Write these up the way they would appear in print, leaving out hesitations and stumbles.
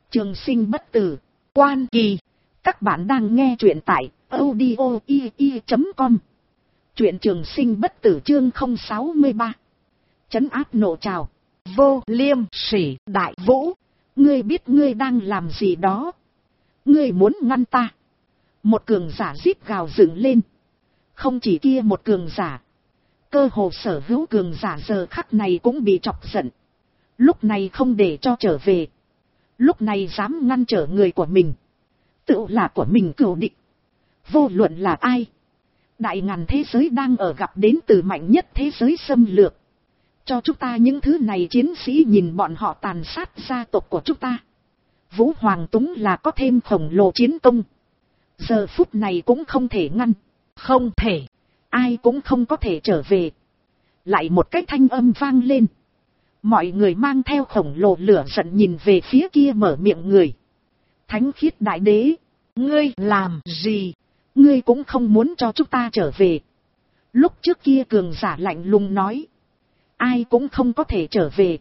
Trường sinh bất tử, Quan Kỳ. Các bạn đang nghe truyện tại audio.com. Truyện Trường sinh bất tử chương 063. Trấn áp nộ trào. Vô Liêm Sỉ Đại Vũ, ngươi biết ngươi đang làm gì đó? Ngươi muốn ngăn ta? Một cường giả rít gào dựng lên. Không chỉ kia một cường giả, cơ hồ sở hữu cường giả giờ khắc này cũng bị chọc giận. Lúc này không để cho trở về, lúc này dám ngăn trở người của mình, tự là của mình cừu địch. Vô luận là ai, đại ngàn thế giới đang ở gặp đến từ mạnh nhất thế giới xâm lược. Cho chúng ta những thứ này chiến sĩ nhìn bọn họ tàn sát gia tộc của chúng ta. Vũ Hoàng Túng là có thêm khổng lồ chiến công, giờ phút này cũng không thể ngăn. Không thể, ai cũng không có thể trở về. Lại một cái thanh âm vang lên. Mọi người mang theo khổng lồ lửa giận nhìn về phía kia mở miệng người. Thánh khiết đại đế, ngươi làm gì? Ngươi cũng không muốn cho chúng ta trở về. Lúc trước kia cường giả lạnh lùng nói, ai cũng không có thể trở về.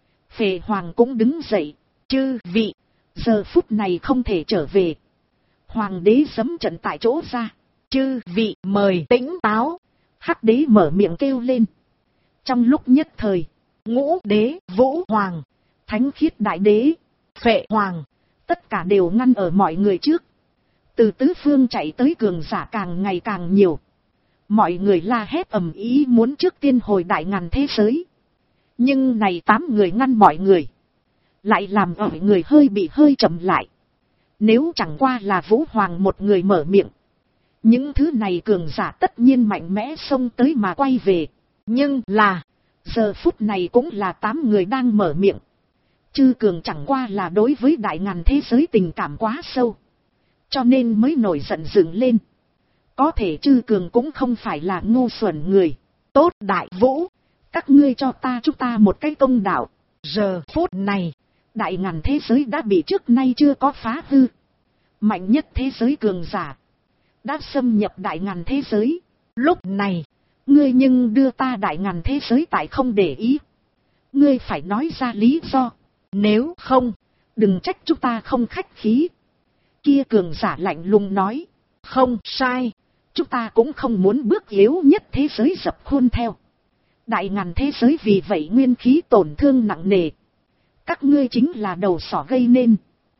Phệ Hoàng cũng đứng dậy, chư vị, giờ phút này không thể trở về. Hoàng đế giẫm trận tại chỗ ra, chư vị mời tĩnh táo. Hắc đế mở miệng kêu lên. Trong lúc nhất thời, Ngũ đế, Vũ Hoàng, Thánh khiết đại đế, Phệ Hoàng, tất cả đều ngăn ở mọi người trước. Từ tứ phương chạy tới cường giả càng ngày càng nhiều. Mọi người la hét ầm ý muốn trước tiên hồi đại ngàn thế giới. Nhưng này 8 người ngăn mọi người, lại làm ở người bị hơi chậm lại. Nếu chẳng qua là Vũ Hoàng một người mở miệng, những thứ này cường giả tất nhiên mạnh mẽ xông tới mà quay về. Nhưng là, giờ phút này cũng là 8 người đang mở miệng. Chư cường chẳng qua là đối với đại ngàn thế giới tình cảm quá sâu, cho nên mới nổi giận dựng lên. Có thể chư cường cũng không phải là ngu xuẩn người. Tốt đại vũ, các ngươi cho chúng ta một cái công đạo. Giờ phút này, đại ngàn thế giới đã bị trước nay chưa có phá hư. Mạnh nhất thế giới cường giả đã xâm nhập đại ngàn thế giới. Lúc này, ngươi nhưng đưa ta đại ngàn thế giới tại không để ý. Ngươi phải nói ra lý do. Nếu không, đừng trách chúng ta không khách khí. Kia cường giả lạnh lùng nói. Không sai, chúng ta cũng không muốn bước yếu nhất thế giới dập khuôn theo. Đại ngàn thế giới vì vậy nguyên khí tổn thương nặng nề. Các ngươi chính là đầu sỏ gây nên.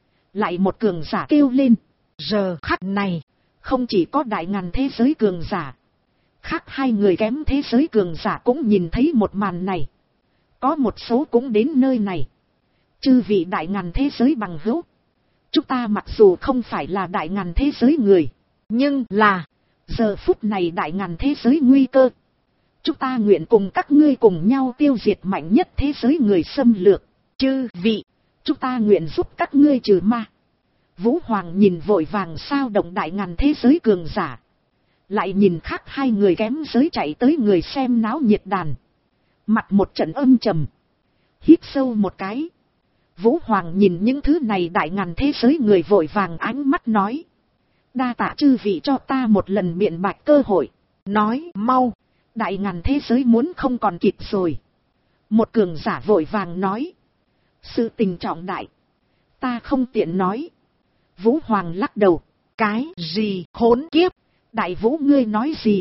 Lại một cường giả kêu lên. Giờ khắc này, không chỉ có đại ngàn thế giới cường giả, khác 2 người kém thế giới cường giả cũng nhìn thấy một màn này. Có một số cũng đến nơi này. Chư vị đại ngàn thế giới bằng hữu, chúng ta mặc dù không phải là đại ngàn thế giới người, nhưng là, giờ phút này đại ngàn thế giới nguy cơ. Chúng ta nguyện cùng các ngươi cùng nhau tiêu diệt mạnh nhất thế giới người xâm lược. Chư vị, chúng ta nguyện giúp các ngươi trừ ma. Vũ Hoàng nhìn vội vàng sao động đại ngàn thế giới cường giả. Lại nhìn khác 2 người kém giới chạy tới người xem náo nhiệt đàn. Mặt một trận âm trầm. Hít sâu một cái. Vũ Hoàng nhìn những thứ này đại ngàn thế giới người vội vàng ánh mắt nói. Đa tạ chư vị cho ta một lần biện bạch cơ hội. Nói mau, đại ngàn thế giới muốn không còn kịp rồi. Một cường giả vội vàng nói. Sự tình trọng đại, ta không tiện nói. Vũ Hoàng lắc đầu. Cái gì khốn kiếp? Đại Vũ ngươi nói gì?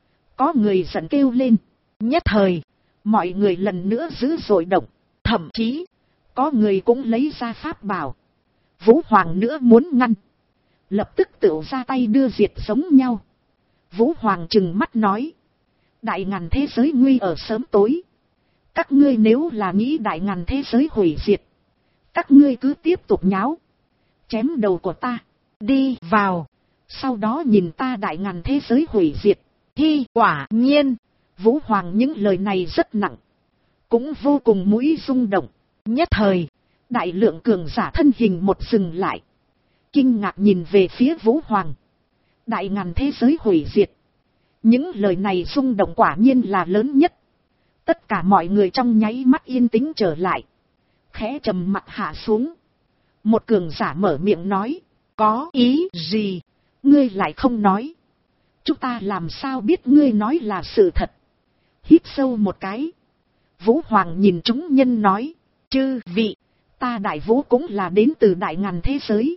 Có người giận kêu lên. Nhất thời, mọi người lần nữa dữ dội động. Thậm chí, có người cũng lấy ra pháp bảo. Vũ Hoàng nữa muốn ngăn, lập tức tự ra tay đưa diệt giống nhau. Vũ Hoàng trừng mắt nói. Đại ngàn thế giới nguy ở sớm tối. Các ngươi nếu là nghĩ đại ngàn thế giới hủy diệt, các ngươi cứ tiếp tục nháo. Chém đầu của ta, đi vào. Sau đó nhìn ta đại ngàn thế giới hủy diệt. Hi quả nhiên, Vũ Hoàng những lời này rất nặng, cũng vô cùng mũi rung động. Nhất thời, đại lượng cường giả thân hình một dừng lại, kinh ngạc nhìn về phía Vũ Hoàng. Đại ngàn thế giới hủy diệt. Những lời này rung động quả nhiên là lớn nhất. Tất cả mọi người trong nháy mắt yên tĩnh trở lại, khẽ trầm mặt hạ xuống. Một cường giả mở miệng nói. Có ý gì? Ngươi lại không nói. Chúng ta làm sao biết ngươi nói là sự thật? Hít sâu một cái, Vũ Hoàng nhìn chúng nhân nói. Chư vị, Ta Đại Vũ cũng là đến từ đại ngàn thế giới.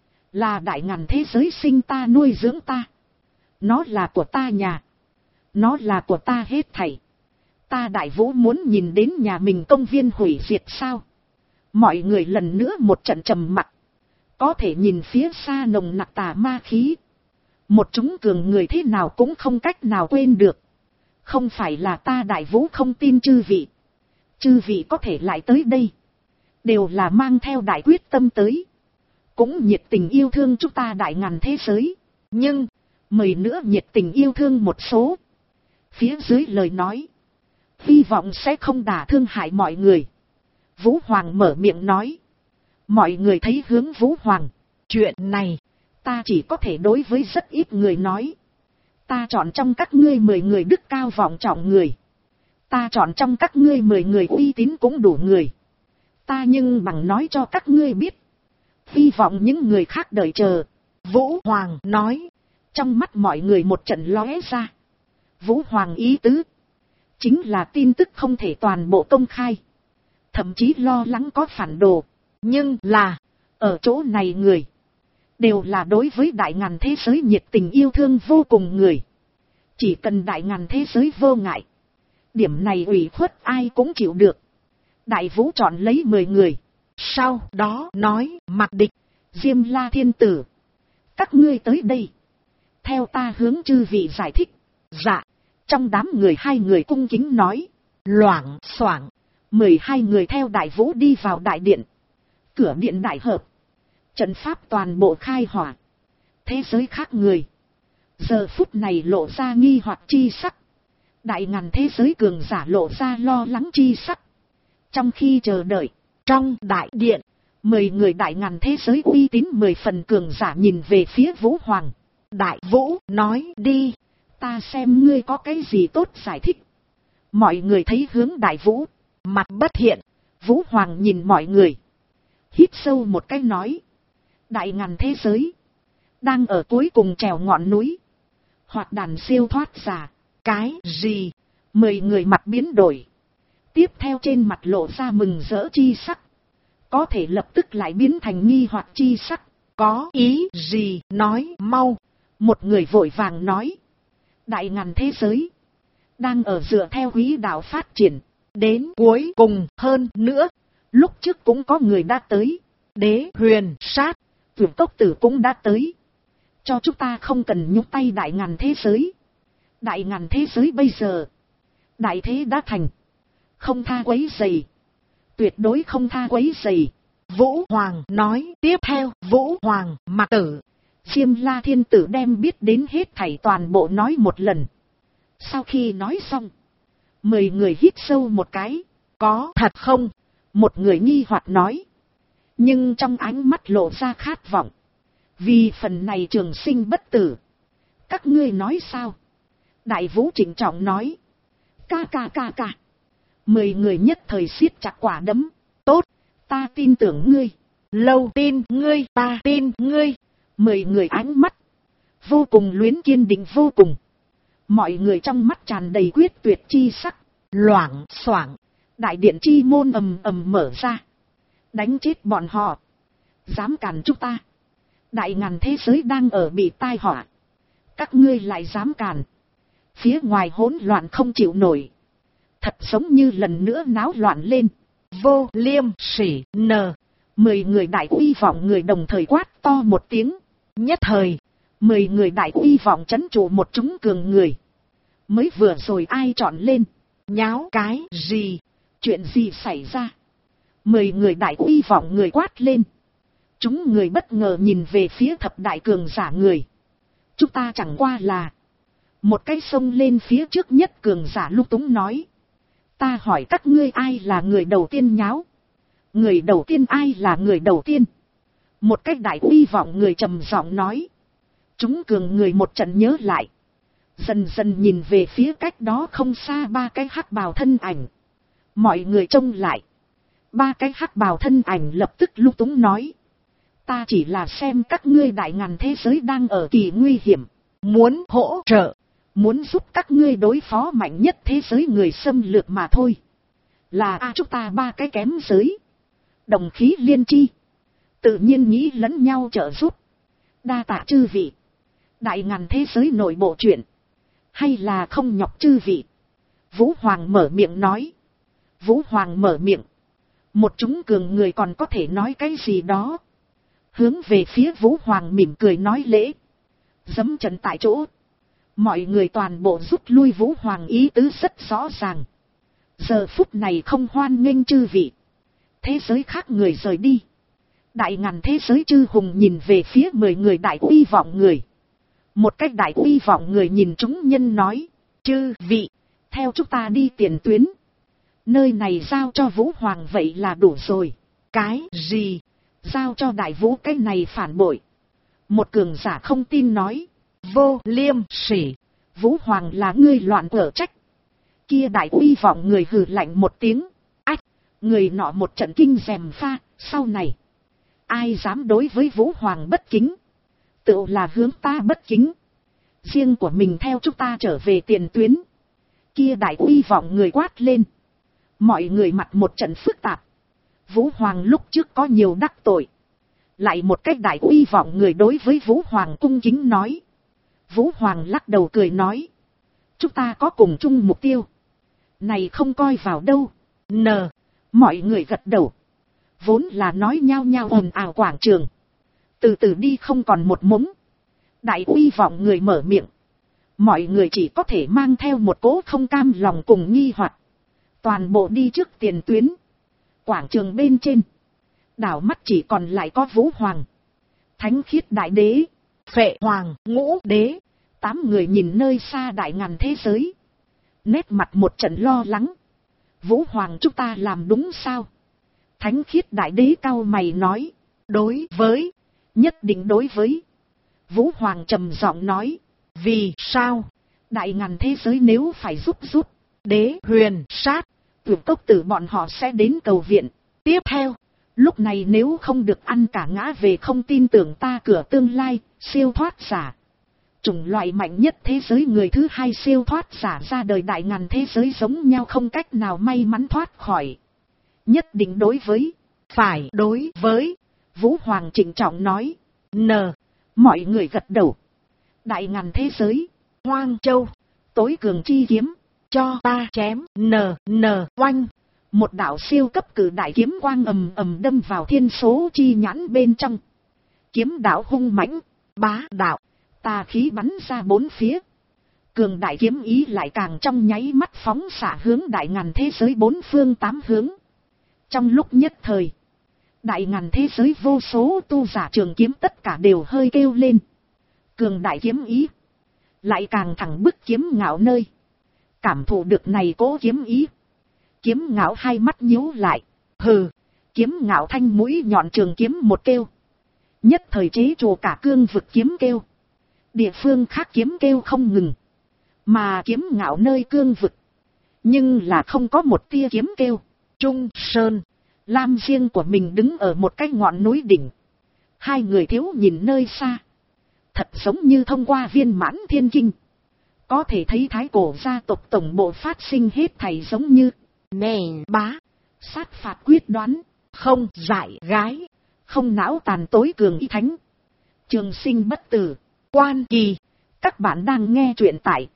Là đại ngàn thế giới sinh ta nuôi dưỡng ta. Nó là của ta nhà. Nó là của ta hết thảy. Ta Đại Vũ muốn nhìn đến nhà mình công viên hủy diệt sao? Mọi người lần nữa một trận trầm mặc. Có thể nhìn phía xa nồng nặc tà ma khí. Một chúng cường người thế nào cũng không cách nào quên được. Không phải là ta Đại Vũ không tin chư vị. Chư vị có thể lại tới đây. Đều là mang theo đại quyết tâm tới. Cũng nhiệt tình yêu thương chúng ta đại ngàn thế giới. Nhưng, mời nữa nhiệt tình yêu thương một số. Phía dưới lời nói. Hy vọng sẽ không đả thương hại mọi người. Vũ Hoàng mở miệng nói. Mọi người thấy hướng Vũ Hoàng. Chuyện này, ta chỉ có thể đối với rất ít người nói. Ta chọn trong các ngươi 10 người đức cao vọng trọng người. Ta chọn trong các ngươi 10 người uy tín cũng đủ người. Ta nhưng bằng nói cho các ngươi biết. Hy vọng những người khác đợi chờ. Vũ Hoàng nói. Trong mắt mọi người một trận lóe ra. Vũ Hoàng ý tứ. Chính là tin tức không thể toàn bộ công khai. Thậm chí lo lắng có phản đồ. Nhưng là, ở chỗ này người. Đều là đối với đại ngàn thế giới nhiệt tình yêu thương vô cùng người. Chỉ cần đại ngàn thế giới vô ngại. Điểm này ủy khuất ai cũng chịu được. Đại Vũ chọn lấy 10 người. Sau đó nói Mạc Địch, Diêm La Thiên Tử. Các ngươi tới đây. Theo ta hướng chư vị giải thích. Dạ. Trong đám người 2 người cung kính nói. Loảng xoảng. 12 người theo Đại Vũ đi vào đại điện. Cửa điện đại hợp. Trận pháp toàn bộ khai hỏa. Thế giới khác người. Giờ phút này lộ ra nghi hoặc chi sắc. Đại ngàn thế giới cường giả lộ ra lo lắng chi sắc. Trong khi chờ đợi. Trong đại điện. 10 người đại ngàn thế giới uy tín 10 phần cường giả nhìn về phía Vũ Hoàng. Đại Vũ nói đi. Ta xem ngươi có cái gì tốt giải thích. Mọi người thấy hướng Đại Vũ. Mặt bất hiện. Vũ Hoàng nhìn mọi người. Hít sâu một cái nói. Đại ngàn thế giới. Đang ở cuối cùng trèo ngọn núi. Hoạt đàn siêu thoát giả. Cái gì? 10 người mặt biến đổi. Tiếp theo trên mặt lộ ra mừng rỡ chi sắc. Có thể lập tức lại biến thành nghi hoặc chi sắc. Có ý gì nói mau. Một người vội vàng nói. Đại ngàn thế giới. Đang ở dựa theo quỹ đạo phát triển. Đến cuối cùng hơn nữa. Lúc trước cũng có người đã tới. Đế huyền sát. Vượt cốc tử cũng đã tới. Cho chúng ta không cần nhúc tay đại ngàn thế giới. Đại ngàn thế giới bây giờ. Đại thế đã thành. Không tha quấy rầy. Tuyệt đối không tha quấy rầy. Vũ Hoàng nói tiếp theo. Vũ Hoàng Mạc Tử. Diêm La Thiên Tử đem biết đến hết thảy toàn bộ nói một lần. Sau khi nói xong. 10 người hít sâu một cái. Có thật không? Một người nghi hoặc nói. Nhưng trong ánh mắt lộ ra khát vọng. Vì phần này trường sinh bất tử. Các ngươi nói sao? Đại Vũ trịnh trọng nói. Ca. 10 người nhất thời siết chặt quả đấm. Tốt, ta tin tưởng ngươi. Lâu tin ngươi, ta tin ngươi. 10 người ánh mắt. Vô cùng luyến kiên định vô cùng. Mọi người trong mắt tràn đầy quyết tuyệt chi sắc. Loảng xoảng. Đại điện chi môn ầm ầm mở ra. Đánh chết bọn họ. Dám cản chúng ta. Đại ngàn thế giới đang ở bị tai họa. Các ngươi lại dám cản. Phía ngoài hỗn loạn không chịu nổi. Thật giống như lần nữa náo loạn lên. Vô liêm sỉ nờ. 10 người đại uy vọng người đồng thời quát to một tiếng. Nhất thời. 10 người đại uy vọng trấn trụ một chúng cường người. Mới vừa rồi ai chọn lên. Nháo cái gì? Chuyện gì xảy ra? 10 người đại uy vọng người quát lên. Chúng người bất ngờ nhìn về phía thập đại cường giả người. Chúng ta chẳng qua là. Một cái sông lên phía trước nhất cường giả lúc túng nói. Ta hỏi các ngươi ai là người đầu tiên nháo? Người đầu tiên ai là người đầu tiên? Một cái đại uy vọng người trầm giọng nói. Chúng cường người một trận nhớ lại. Dần dần nhìn về phía cách đó không xa 3 cái hắc bào thân ảnh. Mọi người trông lại. 3 cái hắc bào thân ảnh lập tức lúc túng nói. Ta chỉ là xem các ngươi đại ngàn thế giới đang ở kỳ nguy hiểm. Muốn hỗ trợ. Muốn giúp các ngươi đối phó mạnh nhất thế giới người xâm lược mà thôi. Là chúng ta 3 cái kém giới. Đồng khí liên chi. Tự nhiên nghĩ lẫn nhau trợ giúp. Đa tạ chư vị. Đại ngàn thế giới nội bộ chuyện. Hay là không nhọc chư vị. Vũ Hoàng mở miệng nói. Vũ Hoàng mở miệng. Một chúng cường người còn có thể nói cái gì đó. Hướng về phía Vũ Hoàng mỉm cười nói lễ. Dẫm trận tại chỗ. Mọi người toàn bộ rút lui. Vũ Hoàng ý tứ rất rõ ràng. Giờ phút này không hoan nghênh chư vị. Thế giới khác người rời đi. Đại ngàn thế giới chư hùng nhìn về phía 10 người đại uy vọng người. Một cách đại uy vọng người nhìn chúng nhân nói. Chư vị, theo chúng ta đi tiền tuyến. Nơi này giao cho Vũ Hoàng vậy là đủ rồi. Cái gì? Giao cho đại vũ cái này phản bội. Một cường giả không tin nói. Vô liêm sỉ. Vũ Hoàng là ngươi loạn ở trách. Kia đại uy vọng người hừ lạnh một tiếng. Ách, người nọ một trận kinh rèm pha, sau này. Ai dám đối với Vũ Hoàng bất kính. Tự là hướng ta bất kính. Riêng của mình theo chúng ta trở về tiền tuyến. Kia đại uy vọng người quát lên. Mọi người mặt một trận phức tạp. Vũ Hoàng lúc trước có nhiều đắc tội. Lại một cách đại uy vọng người đối với Vũ Hoàng cung kính nói. Vũ Hoàng lắc đầu cười nói. Chúng ta có cùng chung mục tiêu. Này không coi vào đâu. Mọi người gật đầu. Vốn là nói nhao nhao ồn ào quảng trường. Từ từ đi không còn một mống. Đại uy vọng người mở miệng. Mọi người chỉ có thể mang theo một cỗ không cam lòng cùng nghi hoặc. Toàn bộ đi trước tiền tuyến. Quảng trường bên trên. Đảo mắt chỉ còn lại có Vũ Hoàng. Thánh khiết đại đế. Phệ Hoàng, Ngũ đế. 8 người nhìn nơi xa đại ngàn thế giới. Nét mặt một trận lo lắng. Vũ Hoàng chúng ta làm đúng sao? Thánh khiết đại đế cau mày nói. Đối với. Nhất định đối với. Vũ Hoàng trầm giọng nói. Vì sao? Đại ngàn thế giới nếu phải giúp. Đế huyền sát. Tuyệt cốc tử bọn họ sẽ đến cầu viện. Tiếp theo. Lúc này nếu không được ăn cả ngã về không tin tưởng ta cửa tương lai. Siêu thoát giả. Chủng loại mạnh nhất thế giới người thứ hai siêu thoát giả ra đời đại ngàn thế giới giống nhau không cách nào may mắn thoát khỏi. Nhất định đối với. Phải đối với. Vũ Hoàng trịnh trọng nói. Mọi người gật đầu. Đại ngàn thế giới. Hoang Châu. Tối cường chi kiếm. Cho ta chém. Oanh. Một đạo siêu cấp cử đại kiếm quang ầm ầm đâm vào thiên số chi nhãn bên trong. Kiếm đạo hung mãnh. Bá đạo. Tà khí bắn ra bốn phía. Cường đại kiếm ý lại càng trong nháy mắt phóng xạ hướng đại ngàn thế giới 4 phương 8 hướng. Trong lúc nhất thời. Đại ngàn thế giới vô số tu giả trường kiếm tất cả đều hơi kêu lên. Cường đại kiếm ý. Lại càng thẳng bức kiếm ngạo nơi. Cảm thụ được này cố kiếm ý. Kiếm ngạo hai mắt nhíu lại. Hừ. Kiếm ngạo thanh mũi nhọn trường kiếm một kêu. Nhất thời chế trụ cả cương vực kiếm kêu. Địa phương khác kiếm kêu không ngừng. Mà kiếm ngạo nơi cương vực. Nhưng là không có một tia kiếm kêu. Trung Sơn. Lam riêng của mình đứng ở một cái ngọn núi đỉnh. Hai người thiếu nhìn nơi xa. Thật giống như thông qua viên mãn thiên kinh. Có thể thấy thái cổ gia tộc tổng bộ phát sinh hết thảy giống như. Nền bá. Sát phạt quyết đoán. Không dại gái. Không não tàn tối cường y thánh. Trường sinh bất tử. Quan kỳ. Các bạn đang nghe truyện tại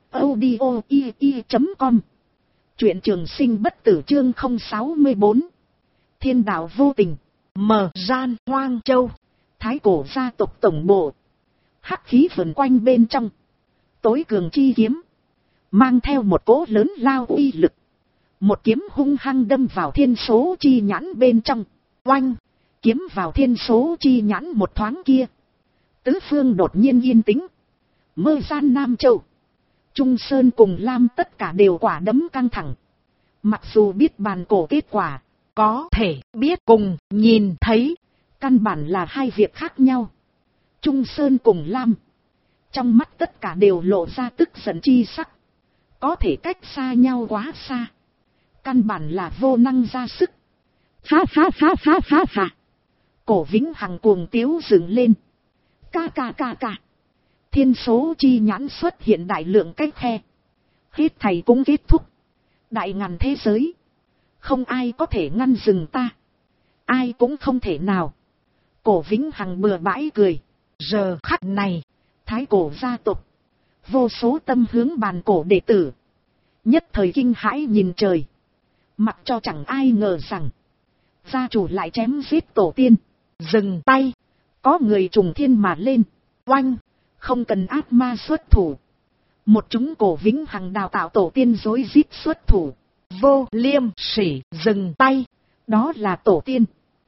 audio.com. Truyện trường sinh bất tử chương 064. Thiên đạo vô tình. Mở gian Hoang Châu. Thái cổ gia tộc tổng bộ. Hắc khí vần quanh bên trong. Tối cường chi kiếm. Mang theo một cỗ lớn lao uy lực. Một kiếm hung hăng đâm vào thiên số chi nhãn bên trong. Oanh. Kiếm vào thiên số chi nhãn một thoáng kia. Tứ phương đột nhiên yên tĩnh. Mơ gian Nam Châu. Trung Sơn cùng Lam tất cả đều quả đấm căng thẳng. Mặc dù biết bàn cổ kết quả. Có thể biết cùng nhìn thấy. Căn bản là hai việc khác nhau. Trung Sơn cùng Lam. Trong mắt tất cả đều lộ ra tức giận chi sắc. Có thể cách xa nhau quá xa. Căn bản là vô năng ra sức. Ha ha ha ha ha ha. Cổ Vĩnh Hằng cuồng tiếu dựng lên. Ca ca ca ca. Thiên số chi nhãn xuất hiện đại lượng cách khe. Hết thầy cũng kết thúc. Đại ngàn thế giới. Không ai có thể ngăn dừng ta. ai cũng không thể nào. Cổ Vĩnh Hằng bừa bãi cười. Giờ khắc này, thái cổ gia tộc, vô số tâm hướng bàn cổ đệ tử, nhất thời kinh hãi nhìn trời. Mặc cho chẳng ai ngờ rằng, gia chủ lại chém giết tổ tiên. Dừng tay, có người trùng thiên mà lên. Oanh, không cần ác ma xuất thủ. Một chúng cổ Vĩnh Hằng đào tạo tổ tiên rối rít xuất thủ. Vô Liêm Sỉ, dừng tay. Đó là tổ tiên.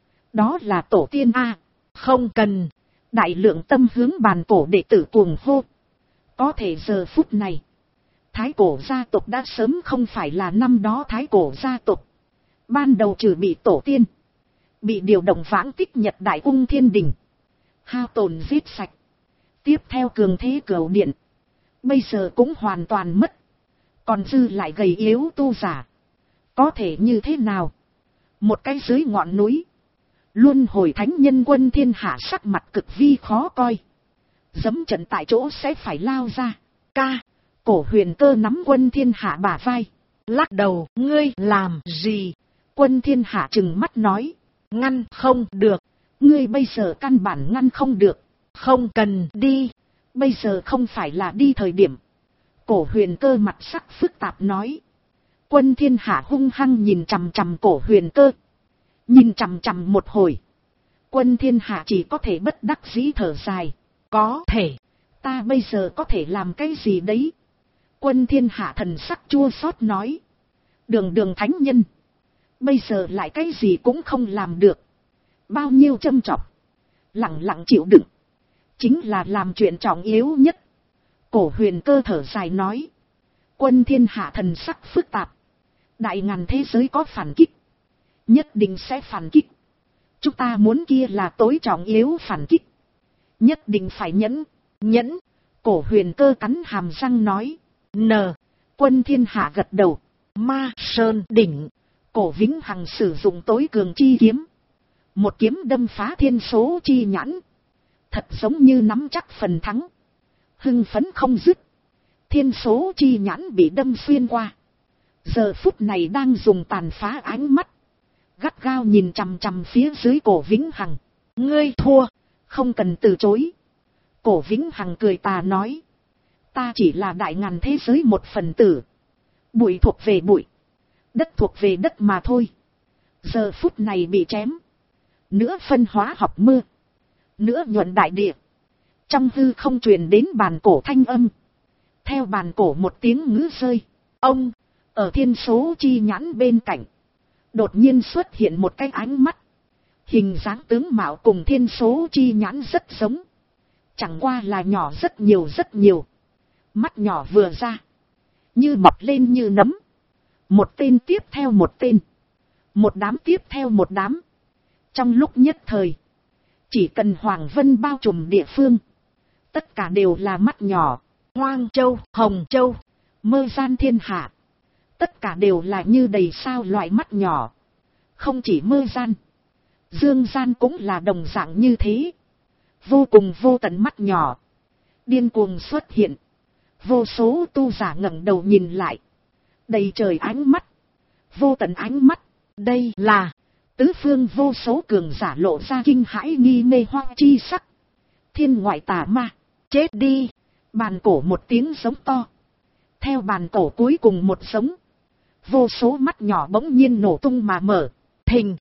Đó là tổ tiên a. Không cần. Đại lượng tâm hướng bàn cổ đệ tử cuồng hô. Có thể giờ phút này, thái cổ gia tộc đã sớm không phải là năm đó thái cổ gia tộc. Ban đầu trừ bị tổ tiên, bị điều động vãng tích Nhật Đại Ung Thiên Đình, hao tổn giết sạch. Tiếp theo cường thế cửu điện, bây giờ cũng hoàn toàn mất. Còn dư lại gầy yếu tu giả. Có thể như thế nào? Một cái dưới ngọn núi, luân hồi thánh nhân Quân Thiên Hạ sắc mặt cực vi khó coi. Dẫm trận tại chỗ sẽ phải lao ra. Ca, Cổ Huyền Cơ nắm Quân Thiên Hạ bả vai, lắc đầu. Ngươi làm gì? Quân Thiên Hạ trừng mắt nói. Ngăn không được. Ngươi bây giờ căn bản ngăn không được. Không cần đi. Bây giờ không phải là đi thời điểm. Cổ Huyền Cơ mặt sắc phức tạp nói. Quân Thiên Hạ hung hăng nhìn chằm chằm Cổ Huyền Cơ. Nhìn chằm chằm một hồi, Quân Thiên Hạ chỉ có thể bất đắc dĩ thở dài. Có thể, ta bây giờ có thể làm cái gì đấy? Quân Thiên Hạ thần sắc chua xót nói. Đường thánh nhân, bây giờ lại cái gì cũng không làm được. Bao nhiêu châm chọc, lặng lặng chịu đựng, chính là làm chuyện trọng yếu nhất. Cổ Huyền Cơ thở dài nói. Quân Thiên Hạ thần sắc phức tạp. Đại ngàn thế giới có phản kích, nhất định sẽ phản kích. Chúng ta muốn kia là tối trọng yếu phản kích. Nhất định phải nhẫn. Cổ Huyền Cơ cắn hàm răng nói. Quân Thiên Hạ gật đầu. Ma Sơn đỉnh. Cổ Vĩnh Hằng sử dụng tối cường chi kiếm. Một kiếm đâm phá thiên số chi nhãn. Thật giống như nắm chắc phần thắng. Hưng phấn không dứt. Thiên số chi nhãn bị đâm xuyên qua. Giờ phút này đang dùng tàn phá ánh mắt, gắt gao nhìn chằm chằm phía dưới Cổ Vĩnh Hằng. Ngươi thua, không cần từ chối. Cổ Vĩnh Hằng cười tà nói. Ta chỉ là đại ngàn thế giới một phần tử. Bụi thuộc về bụi, đất thuộc về đất mà thôi. Giờ phút này bị chém, nữa phân hóa học mưa, nữa nhuận đại địa. Trong hư không truyền đến bàn cổ thanh âm. Theo bàn cổ một tiếng ngữ rơi. Ông, ở thiên số chi nhãn bên cạnh, đột nhiên xuất hiện một cái ánh mắt. Hình dáng tướng mạo cùng thiên số chi nhãn rất giống. Chẳng qua là nhỏ rất nhiều. Mắt nhỏ vừa ra, như mọc lên như nấm. Một tên tiếp theo một tên, một đám tiếp theo một đám. Trong lúc nhất thời, chỉ cần Hoàng Vân bao trùm địa phương, tất cả đều là mắt nhỏ. Hoang Châu, Hồng Châu, Mơ Gian Thiên Hạ, tất cả đều là như đầy sao loại mắt nhỏ. Không chỉ Mơ Gian, Dương Gian cũng là đồng dạng như thế. Vô cùng vô tận mắt nhỏ, điên cuồng xuất hiện. Vô số tu giả ngẩng đầu nhìn lại. Đầy trời ánh mắt, vô tận ánh mắt. Đây là tứ phương vô số cường giả lộ ra kinh hãi nghi mê hoang chi sắc. Thiên ngoại tà ma, chết đi. Bàn cổ một tiếng giống to. Theo bàn cổ cuối cùng một giống, vô số mắt nhỏ bỗng nhiên nổ tung mà mở. Thình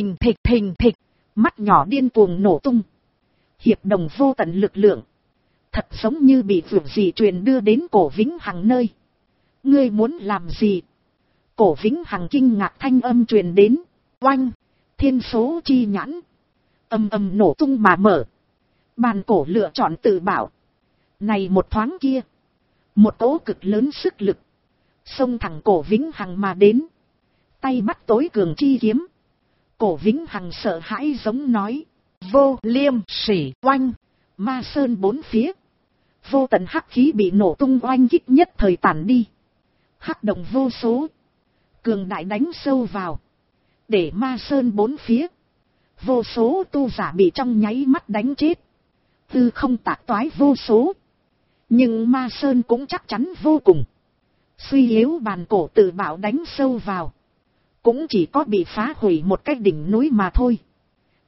thịch. Mắt nhỏ điên cuồng nổ tung. Hiệp đồng vô tận lực lượng, thật giống như bị vượt gì truyền đưa đến Cổ Vĩnh Hằng nơi. Ngươi muốn làm gì? Cổ Vĩnh Hằng kinh ngạc thanh âm truyền đến. Oanh, thiên số chi nhãn ầm ầm nổ tung mà mở. Bàn cổ lựa chọn tự bảo. Này một thoáng kia, một cỗ cực lớn sức lực xông thẳng Cổ Vĩnh Hằng mà đến. Tay bắt tối cường chi kiếm. Cổ Vĩnh Hằng sợ hãi giống nói. Vô Liêm Sỉ. Oanh, ma sơn bốn phía, vô tận hắc khí bị nổ tung oanh kích nhất thời tản đi. Hắc động vô số, cường đại đánh sâu vào, để ma sơn bốn phía, vô số tu giả bị trong nháy mắt đánh chết. Tư không tạc toái vô số, nhưng ma sơn cũng chắc chắn vô cùng. Suy yếu bàn cổ tự bảo đánh sâu vào, cũng chỉ có bị phá hủy một cái đỉnh núi mà thôi.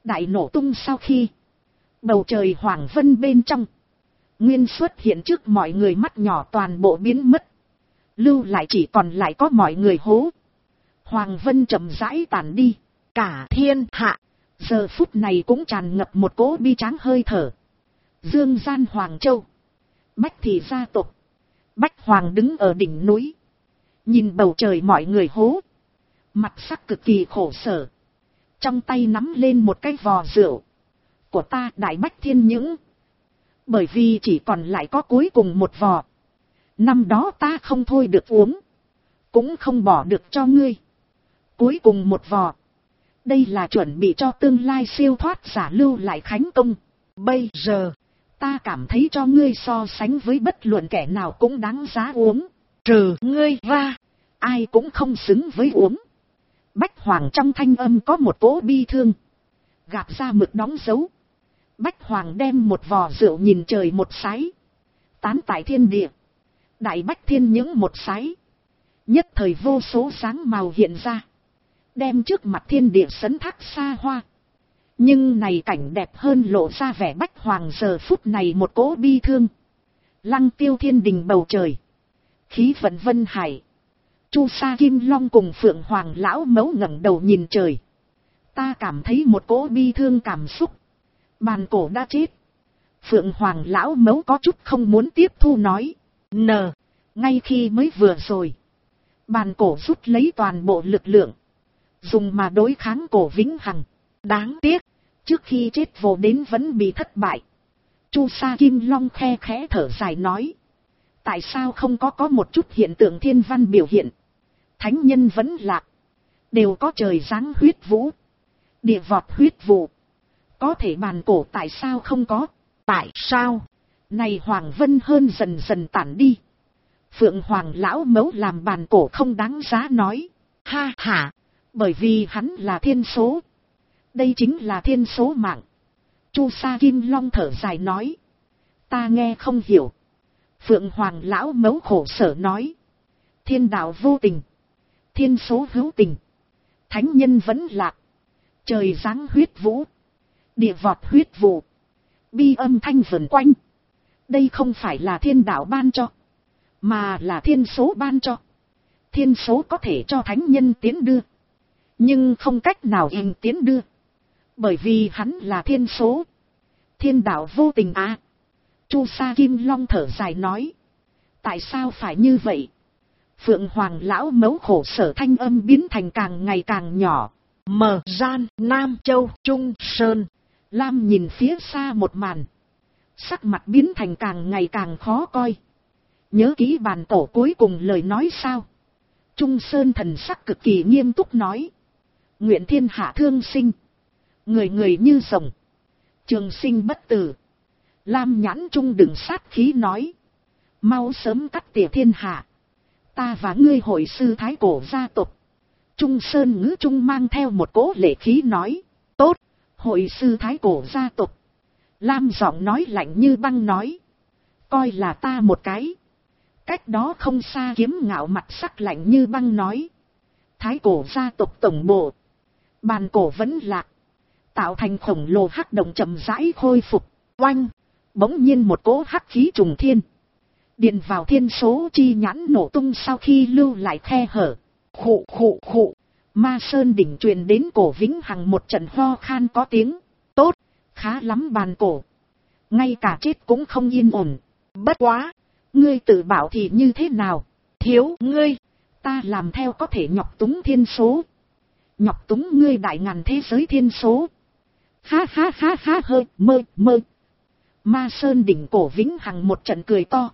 Đại nổ tung sau khi, bầu trời hoàng vân bên trong, nguyên xuất hiện trước mọi người mắt nhỏ toàn bộ biến mất. Lưu lại chỉ còn lại có mọi người hố. Hoàng vân chậm rãi tàn đi. Cả thiên hạ, giờ phút này cũng tràn ngập một cỗ bi tráng hơi thở. Dương gian Hoàng Châu, Bách Thị gia tộc. Bách Hoàng đứng ở đỉnh núi, nhìn bầu trời mọi người hố, mặt sắc cực kỳ khổ sở. Trong tay nắm lên một cái vò rượu. Của ta Đại Bách Thiên Những. Bởi vì chỉ còn lại có cuối cùng một vò. Năm đó ta không thôi được uống, cũng không bỏ được cho ngươi. Cuối cùng một vò. Đây là chuẩn bị cho tương lai siêu thoát giả lưu lại khánh công. Bây giờ, ta cảm thấy cho ngươi so sánh với bất luận kẻ nào cũng đáng giá uống. Trừ ngươi ra, ai cũng không xứng với uống. Bách Hoàng trong thanh âm có một cỗ bi thương. Gạt ra mực đóng dấu. Bách Hoàng đem một vò rượu nhìn trời một sái. Tán tại thiên địa. Đại Bách Thiên Những một sái. Nhất thời vô số sáng màu hiện ra. Đem trước mặt thiên địa sấn thác xa hoa. Nhưng này cảnh đẹp hơn lộ ra vẻ Bách Hoàng giờ phút này một cỗ bi thương. Lăng tiêu thiên đình bầu trời. Khí vận vân hải. Chu Sa Kim Long cùng Phượng Hoàng lão mẫu ngẩng đầu nhìn trời. Ta cảm thấy một cỗ bi thương cảm xúc. Bàn cổ đã chết. Phượng Hoàng lão mẫu có chút không muốn tiếp thu nói. Ngay khi mới vừa rồi, bàn cổ rút lấy toàn bộ lực lượng, dùng mà đối kháng cổ vĩnh hằng. Đáng tiếc, trước khi chết vô đến vẫn bị thất bại. Chu Sa Kim Long khe khẽ thở dài nói. Tại sao không có một chút hiện tượng thiên văn biểu hiện? Thánh nhân vẫn lạc. Đều có trời giáng huyết vũ. Địa vọt huyết vụ. Có thể bàn cổ tại sao không có? Tại sao? Này Hoàng Vân hơn dần dần tản đi. Phượng Hoàng lão mẫu làm bàn cổ không đáng giá nói. Ha ha. Bởi vì hắn là thiên số. Đây chính là thiên số mạng. Chu Sa Kim Long thở dài nói. Ta nghe không hiểu. Phượng Hoàng lão mẫu khổ sở nói. Thiên đạo vô tình. Thiên số hữu tình. Thánh nhân vẫn lạc. Trời giáng huyết vũ. Địa vọt huyết vụ. Bi âm thanh vần quanh. Đây không phải là thiên đạo ban cho, mà là thiên số ban cho. Thiên số có thể cho thánh nhân tiến đưa, nhưng không cách nào in tiến đưa. Bởi vì hắn là thiên số. Thiên đạo vô tình à. Chu Sa Kim Long thở dài nói. Tại sao phải như vậy? Phượng Hoàng lão mẫu khổ sở thanh âm biến thành càng ngày càng nhỏ. Mờ gian Nam Châu Trung Sơn. Lam nhìn phía xa một màn. Sắc mặt biến thành càng ngày càng khó coi. Nhớ kỹ bàn tổ cuối cùng lời nói sao? Trung Sơn thần sắc cực kỳ nghiêm túc nói. Nguyện thiên hạ thương sinh. Người người như rồng. Trường sinh bất tử. Lam nhãn trung đừng sát khí nói. Mau sớm cắt tỉa thiên hạ. Ta và ngươi hội sư thái cổ gia tộc. Trung Sơn ngữ trung mang theo một cỗ lệ khí nói. Tốt, hội sư thái cổ gia tộc. Lam giọng nói lạnh như băng nói. Coi là ta một cái. Cách đó không xa Kiếm Ngạo mặt sắc lạnh như băng nói. Thái cổ gia tộc tổng bộ. Bàn cổ vẫn lạc. Tạo thành khổng lồ hắc động chậm rãi khôi phục. Oanh. Bỗng nhiên một cỗ hắc khí trùng thiên. Điện vào thiên số chi nhãn nổ tung sau khi lưu lại khe hở. Khụ khụ khụ. Ma Sơn đỉnh truyền đến cổ vĩnh hằng một trận ho khan có tiếng. Tốt. Khá lắm bàn cổ. Ngay cả chết cũng không yên ổn. Bất quá. Ngươi tự bảo thì như thế nào? Thiếu ngươi. Ta làm theo có thể nhọc túng thiên số. Nhọc túng ngươi đại ngàn thế giới thiên số. Ha ha ha ha hơi mơ. Ma Sơn đỉnh cổ vĩnh hằng một trận cười to.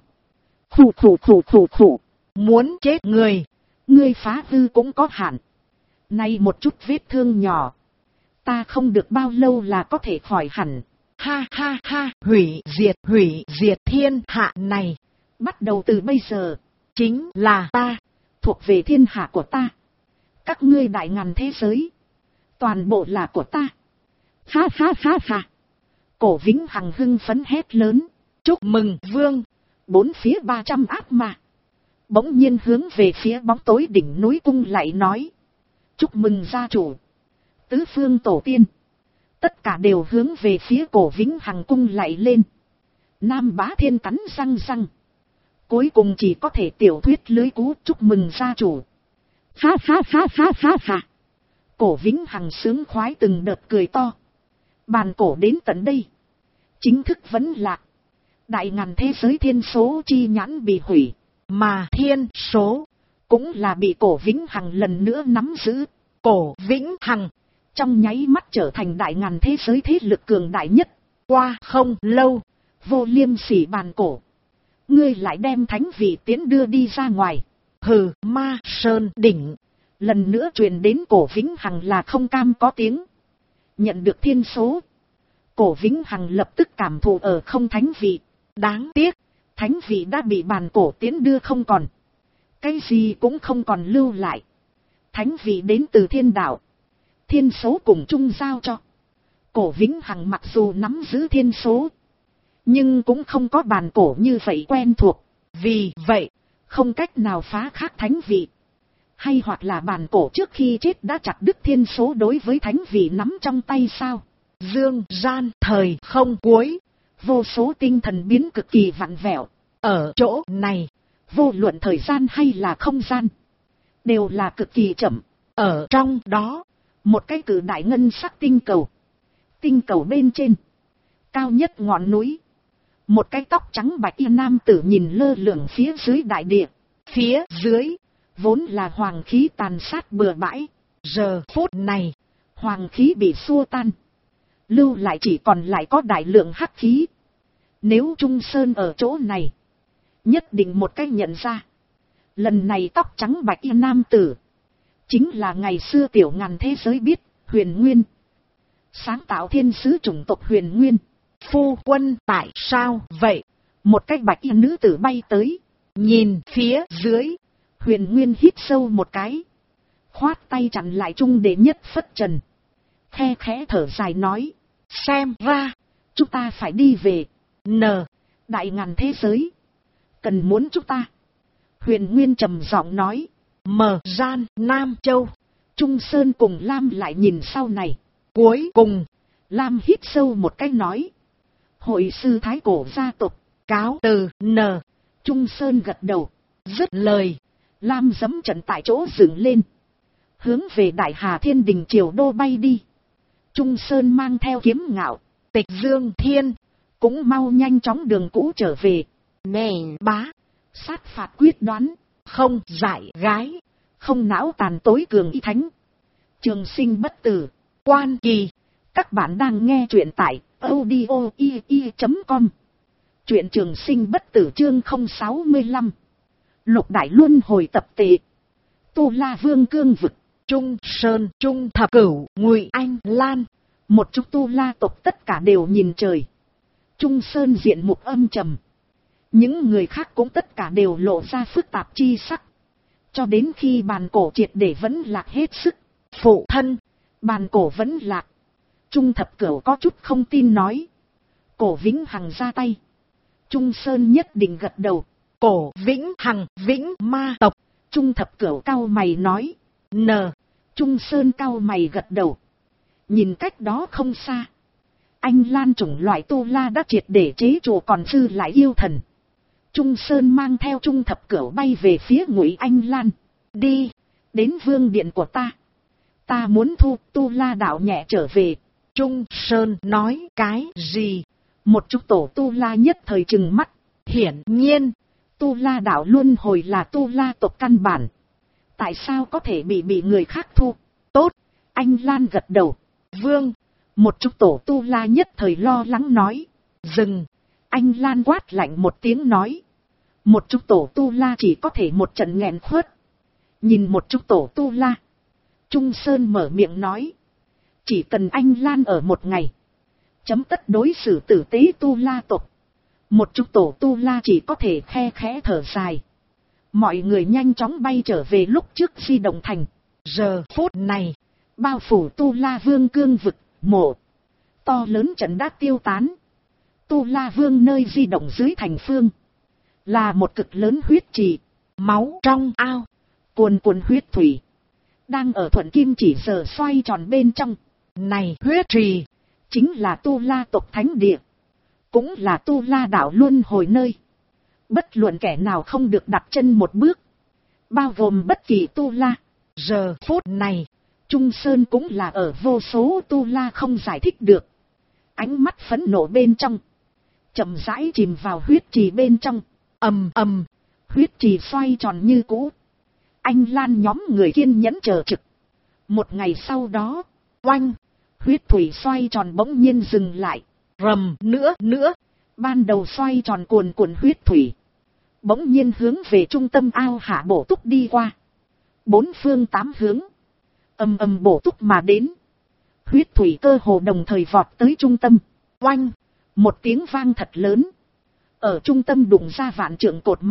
Khủ. Muốn chết người. Ngươi phá hư cũng có hạn. Nay một chút vết thương nhỏ. Ta không được bao lâu là có thể khỏi hẳn. Ha ha ha. Hủy diệt thiên hạ này. Bắt đầu từ bây giờ. Chính là ta. Thuộc về thiên hạ của ta. Các ngươi đại ngàn thế giới. Toàn bộ là của ta. Ha ha ha ha. Cổ vĩnh hằng hưng phấn hét lớn. Chúc mừng vương. Bốn phía 300 ác ma. Bỗng nhiên hướng về phía bóng tối đỉnh núi cung lại nói. Chúc mừng gia chủ. Tứ phương tổ tiên. Tất cả đều hướng về phía Cổ Vĩnh Hằng cung lạy lên. Nam Bá Thiên cắn răng răng. Cuối cùng chỉ có thể tiểu thuyết lưới cú chúc mừng gia chủ. Ha ha ha ha ha ha. Cổ Vĩnh Hằng sướng khoái từng đợt cười to. Bàn cổ đến tận đây. Chính thức vấn lạc. Đại ngàn thế giới thiên số chi nhãn bị hủy. Mà thiên số cũng là bị Cổ Vĩnh Hằng lần nữa nắm giữ. Cổ Vĩnh Hằng trong nháy mắt trở thành đại ngàn thế giới thế lực cường đại nhất. Qua không lâu, Vô Liêm Sỉ bàn cổ. Ngươi lại đem thánh vị tiến đưa đi ra ngoài. Hừ, Ma Sơn đỉnh. Lần nữa truyền đến Cổ Vĩnh Hằng là không cam có tiếng. Nhận được thiên số. Cổ Vĩnh Hằng lập tức cảm thụ ở không thánh vị. Đáng tiếc, thánh vị đã bị bàn cổ tiến đưa không còn. Cái gì cũng không còn lưu lại. Thánh vị đến từ thiên đạo. Thiên số cùng chung giao cho. Cổ Vĩnh Hằng mặc dù nắm giữ thiên số, nhưng cũng không có bàn cổ như vậy quen thuộc. Vì vậy, không cách nào phá khác thánh vị. Hay hoặc là bàn cổ trước khi chết đã chặt đứt thiên số đối với thánh vị nắm trong tay sao? Dương gian thời không cuối. Vô số tinh thần biến cực kỳ vặn vẹo. Ở chỗ này, vô luận thời gian hay là không gian, đều là cực kỳ chậm. Ở trong đó, một cái cự đại ngân sắc tinh cầu. Tinh cầu bên trên, cao nhất ngọn núi. Một cái tóc trắng bạch y nam tử nhìn lơ lửng phía dưới đại địa. Phía dưới, vốn là hoàng khí tàn sát bừa bãi. Giờ phút này, hoàng khí bị xua tan. Lưu lại chỉ còn lại có đại lượng hắc khí. Nếu Trung Sơn ở chỗ này, nhất định một cách nhận ra. Lần này tóc trắng bạch y nam tử, chính là ngày xưa tiểu ngàn thế giới biết, Huyền Nguyên. Sáng tạo thiên sứ chủng tộc Huyền Nguyên. Phu quân tại sao vậy? Một cái bạch y nữ tử bay tới. Nhìn phía dưới, Huyền Nguyên hít sâu một cái. Khoát tay chặn lại Trung Đệ Nhất Phất Trần. Khe khẽ thở dài nói. Xem ra, chúng ta phải đi về. Đại ngàn thế giới cần muốn chúng ta. Huyền Nguyên trầm giọng nói. Mở gian Nam Châu. Trung Sơn cùng Lam lại nhìn sau này. Cuối cùng, Lam hít sâu một cái nói. Hội sư thái cổ gia tộc, cáo từ. Trung Sơn gật đầu. Dứt lời, Lam giẫm trận tại chỗ dựng lên. Hướng về Đại Hà Thiên Đình Triều Đô bay đi. Trung Sơn mang theo kiếm ngạo, Tịch Dương Thiên, cũng mau nhanh chóng đường cũ trở về. Mèn bá, sát phạt quyết đoán, không dại gái, không não tàn tối cường y thánh. Trường sinh bất tử, Quan Kỳ. Các bạn đang nghe truyện tại audio.com. Truyện Trường Sinh bất tử chương 065. Lục Đại Luân hồi tập tệ. Tu La Vương cương vực. Trung Sơn, Trung Thập Cửu, Ngụy Anh Lan. Một chút Tu La tộc tất cả đều nhìn trời. Trung Sơn diện mục âm trầm. Những người khác cũng tất cả đều lộ ra phức tạp chi sắc. Cho đến khi bàn cổ triệt để vẫn lạc hết sức. Phụ thân, bàn cổ vẫn lạc. Trung Thập Cửu có chút không tin nói. Cổ Vĩnh Hằng ra tay. Trung Sơn nhất định gật đầu. Cổ Vĩnh Hằng, Vĩnh Ma tộc. Trung Thập Cửu cau mày nói. Trung Sơn cau mày gật đầu. Nhìn cách đó không xa, Anh Lan chủng loại Tu La đã triệt để chế trụ còn dư lại yêu thần. Trung Sơn mang theo Trung Thập Cửu bay về phía Ngụy Anh Lan. Đi, đến vương điện của ta. Ta muốn thu Tu La đạo nhẹ trở về. Trung Sơn nói cái gì? Một chút tổ Tu La nhất thời trừng mắt. Hiển nhiên, Tu La đạo luân hồi là Tu La tộc căn bản. Tại sao có thể bị người khác thu? Tốt, Anh Lan gật đầu. Vương, một chút tổ Tu La nhất thời lo lắng nói. Dừng, Anh Lan quát lạnh một tiếng nói. Một chút tổ Tu La chỉ có thể một trận nghẹn khuất. Nhìn một chút tổ Tu La, Trung Sơn mở miệng nói. Chỉ cần Anh Lan ở một ngày, chấm tất đối xử tử tế Tu La tộc. Một chút tổ Tu La chỉ có thể khe khẽ thở dài. Mọi người nhanh chóng bay trở về lúc trước Di Động Thành. Giờ phút này, bao phủ Tu La Vương cương vực, mộ to lớn trận đã tiêu tán. Tu La Vương nơi di động dưới thành phương, là một cực lớn huyết trì. Máu trong ao, cuồn cuộn huyết thủy, đang ở thuận kim chỉ giờ xoay tròn bên trong. Này huyết trì, chính là Tu La tộc thánh địa, cũng là Tu La đạo luân hồi nơi. Bất luận kẻ nào không được đặt chân một bước, bao gồm bất kỳ Tu La. Giờ phút này, Trung Sơn cũng là ở vô số Tu La không giải thích được. Ánh mắt phẫn nộ bên trong, chậm rãi chìm vào huyết trì bên trong. Ầm ầm, huyết trì xoay tròn như cũ. Anh Lan nhóm người kiên nhẫn chờ trực. Một ngày sau đó, oanh, huyết thủy xoay tròn bỗng nhiên dừng lại. Rầm nữa, ban đầu xoay tròn cuồn cuộn huyết thủy, bỗng nhiên hướng về trung tâm ao hạ bổ túc đi qua. Bốn phương tám hướng, ầm ầm bổ túc mà đến. Huyết thủy cơ hồ đồng thời vọt tới trung tâm. Oanh, một tiếng vang thật lớn. Ở trung tâm đụng ra vạn trượng cột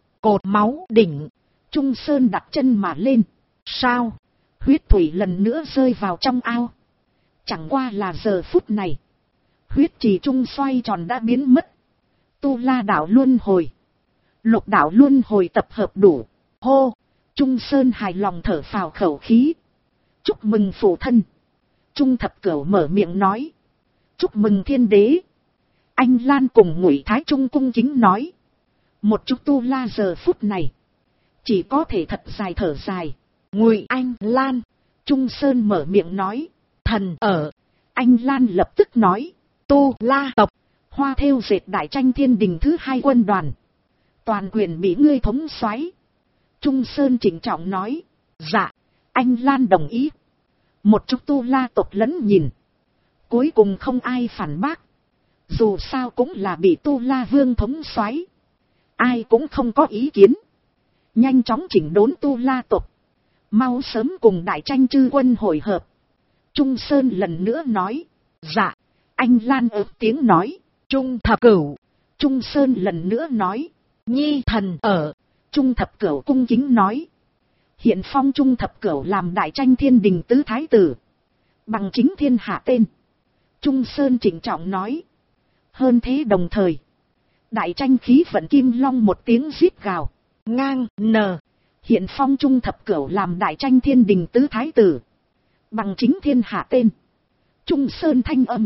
máu đỉnh. Trung Sơn đặt chân mà lên. Sao? Huyết thủy lần nữa rơi vào trong ao. Chẳng qua là giờ phút này, huyết trì trung xoay tròn đã biến mất. Tu La đạo luân hồi, Lục đạo luân hồi tập hợp đủ. Hô! Trung Sơn hài lòng thở phào khẩu khí. Chúc mừng phụ thân. Trung Thập Cửu mở miệng nói. Chúc mừng thiên đế. Anh Lan cùng Ngụy Thái Trung cung kính nói. Một chút Tu La giờ phút này, chỉ có thể thật dài thở dài. Ngụy Anh Lan. Trung Sơn mở miệng nói. Thần ở. Anh Lan lập tức nói. Tu La tộc, Hoa Thêu Dệt Đại Tranh Thiên Đình thứ 2 quân đoàn, toàn quyền bị ngươi thống soái. Trung Sơn trịnh trọng nói. Dạ. Anh Lan đồng ý. Một chút Tu La tộc lẫn nhìn, cuối cùng không ai phản bác. Dù sao cũng là bị Tu La Vương thống soái, ai cũng không có ý kiến. Nhanh chóng chỉnh đốn Tu La tộc, mau sớm cùng Đại Tranh chư quân hội hợp. Trung Sơn lần nữa nói. Dạ. Anh Lan ớt tiếng nói. Trung Thập Cửu. Trung Sơn lần nữa nói. Nhi thần ở. Trung Thập Cửu cung kính nói. Hiện phong Trung Thập Cửu làm Đại Tranh Thiên Đình tứ thái tử, bằng chính thiên hạ tên. Trung Sơn trịnh trọng nói. Hơn thế đồng thời, Đại Tranh khí vận kim long một tiếng rít gào. Ngang nờ. Hiện phong Trung Thập Cửu làm Đại Tranh Thiên Đình tứ thái tử, bằng chính thiên hạ tên. Trung Sơn thanh âm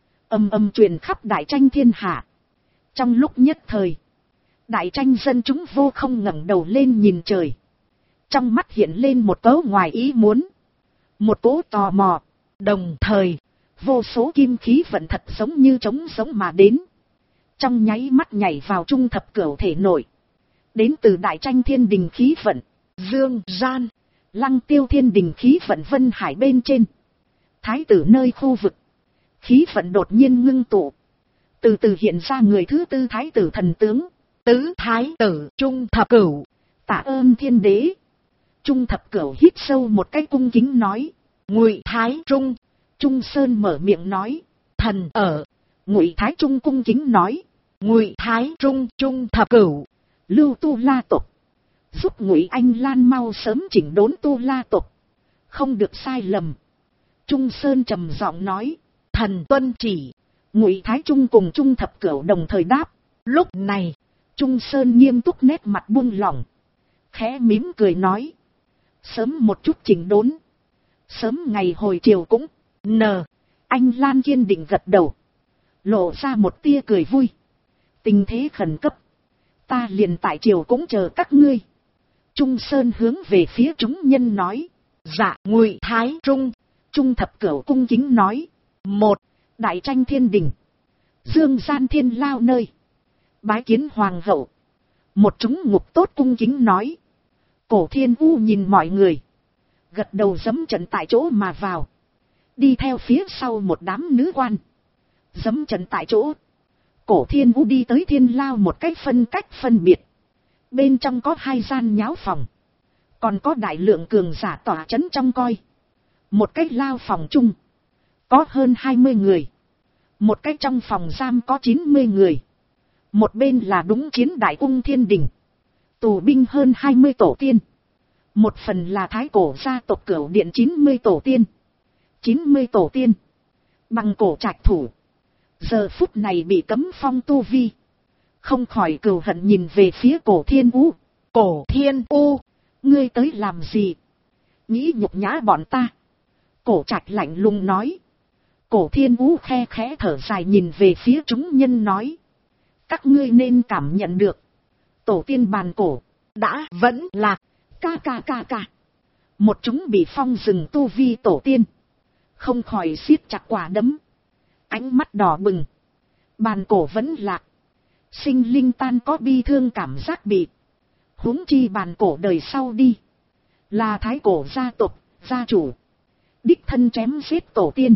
ầm truyền khắp Đại Tranh thiên hạ. Trong lúc nhất thời, Đại Tranh dân chúng vô không ngẩng đầu lên nhìn trời. Trong mắt hiện lên một cấu ngoài ý muốn, một cố tò mò. Đồng thời, vô số kim khí vận thật giống như trống sống mà đến, trong nháy mắt nhảy vào Trung Thập Cửu thể nội. Đến từ Đại Tranh Thiên Đình khí vận, Dương Gian, Lăng Tiêu Thiên Đình khí vận Vân Hải bên trên. Thái tử nơi khu vực, khí vận đột nhiên ngưng tụ, từ từ hiện ra người thứ tư thái tử thần tướng. Tứ thái tử Trung Thập Cửu. Tạ ơn thiên đế. Trung Thập Cửu hít sâu một cái cung kính nói. Ngụy Thái Trung. Trung Sơn mở miệng nói. Thần ở. Ngụy Thái Trung cung kính nói. Ngụy Thái Trung. Trung Thập Cửu. Lưu Tu La tộc, giúp Ngụy Anh Lan mau sớm chỉnh đốn Tu La tộc, không được sai lầm. Trung Sơn trầm giọng nói. Thần tuân chỉ. Ngụy Thái Trung cùng Trung Thập Cửu đồng thời đáp. Lúc này, Trung Sơn nghiêm túc nét mặt buông lỏng, khẽ mỉm cười nói. Sớm một chút chỉnh đốn, sớm ngày hồi chiều cũng. Anh Lan kiên định gật đầu, lộ ra một tia cười vui. Tình thế khẩn cấp, ta liền tại chiều cũng chờ các ngươi. Trung Sơn hướng về phía chúng nhân nói. Dạ. Ngụy Thái Trung. Trung Thập Cửu cung kính nói. Một. Đại Tranh Thiên Đình, Dương Gian Thiên Lao nơi, bái kiến hoàng hậu. Một chúng ngục tốt cung kính nói. Cổ Thiên U nhìn mọi người, gật đầu giẫm trận tại chỗ mà vào, đi theo phía sau một đám nữ quan. Giẫm trận tại chỗ, Cổ Thiên U đi tới Thiên Lao một cách phân biệt. Bên trong có 2 gian nháo phòng, còn có đại lượng cường giả tỏa chấn trong coi. Một cái lao phòng chung có hơn 20 người, một cái trong phòng giam có 90 người. Một bên là đúng chiến đại ung thiên đình, tù binh hơn 20 tổ tiên. Một phần là thái cổ gia tộc Cửu Điện 90 tổ tiên. 90 tổ tiên bằng cổ trạch thủ, giờ phút này bị cấm phong tu vi, không khỏi cừu hận nhìn về phía Cổ Thiên U. Cổ Thiên U, ngươi tới làm gì? Nghĩ nhục nhã bọn ta? Cổ Trạch lạnh lùng nói. Cổ Thiên Vũ khe khẽ thở dài nhìn về phía chúng nhân nói. Các ngươi nên cảm nhận được. Tổ tiên bàn cổ. Đã vẫn lạc. Ca. Một chúng bị phong rừng tu vi tổ tiên. Không khỏi siết chặt quả đấm. Ánh mắt đỏ bừng. Bàn cổ vẫn lạc. Sinh linh tan có bi thương cảm giác bị. Huống chi bàn cổ đời sau đi. Là thái cổ gia tộc, gia chủ. Đích thân chém giết tổ tiên.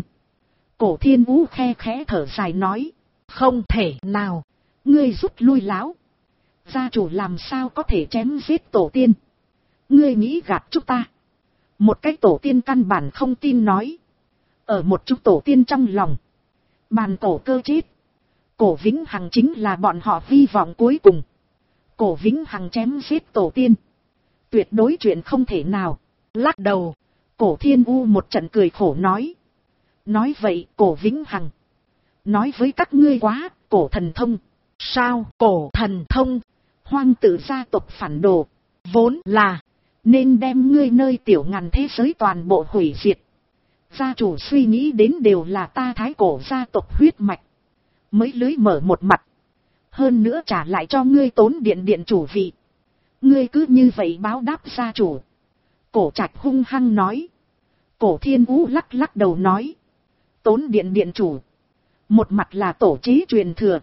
Cổ Thiên Vũ khe khẽ thở dài nói. Không thể nào. Ngươi rút lui láo. Gia chủ làm sao có thể chém giết tổ tiên. Ngươi nghĩ gạt chúng ta. Một cái tổ tiên căn bản không tin nói. Ở một chút tổ tiên trong lòng. Bàn cổ cơ chết. Cổ Vĩnh Hằng chính là bọn họ hy vọng cuối cùng. Cổ Vĩnh Hằng chém giết tổ tiên. Tuyệt đối chuyện không thể nào. Lắc đầu. Cổ Thiên U một trận cười khổ nói. Nói vậy cổ Vĩnh Hằng. Nói với các ngươi quá, cổ thần thông. Sao cổ thần thông? Hoang tử gia tộc phản đồ. Vốn là. Nên đem ngươi nơi tiểu ngàn thế giới toàn bộ hủy diệt. Gia chủ suy nghĩ đến đều là ta thái cổ gia tộc huyết mạch. Mới lưới mở một mặt. Hơn nữa trả lại cho ngươi tốn điện chủ vị. Ngươi cứ như vậy báo đáp gia chủ. Cổ Trạch hung hăng nói. Cổ Thiên Vũ lắc đầu nói. Tốn điện chủ. Một mặt là tổ chế truyền thừa.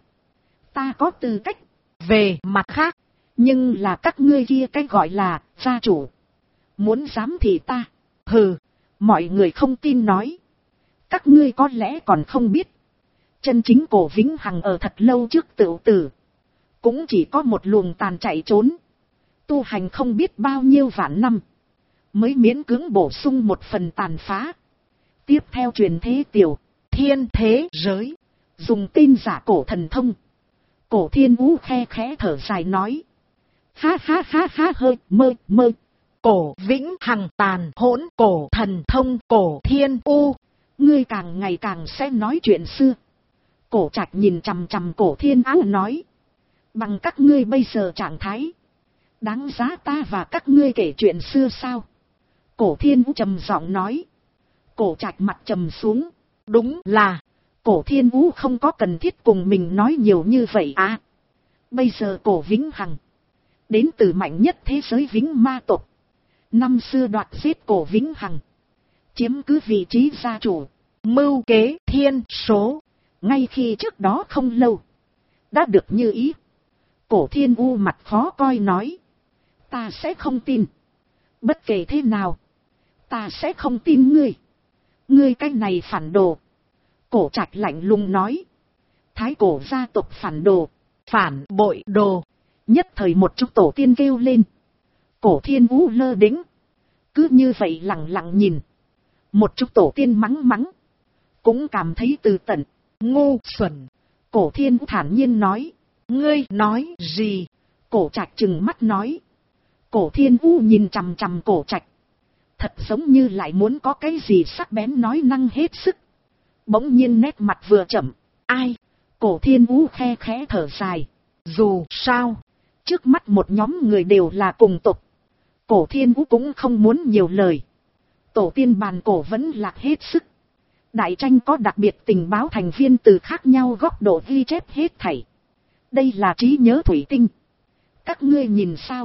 Ta có tư cách. Về mặt khác. Nhưng là các ngươi kia cách gọi là gia chủ. Muốn dám thì ta. Hừ. Mọi người không tin nói. Các ngươi có lẽ còn không biết. Chân chính cổ Vĩnh Hằng ở thật lâu trước tự tử. Cũng chỉ có một luồng tàn chạy trốn. Tu hành không biết bao nhiêu vạn năm. Mới miễn cưỡng bổ sung một phần tàn phá. Tiếp theo truyền thế tiểu. Thiên thế giới. Dùng tên giả cổ thần thông. Cổ Thiên Vũ khe khẽ thở dài nói. Ha hơi mơ. Cổ Vĩnh Hằng tàn hỗn cổ thần thông cổ Thiên U. Ngươi càng ngày càng sẽ nói chuyện xưa. Cổ Trạch nhìn chằm chằm cổ Thiên Áo nói. Bằng các ngươi bây giờ trạng thái. Đáng giá ta và các ngươi kể chuyện xưa sao? Cổ Thiên Vũ trầm giọng nói. Cổ Trạch mặt trầm xuống. Đúng là. Cổ Thiên Vũ không có cần thiết cùng mình nói nhiều như vậy à. Bây giờ cổ Vĩnh Hằng. Đến từ mạnh nhất thế giới Vĩnh Ma tộc. Năm xưa đoạt giết cổ Vĩnh Hằng. Chiếm cứ vị trí gia chủ. Mưu kế thiên số. Ngay khi trước đó không lâu. Đã được như ý. Cổ Thiên U mặt khó coi nói. Ta sẽ không tin. Bất kể thế nào. Ta sẽ không tin ngươi. Ngươi cái này phản đồ. Cổ Trạch lạnh lùng nói. Thái cổ gia tộc phản đồ. Phản bội đồ. Nhất thời một chút tổ tiên kêu lên. Cổ Thiên Vũ lơ đĩnh. Cứ như vậy lặng lặng nhìn. Một chút tổ tiên mắng. Cũng cảm thấy từ tận. Ngu xuẩn. Cổ Thiên Vũ thản nhiên nói. Ngươi nói gì? Cổ Trạch trừng mắt nói. Cổ Thiên Vũ nhìn chằm chằm Cổ Trạch. Thật giống như lại muốn có cái gì sắc bén nói năng hết sức. Bỗng nhiên nét mặt vừa chậm. Ai? Cổ Thiên Vũ khe khẽ thở dài. Dù sao. Trước mắt một nhóm người đều là cùng tộc. Cổ Thiên Vũ cũng không muốn nhiều lời. Tổ tiên bàn cổ vẫn lạc hết sức. Đại tranh có đặc biệt tình báo thành viên từ khác nhau góc độ ghi chép hết thảy. Đây là trí nhớ thủy tinh. Các ngươi nhìn sao?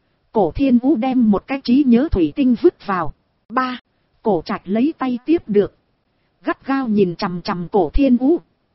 Cổ Thiên Vũ đem một cái trí nhớ thủy tinh vứt vào. Ba. Cổ Trạch lấy tay tiếp được. Gắt gao nhìn chằm chằm Cổ Thiên Vũ.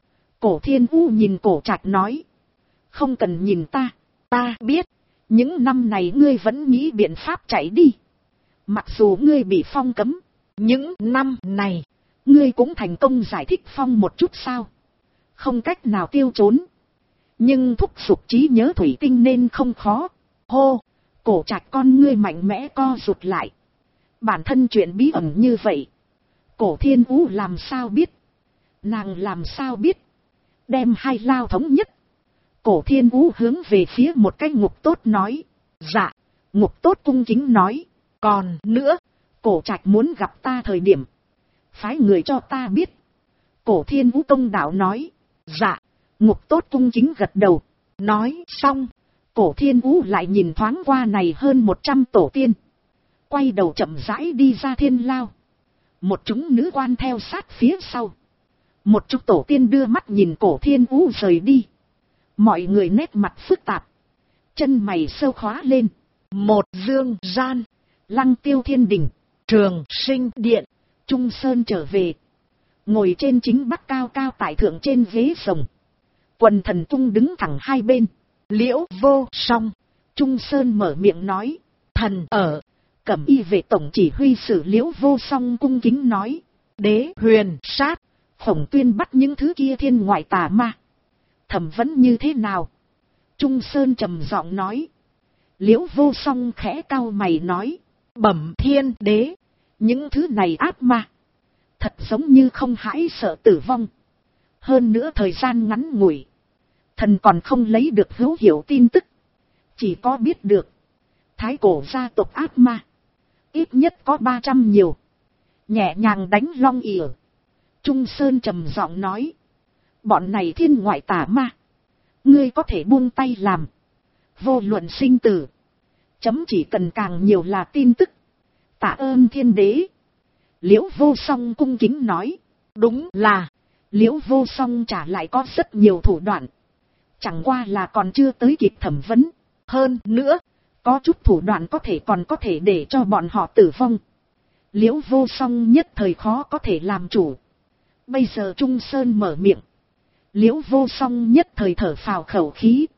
Cổ Thiên Vũ nhìn Cổ Trạch nói. Không cần nhìn ta. Ta biết. Những năm này ngươi vẫn nghĩ biện pháp chạy đi. Mặc dù ngươi bị phong cấm. Những năm này. Ngươi cũng thành công giải thích phong một chút sao. Không cách nào tiêu trốn. Nhưng thúc giục trí nhớ thủy tinh nên không khó. Hô. Cổ Trạch con ngươi mạnh mẽ co rụt lại. Bản thân chuyện bí ẩn như vậy. Cổ Thiên Vũ làm sao biết. Nàng làm sao biết. Đem hai lao thống nhất. Cổ Thiên Vũ hướng về phía một cái ngục tốt nói. Dạ. Ngục tốt cung kính nói. Còn nữa. Cổ Trạch muốn gặp ta thời điểm. Phái người cho ta biết. Cổ Thiên Vũ công đạo nói. Dạ. Ngục tốt cung kính gật đầu. Nói xong. Cổ Thiên Vũ lại nhìn thoáng qua này hơn 100 tổ tiên. Quay đầu chậm rãi đi ra thiên lao. Một chúng nữ quan theo sát phía sau. Một chút tổ tiên đưa mắt nhìn Cổ Thiên Vũ rời đi. Mọi người nét mặt phức tạp. Chân mày sâu khóa lên. Một dương gian. Lăng Tiêu Thiên Đình. Trường Sinh Điện. Trung Sơn trở về. Ngồi trên chính bắc cao cao tại thượng trên ghế rồng. Quần thần tung đứng thẳng hai bên. Liễu Vô Song. Trung Sơn mở miệng nói. Thần ở. Cẩm y vệ tổng chỉ huy sử Liễu Vô Song cung kính nói. Đế huyền sát. Khổng Tuyên bắt những thứ kia thiên ngoại tà ma. Thẩm vấn như thế nào? Trung Sơn trầm giọng nói. Liễu Vô Song khẽ cau mày nói. Bẩm thiên đế. Những thứ này ác ma. Thật giống như không hãi sợ tử vong. Hơn nữa thời gian ngắn ngủi. Thần còn không lấy được hữu hiệu tin tức. Chỉ có biết được. Thái cổ gia tộc ác ma. Ít nhất có 300 nhiều. Nhẹ nhàng đánh long ỉa. Trung Sơn trầm giọng nói. Bọn này thiên ngoại tà ma. Ngươi có thể buông tay làm. Vô luận sinh tử. Chấm chỉ cần càng nhiều là tin tức. Tạ ơn thiên đế. Liễu Vô Song cung kính nói. Đúng là. Liễu Vô Song trả lại có rất nhiều thủ đoạn. Chẳng qua là còn chưa tới kịp thẩm vấn. Hơn nữa. Có chút thủ đoạn còn có thể để cho bọn họ tử vong. Liễu Vô Song nhất thời khó có thể làm chủ. Bây giờ Trung Sơn mở miệng. Liễu Vô Song nhất thời thở phào khẩu khí.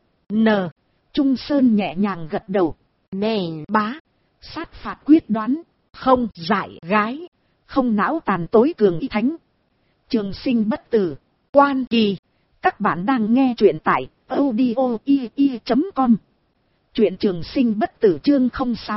Trung Sơn nhẹ nhàng gật đầu. Nền bá. Sát phạt quyết đoán. Không dại gái. Không não tàn tối cường y thánh. Trường sinh bất tử. Quan kỳ. Các bạn đang nghe truyện tại audio.com. Truyện Trường Sinh bất tử chương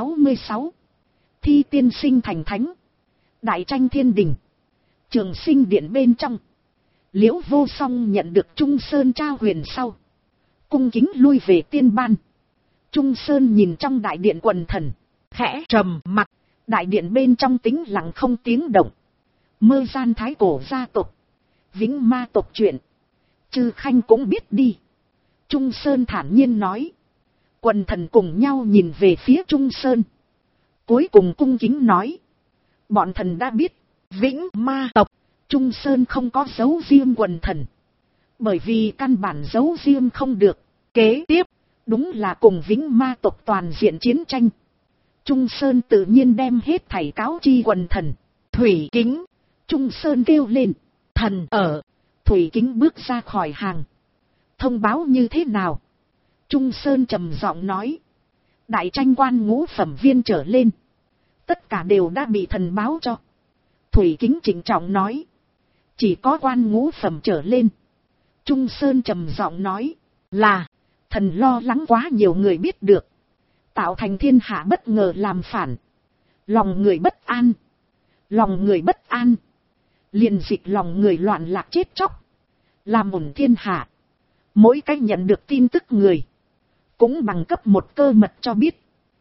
066. Thi tiên sinh thành thánh. Đại tranh thiên đình. Trường Sinh điện bên trong. Liễu Vô Song nhận được Trung Sơn trao huyền sau. Cung kính lui về tiên ban. Trung Sơn nhìn trong đại điện quần thần. Khẽ trầm mặt. Đại điện bên trong tĩnh lặng không tiếng động. Mơ gian thái cổ gia tộc. Vĩnh ma tộc chuyện. Chư Khanh cũng biết đi. Trung Sơn thản nhiên nói. Quần thần cùng nhau nhìn về phía Trung Sơn. Cuối cùng cung kính nói. Bọn thần đã biết. Vĩnh ma tộc. Trung Sơn không có giấu riêng quần thần. Bởi vì căn bản giấu riêng không được. Kế tiếp. Đúng là cùng Vĩnh ma tộc toàn diện chiến tranh. Trung Sơn tự nhiên đem hết thảy cáo chi quần thần. Thủy Kính. Trung Sơn kêu lên. Thần ở. Thủy Kính bước ra khỏi hàng. Thông báo như thế nào? Trung Sơn trầm giọng nói. Đại tranh quan ngũ phẩm viên trở lên. Tất cả đều đã bị thần báo cho. Thủy Kính trịnh trọng nói. Chỉ có quan ngũ phẩm trở lên. Trung Sơn trầm giọng nói. Là. Thần lo lắng quá nhiều người biết được. Tạo thành thiên hạ bất ngờ làm phản. Lòng người bất an. Lòng người bất an. Liền dịch lòng người loạn lạc chết chóc. Làm ổn thiên hạ. Mỗi cách nhận được tin tức người. Cũng bằng cấp một cơ mật cho biết.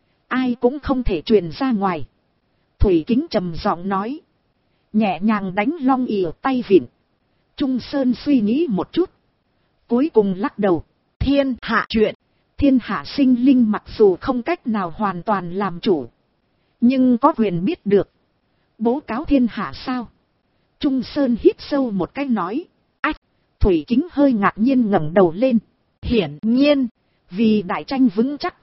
Ai cũng không thể truyền ra ngoài. Thủy Kính trầm giọng nói. Nhẹ nhàng đánh long ỉa tay vịn. Trung Sơn suy nghĩ một chút. Cuối cùng lắc đầu. Thiên hạ chuyện. Thiên hạ sinh linh mặc dù không cách nào hoàn toàn làm chủ. Nhưng có quyền biết được. Bố cáo thiên hạ sao? Trung Sơn hít sâu một cái nói. Ách! Thủy Kính hơi ngạc nhiên ngẩng đầu lên. Hiển nhiên. Vì đại tranh vững chắc.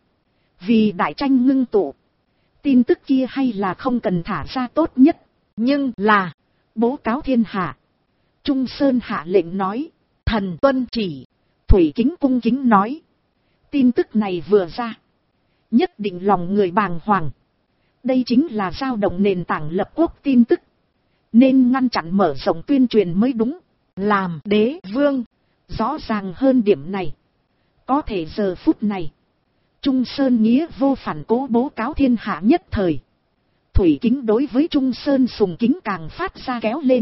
Vì đại tranh ngưng tụ. Tin tức kia hay là không cần thả ra tốt nhất. Nhưng là. Bố cáo thiên hạ. Trung Sơn hạ lệnh nói. Thần tuân chỉ. Thủy Kính cung kính nói. Tin tức này vừa ra. Nhất định lòng người bàng hoàng. Đây chính là dao động nền tảng lập quốc tin tức. Nên ngăn chặn mở rộng tuyên truyền mới đúng. Làm đế vương. Rõ ràng hơn điểm này. Có thể giờ phút này. Trung Sơn nghĩa vô phản cố bố cáo thiên hạ nhất thời. Thủy Kính đối với Trung Sơn sùng kính càng phát ra kéo lên.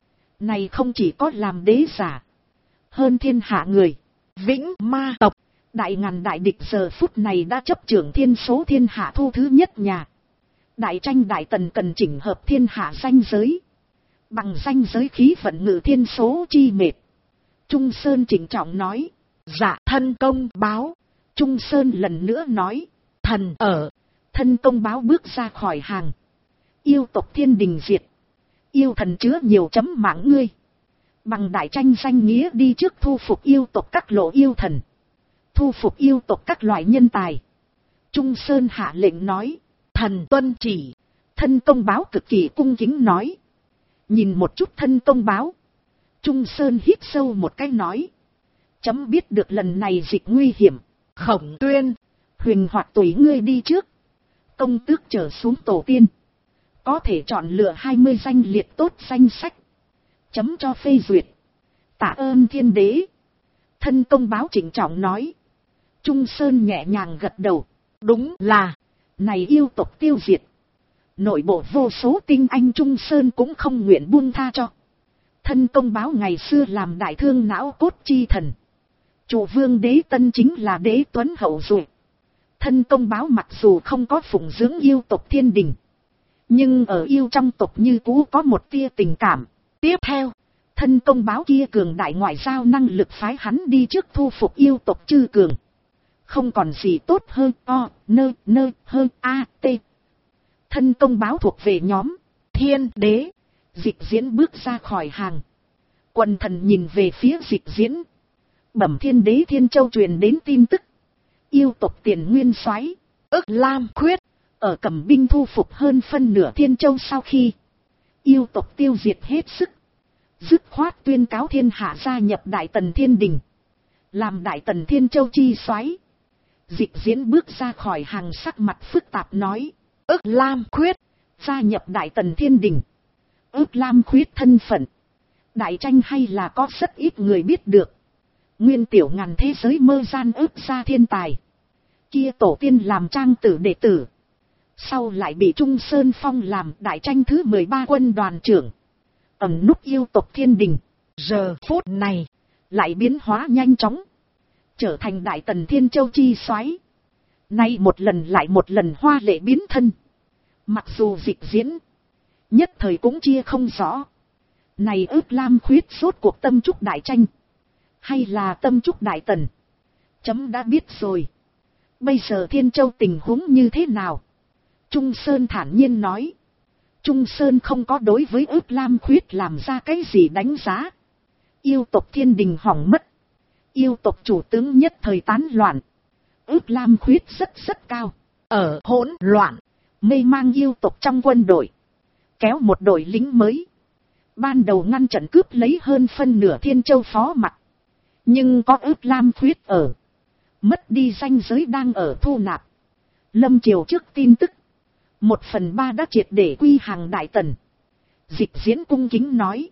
Này không chỉ có làm đế giả. Hơn thiên hạ người. Vĩnh ma tộc. Đại ngàn đại địch giờ phút này đã chấp trưởng thiên số thiên hạ thu thứ nhất nhà. Đại tranh đại tần cần chỉnh hợp thiên hạ danh giới. Bằng danh giới khí vận ngự thiên số chi mệt. Trung Sơn chỉnh trọng nói. Dạ thân công báo. Trung Sơn lần nữa nói. Thần ở. Thân công báo bước ra khỏi hàng. Yêu tộc thiên đình diệt. Yêu thần chứa nhiều chấm mạng ngươi. Bằng đại tranh danh nghĩa đi trước thu phục yêu tộc các lộ yêu thần. Thu phục yêu tộc các loại nhân tài. Trung Sơn hạ lệnh nói. Thần tuân chỉ. Thân công báo cực kỳ cung kính nói. Nhìn một chút thân công báo. Trung Sơn hít sâu một cái nói. Chấm biết được lần này dịch nguy hiểm. Khổng Tuyên. Huỳnh Hoạt tùy ngươi đi trước. Công tước trở xuống tổ tiên. Có thể chọn lựa 20 danh liệt tốt danh sách. Chấm cho phê duyệt. Tạ ơn thiên đế. Thân công báo trịnh trọng nói. Trung Sơn nhẹ nhàng gật đầu. Đúng là. Này yêu tộc tiêu diệt. Nội bộ vô số tinh anh Trung Sơn cũng không nguyện buông tha cho. Thân công báo ngày xưa làm đại thương não cốt chi thần. Chủ vương đế tân chính là đế tuấn hậu duệ. Thân công báo mặc dù không có phụng dưỡng yêu tộc thiên đình. Nhưng ở yêu trong tộc như cũ có một tia tình cảm. Tiếp theo, thân công báo kia cường đại ngoại giao năng lực phái hắn đi trước thu phục yêu tộc chư cường. Không còn gì tốt hơn hơn a.t. Thân công báo thuộc về nhóm thiên đế. Dịch diễn bước ra khỏi hàng. Quần thần nhìn về phía dịch diễn. Bẩm thiên đế Thiên Châu truyền đến tin tức. Yêu tộc Tiền Nguyên Soái Ức Lam Khuyết ở cầm binh thu phục hơn phân nửa Thiên Châu sau khi yêu tộc tiêu diệt hết sức. Dứt khoát tuyên cáo thiên hạ gia nhập Đại Tần Thiên Đình. Làm Đại Tần Thiên Châu chi soái. Dịch diễn bước ra khỏi hàng sắc mặt phức tạp nói. Ức Lam Khuyết gia nhập Đại Tần Thiên Đình. Ức Lam Khuyết thân phận. Đại tranh hay là có rất ít người biết được. Nguyên tiểu ngàn thế giới mơ gian ức gia thiên tài. Kia tổ tiên làm trang tử đệ tử. Sau lại bị Trung Sơn phong làm đại tranh thứ 13 quân đoàn trưởng. Ẩn núp yêu tộc Thiên Đình. Giờ phút này lại biến hóa nhanh chóng. Trở thành Đại Tần Thiên Châu chi soái. Nay một lần lại một lần hoa lệ biến thân. Mặc dù dịch diễn. Nhất thời cũng chia không rõ. Này Ức Lam Khuyết rốt cuộc tâm trúc đại tranh. Hay là tâm trúc Đại Tần. Chấm đã biết rồi. Bây giờ Thiên Châu tình huống như thế nào? Trung Sơn thản nhiên nói. Trung Sơn không có đối với Ức Lam Khuyết làm ra cái gì đánh giá. Yêu tộc Thiên Đình hỏng mất. Yêu tộc chủ tướng nhất thời tán loạn. Ức Lam Khuyết rất cao. Ở hỗn loạn. Mê mang yêu tộc trong quân đội. Kéo một đội lính mới. Ban đầu ngăn trận cướp lấy hơn phân nửa Thiên Châu phó mặc. Nhưng có Ức Lam Khuyết ở. Mất đi ranh giới đang ở thu nạp. Lâm Triều trước tin tức. 1/3 đã triệt để quy hàng Đại Tần. Dịch diễn cung kính nói.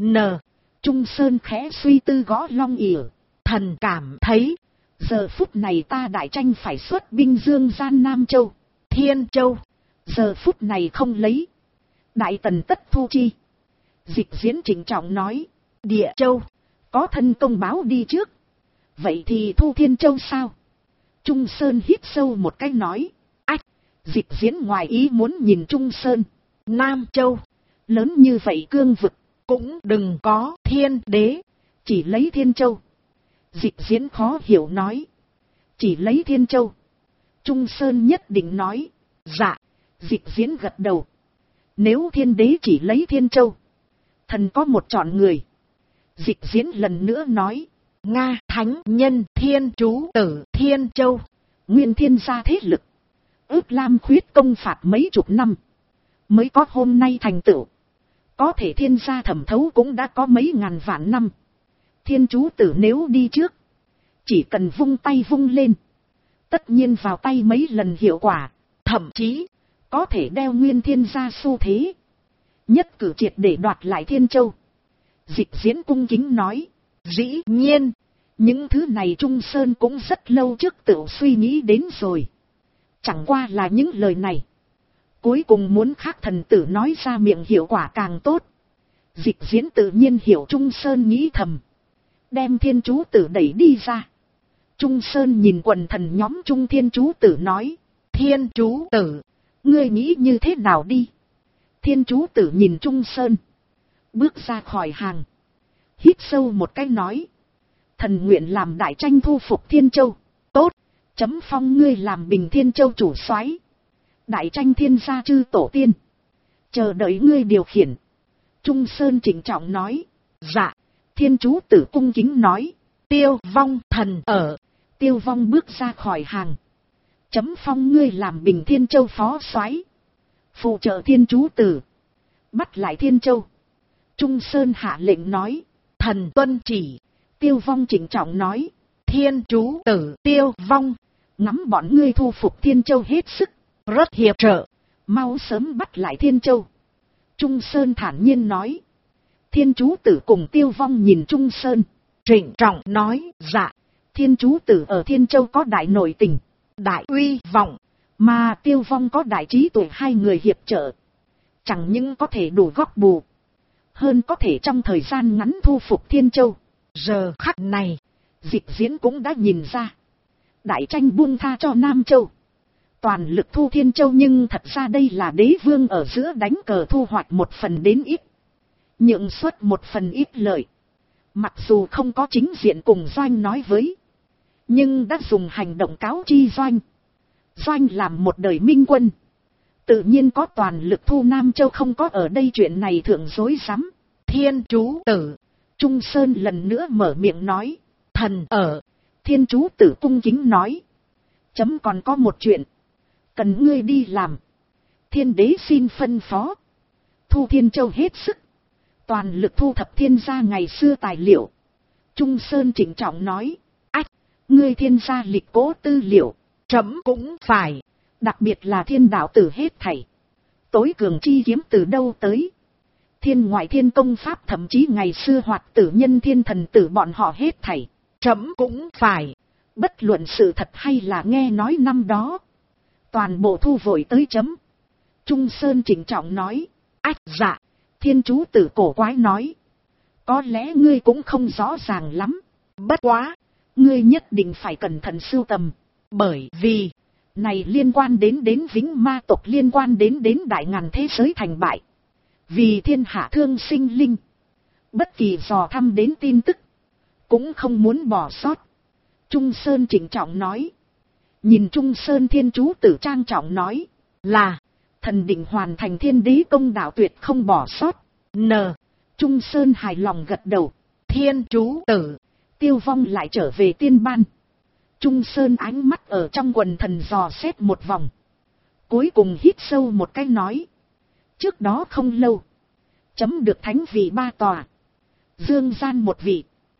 Trung Sơn khẽ suy tư gõ long ỉa. Thần cảm thấy. Giờ phút này ta đại tranh phải xuất binh dương gian Nam Châu. Thiên Châu. Giờ phút này không lấy. Đại Tần tất thu chi. Dịch diễn trịnh trọng nói. Địa Châu. Có thân công báo đi trước. Vậy thì thu Thiên Châu sao? Trung Sơn hít sâu một cái nói. Ách. Dịch diễn ngoài ý muốn nhìn Trung Sơn. Nam Châu. Lớn như vậy cương vực. Cũng đừng có thiên đế. Chỉ lấy Thiên Châu. Dịch diễn khó hiểu nói. Chỉ lấy Thiên Châu. Trung Sơn nhất định nói. Dạ. Dịch diễn gật đầu. Nếu thiên đế chỉ lấy Thiên Châu. Thần có một chọn người. Dịch diễn lần nữa nói. Nga thánh nhân thiên chú tử Thiên Châu. Nguyên thiên gia thế lực. Ức Lam Khuyết công phạt mấy chục năm. Mới có hôm nay thành tựu. Có thể thiên gia thẩm thấu cũng đã có mấy ngàn vạn năm. Thiên chú tử nếu đi trước. Chỉ cần vung tay vung lên. Tất nhiên vào tay mấy lần hiệu quả. Thậm chí có thể đeo nguyên thiên gia xu thế. Nhất cử triệt để đoạt lại Thiên Châu. Dịch diễn cung kính nói. Dĩ nhiên. Những thứ này Trung Sơn cũng rất lâu trước tự suy nghĩ đến rồi. Chẳng qua là những lời này. Cuối cùng muốn khác thần tử nói ra miệng hiệu quả càng tốt. Dịch diễn tự nhiên hiểu Trung Sơn nghĩ thầm. Đem Thiên chú tử đẩy đi ra. Trung Sơn nhìn quần thần nhóm Trung Thiên chú tử nói. Thiên chú tử. Ngươi nghĩ như thế nào đi? Thiên chú tử nhìn Trung Sơn. Bước ra khỏi hàng. Hít sâu một cái nói. Thần nguyện làm đại tranh thu phục Thiên Châu. Tốt. Chấm phong ngươi làm Bình Thiên Châu chủ soái. Đại tranh thiên gia chư tổ tiên. Chờ đợi ngươi điều khiển. Trung Sơn trịnh trọng nói. Dạ. Thiên Chú Tử cung kính nói. Tiêu Vong thần ở. Tiêu Vong bước ra khỏi hàng. Chấm phong ngươi làm Bình Thiên Châu phó soái, phụ trợ Thiên Chú Tử, bắt lại Thiên Châu. Trung Sơn hạ lệnh nói. Thần tuân chỉ. Tiêu Vong chỉnh trọng nói. Thiên Chú Tử Tiêu Vong, ngắm bọn ngươi thu phục Thiên Châu hết sức, rất hiệp trợ, mau sớm bắt lại Thiên Châu. Trung Sơn thản nhiên nói. Thiên Chú Tử cùng Tiêu Vong nhìn Trung Sơn, trịnh trọng nói. Dạ. Thiên Chú Tử ở Thiên Châu có đại nội tình, đại uy vọng, mà Tiêu Vong có đại trí tuệ, hai người hiệp trợ, chẳng những có thể đủ góp bù, hơn có thể trong thời gian ngắn thu phục Thiên Châu. Giờ khắc này, Dịch Diễn cũng đã nhìn ra, đại tranh buông tha cho Nam Châu, toàn lực thu Thiên Châu, nhưng thật ra đây là đế vương ở giữa đánh cờ thu hoạch một phần đến ít, nhượng suất một phần ít lợi. Mặc dù không có chính diện cùng Doanh nói với, nhưng đã dùng hành động cáo chi Doanh. Doanh làm một đời minh quân, tự nhiên có toàn lực thu Nam Châu, không có ở đây chuyện này thượng dối rắm. Thiên Chú Tử. Trung Sơn lần nữa mở miệng nói. Thần ở. Thiên Chú Tử cung kính nói. Chấm còn có một chuyện cần ngươi đi làm. Thiên đế xin phân phó, thu Thiên Châu hết sức, toàn lực thu thập Thiên gia ngày xưa tài liệu. Trung Sơn chỉnh trọng nói. Ách, ngươi Thiên gia lịch cố tư liệu, chấm cũng phải, đặc biệt là Thiên đạo tử hết thảy. Tối cường chi kiếm từ đâu tới? Thiên ngoại thiên công pháp, thậm chí ngày xưa hoạt tử nhân thiên thần tử bọn họ hết thảy, chấm cũng phải. Bất luận sự thật hay là nghe nói năm đó, toàn bộ thu vội tới chấm. Trung Sơn chỉnh trọng nói. Ách, dạ. Thiên Chú Tử cổ quái nói. Có lẽ ngươi cũng không rõ ràng lắm, bất quá ngươi nhất định phải cẩn thận sưu tầm, bởi vì này liên quan đến Vĩnh Ma tộc, liên quan đến đại ngàn thế giới thành bại, vì thiên hạ thương sinh linh, bất kỳ dò thăm đến tin tức cũng không muốn bỏ sót. Trung Sơn chỉnh trọng nói. Nhìn Trung Sơn, Thiên Chú Tử trang trọng nói. Là, thần định hoàn thành thiên đế công đạo, tuyệt không bỏ sót. Trung Sơn hài lòng gật đầu. Thiên Chú Tử. Tiêu Vong lại trở về tiên ban. Trung Sơn ánh mắt ở trong quần thần dò xét một vòng, cuối cùng hít sâu một cái nói. Trước đó không lâu, chấm được thánh vị 3 tòa, dương gian 1 vị,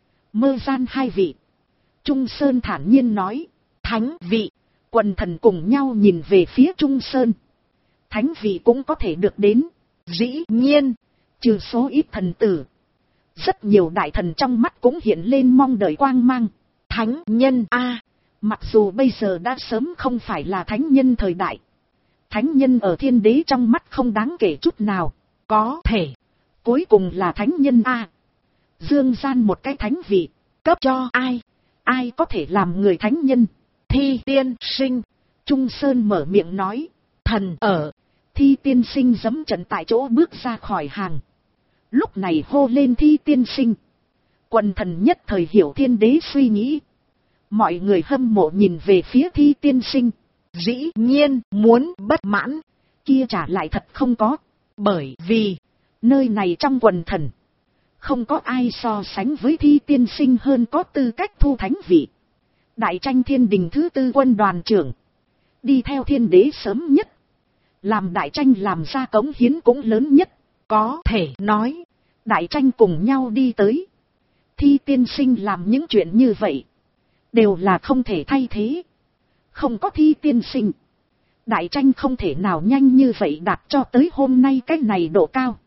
mơ gian 2 vị. Trung Sơn thản nhiên nói. Thánh vị. Quần thần cùng nhau nhìn về phía Trung Sơn. Thánh vị cũng có thể được đến. Dĩ nhiên, trừ số ít thần tử, rất nhiều đại thần trong mắt cũng hiện lên mong đợi quang mang. Thánh nhân a, mặc dù bây giờ đã sớm không phải là thánh nhân thời đại, thánh nhân ở thiên đế trong mắt không đáng kể chút nào, có thể cuối cùng là thánh nhân a. Dương gian 1 cái thánh vị, cấp cho ai? Ai có thể làm người thánh nhân? Thi Tiên Sinh. Trung Sơn mở miệng nói. Thần ở. Thi Tiên Sinh giẫm trận tại chỗ bước ra khỏi hàng, lúc này hô lên Thi Tiên Sinh. Quần thần nhất thời hiểu thiên đế suy nghĩ, mọi người hâm mộ nhìn về phía Thi Tiên Sinh. Dĩ nhiên muốn bất mãn kia trả lại thật không có, bởi vì nơi này trong quần thần không có ai so sánh với Thi Tiên Sinh hơn có tư cách thu thánh vị. Đại tranh thiên đình thứ 4 quân đoàn trưởng, đi theo thiên đế sớm nhất, làm đại tranh làm ra cống hiến cũng lớn nhất. Có thể nói, đại tranh cùng nhau đi tới, Thi Tiên Sinh làm những chuyện như vậy, đều là không thể thay thế. Không có Thi Tiên Sinh, đại tranh không thể nào nhanh như vậy đạt cho tới hôm nay cái này độ cao.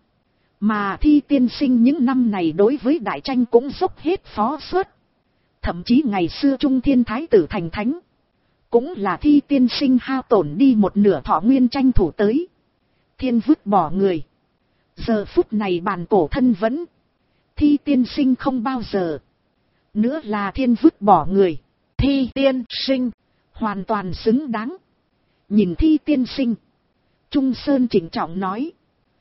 Mà Thi Tiên Sinh những năm này đối với đại tranh cũng dốc hết phó suất. Thậm chí ngày xưa Trung Thiên Thái tử thành thánh, cũng là Thi Tiên Sinh hao tổn đi một nửa thọ nguyên tranh thủ tới. Thiên vứt bỏ người, giờ phút này bàn cổ thân vẫn. Thi Tiên Sinh không bao giờ nữa là thiên vứt bỏ người. Thi Tiên Sinh hoàn toàn xứng đáng. Nhìn Thi Tiên Sinh, Trung Sơn chỉnh trọng nói.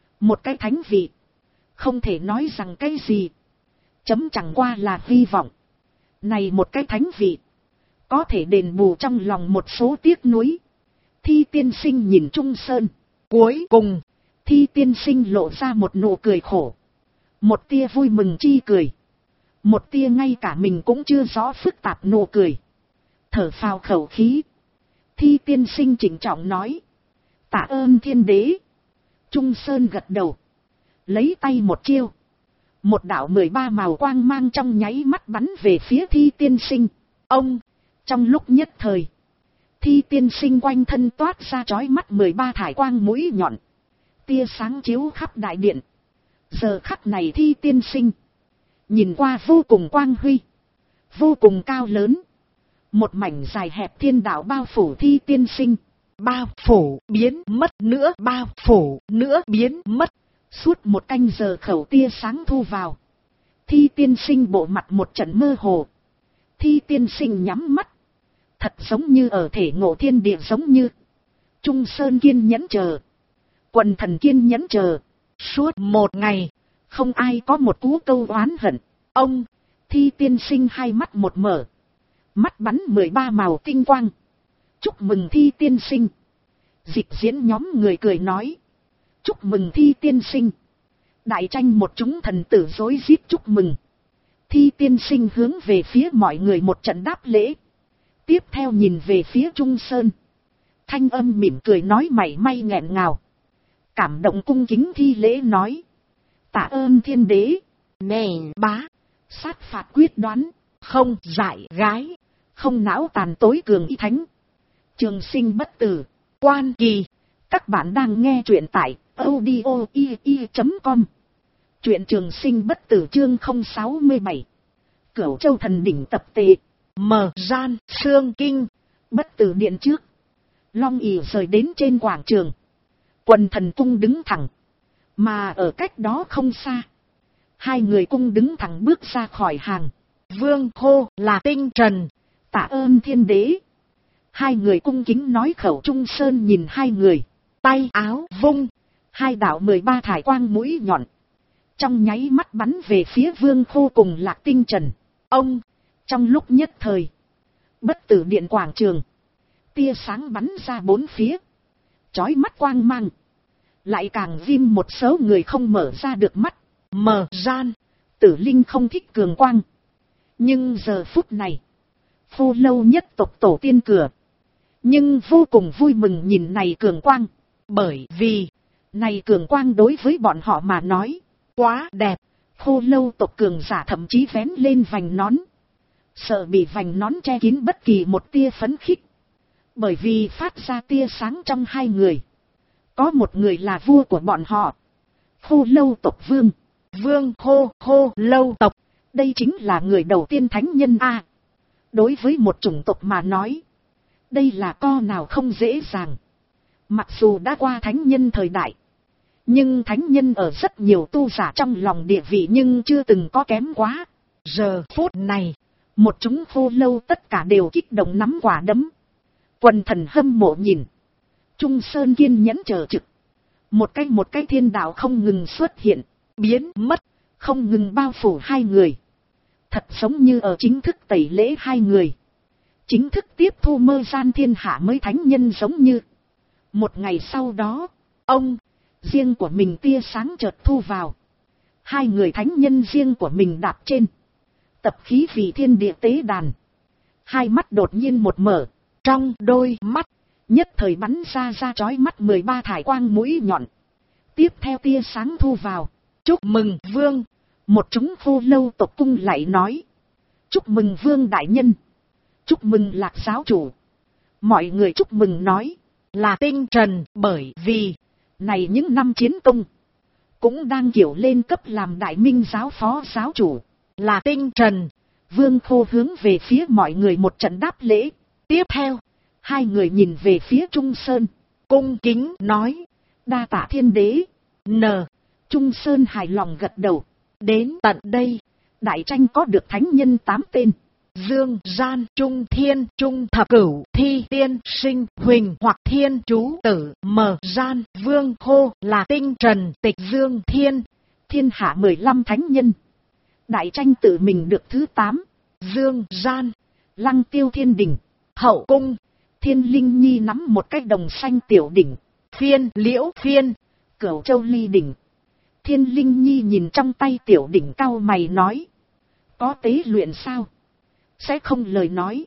1 cái thánh vị, không thể nói rằng cái gì, chấm chẳng qua là hy vọng này 1 cái thánh vị có thể đền bù trong lòng một số tiếc nuối. Thi Tiên Sinh nhìn Trung Sơn, cuối cùng Thi Tiên Sinh lộ ra một nụ cười khổ, một tia vui mừng chi cười. Một tia ngay cả mình cũng chưa rõ phức tạp nụ cười. Thở phào khẩu khí. Thi tiên sinh trịnh trọng nói. Tạ ơn thiên đế. Trung Sơn gật đầu. Lấy tay một chiêu. Một đạo 13 màu quang mang trong nháy mắt bắn về phía thi tiên sinh. Ông. Trong lúc nhất thời. Thi tiên sinh quanh thân toát ra chói mắt 13 thải quang mũi nhọn. Tia sáng chiếu khắp đại điện. Giờ khắc này thi tiên sinh. Nhìn qua vô cùng quang huy. Vô cùng cao lớn. Một mảnh dài hẹp thiên đạo bao phủ thi tiên sinh. Bao phủ biến mất nữa, bao phủ nữa biến mất. Suốt một canh giờ khẩu tia sáng thu vào. Thi tiên sinh bộ mặt một trận mơ hồ. Thi tiên sinh nhắm mắt. Thật giống như ở thể ngộ thiên địa giống như. Trung Sơn kiên nhẫn chờ. Quần thần kiên nhẫn chờ. Suốt một ngày. Không ai có một cú câu oán hận. Ông. Thi tiên sinh hai mắt một mở. Mắt bắn 13 màu tinh quang. Chúc mừng thi tiên sinh. Dịch diễn nhóm người cười nói. Chúc mừng thi tiên sinh. Đại tranh một chúng thần tử rối rít chúc mừng. Thi tiên sinh hướng về phía mọi người một trận đáp lễ. Tiếp theo nhìn về phía Trung Sơn. Thanh âm mỉm cười nói mảy may nghẹn ngào. Cảm động cung kính thi lễ nói. Tạ ơn thiên đế. Nè bá. Sát phạt quyết đoán. Không dại gái. Không não tàn tối cường y thánh. Trường sinh bất tử. Quan kỳ. Các bạn đang nghe truyện tại audio.com. Truyện trường sinh bất tử chương 067. Cửu Châu Thần Đỉnh tập tệ. Mở gian xương kinh. Bất tử điện trước. Long ỷ rời đến trên quảng trường. Quần thần cung đứng thẳng. Mà ở cách đó không xa. Hai người cung đứng thẳng bước ra khỏi hàng. Vương hô là Tinh Trần. Tạ ơn thiên đế. Hai người cung kính nói khẩu. Trung Sơn nhìn hai người. Tay áo vung. Hai đạo 13 thải quang mũi nhọn. Trong nháy mắt bắn về phía Vương Khô cùng Lạc Tinh Trần. Ông. Trong lúc nhất thời. Bất tử điện quảng trường. Tia sáng bắn ra bốn phía. Chói mắt quang mang. Lại càng ghim một số người không mở ra được mắt. Mở gian. Tử linh không thích cường quang. Nhưng giờ phút này. Phô Lâu nhất tộc tổ tiên cửa. Nhưng vô cùng vui mừng nhìn này cường quang. Bởi vì. Này cường quang đối với bọn họ mà nói. Quá đẹp. Phô Lâu tộc cường giả thậm chí vén lên vành nón. Sợ bị vành nón che kín bất kỳ một tia phấn khích. Bởi vì phát ra tia sáng trong hai người. Có một người là vua của bọn họ. Phô Lâu tộc vương. Vương hô Lâu tộc. Đây chính là người đầu tiên thánh nhân A. Đối với một chủng tộc mà nói. Đây là co nào không dễ dàng. Mặc dù đã qua thánh nhân thời đại. Nhưng thánh nhân ở rất nhiều tu giả trong lòng địa vị nhưng chưa từng có kém quá. Giờ phút này. Một chúng Phô Lâu tất cả đều kích động nắm quả đấm. Quần thần hâm mộ nhìn. Trung Sơn kiên nhẫn chờ trực. Một cái thiên đạo không ngừng xuất hiện. Biến mất. Không ngừng bao phủ hai người. Thật giống như ở chính thức tẩy lễ hai người. Chính thức tiếp thu mơ gian thiên hạ mới thánh nhân giống như. Một ngày sau đó. Ông. Riêng của mình tia sáng chợt thu vào. Hai người thánh nhân riêng của mình đạp trên. Tập khí vì thiên địa tế đàn. Hai mắt đột nhiên một mở. Trong đôi mắt. Nhất thời bắn ra chói mắt 13 thải quang mũi nhọn. Tiếp theo tia sáng thu vào. Chúc mừng vương. Một chúng Phô Lâu tộc cung lại nói. Chúc mừng vương đại nhân. Chúc mừng Lạc giáo chủ. Mọi người chúc mừng nói. Là Tinh Trần bởi vì. Này những năm chiến công. Cũng đang kiểu lên cấp làm đại minh giáo phó giáo chủ. Là Tinh Trần. Vương Khô hướng về phía mọi người một trận đáp lễ. Tiếp theo. Hai người nhìn về phía Trung Sơn. Cung kính nói. Đa tạ thiên đế. Trung Sơn hài lòng gật đầu. Đến tận đây. Đại tranh có được thánh nhân 8 tên. Dương Gian Trung Thiên Trung Thập Cửu Thi Tiên Sinh Huỳnh hoặc Thiên Chú Tử Mở Gian Vương Hô là Tinh Trần Tịch Dương Thiên. Thiên hạ 15 thánh nhân. Đại tranh tự mình được thứ 8. Dương Gian. Lăng Tiêu Thiên Đỉnh. Hậu Cung. Thiên Linh Nhi nắm một cái đồng xanh tiểu đỉnh. Phiên Liễu Phiên. Cửu Châu Ly Đỉnh. Thiên Linh Nhi nhìn trong tay tiểu đỉnh cau mày nói. Có tế luyện sao? Sẽ không lời nói.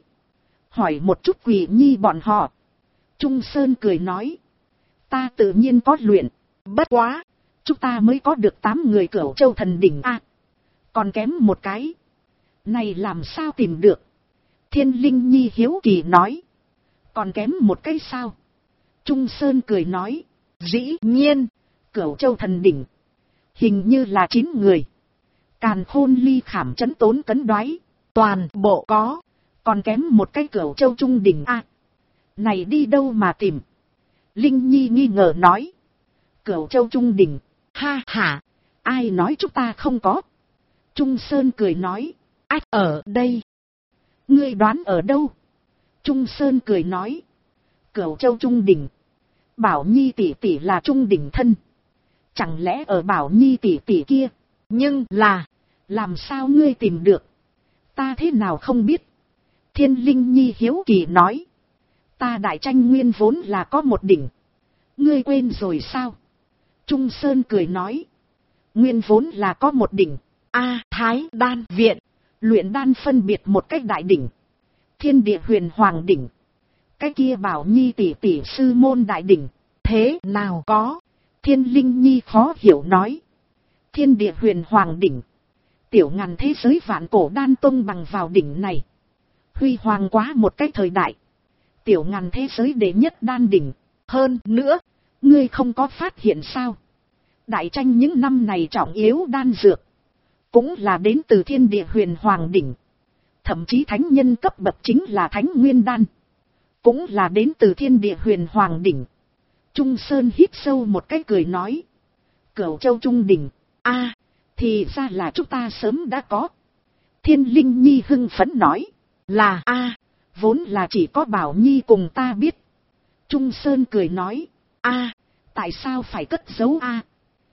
Hỏi một chút Quỷ Nhi bọn họ. Trung Sơn cười nói. Ta tự nhiên có luyện. Bất quá. Chúng ta mới có được 8 người Cửu Châu Thần Đỉnh a. Còn kém một cái. Này làm sao tìm được? Thiên Linh Nhi hiếu kỳ nói. Còn kém một cái sao? Trung Sơn cười nói. Dĩ nhiên. Cửu Châu Thần Đỉnh. Hình như là 9 người. Càn Khôn Ly Khảm Trấn Tốn Cấn Đoái. Toàn bộ có. Còn kém một cái Cửu Châu Trung Đỉnh a. Này đi đâu mà tìm? Linh Nhi nghi ngờ nói. Cửu Châu Trung Đỉnh. Ha ha. Ai nói chúng ta không có? Trung Sơn cười nói. Ách ở đây. Ngươi đoán ở đâu? Trung Sơn cười nói. Cửu Châu Trung Đỉnh. Bảo Nhi tỷ tỷ là Trung Đỉnh thân. Chẳng lẽ ở Bảo Nhi tỷ tỷ kia? Nhưng là. Làm sao ngươi tìm được? Ta thế nào không biết? Thiên Linh Nhi hiếu kỳ nói. Ta Đại Tranh Nguyên vốn là có một đỉnh. Ngươi quên rồi sao? Trung Sơn cười nói. Nguyên vốn là có một đỉnh. A Thái Đan Viện. Luyện đan phân biệt một cách đại đỉnh. Thiên Địa Huyền Hoàng đỉnh. Cái kia Bảo Nhi tỷ tỷ sư môn đại đỉnh. Thế nào có? Thiên Linh Nhi khó hiểu nói. Thiên Địa Huyền Hoàng đỉnh. Tiểu ngàn thế giới vạn cổ đan tông bằng vào đỉnh này. Huy hoàng quá một cái thời đại. Tiểu ngàn thế giới đệ nhất đan đỉnh. Hơn nữa, ngươi không có phát hiện sao? Đại Tranh những năm này trọng yếu đan dược. Cũng là đến từ Thiên Địa Huyền Hoàng đỉnh. Thậm chí thánh nhân cấp bậc chính là Thánh Nguyên đan. Cũng là đến từ Thiên Địa Huyền Hoàng đỉnh. Trung Sơn hít sâu một cái cười nói. Cửu Châu Trung đỉnh. A, thì ra là chúng ta sớm đã có. Thiên Linh Nhi hưng phấn nói. Là A, vốn là chỉ có Bảo Nhi cùng ta biết. Trung Sơn cười nói. A, tại sao phải cất giấu A?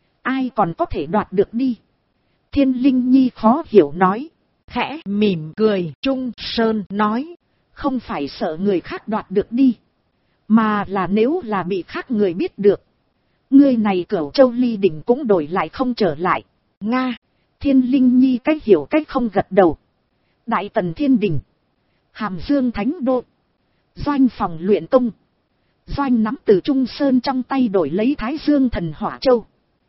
Ai còn có thể đoạt được đi? Thiên Linh Nhi khó hiểu nói. Khẽ mỉm cười. Trung Sơn nói. Không phải sợ người khác đoạt được đi. Mà là nếu là bị khác người biết được. Người này Cửu Châu Ly đỉnh cũng đổi lại không trở lại. Nga. Thiên Linh Nhi cách hiểu cách không gật đầu. Đại Tần Thiên Đình. Hàm Dương Thánh Đô. Doanh phòng luyện công. Doanh nắm từ Trung Sơn trong tay đổi lấy Thái Dương Thần Hỏa Châu.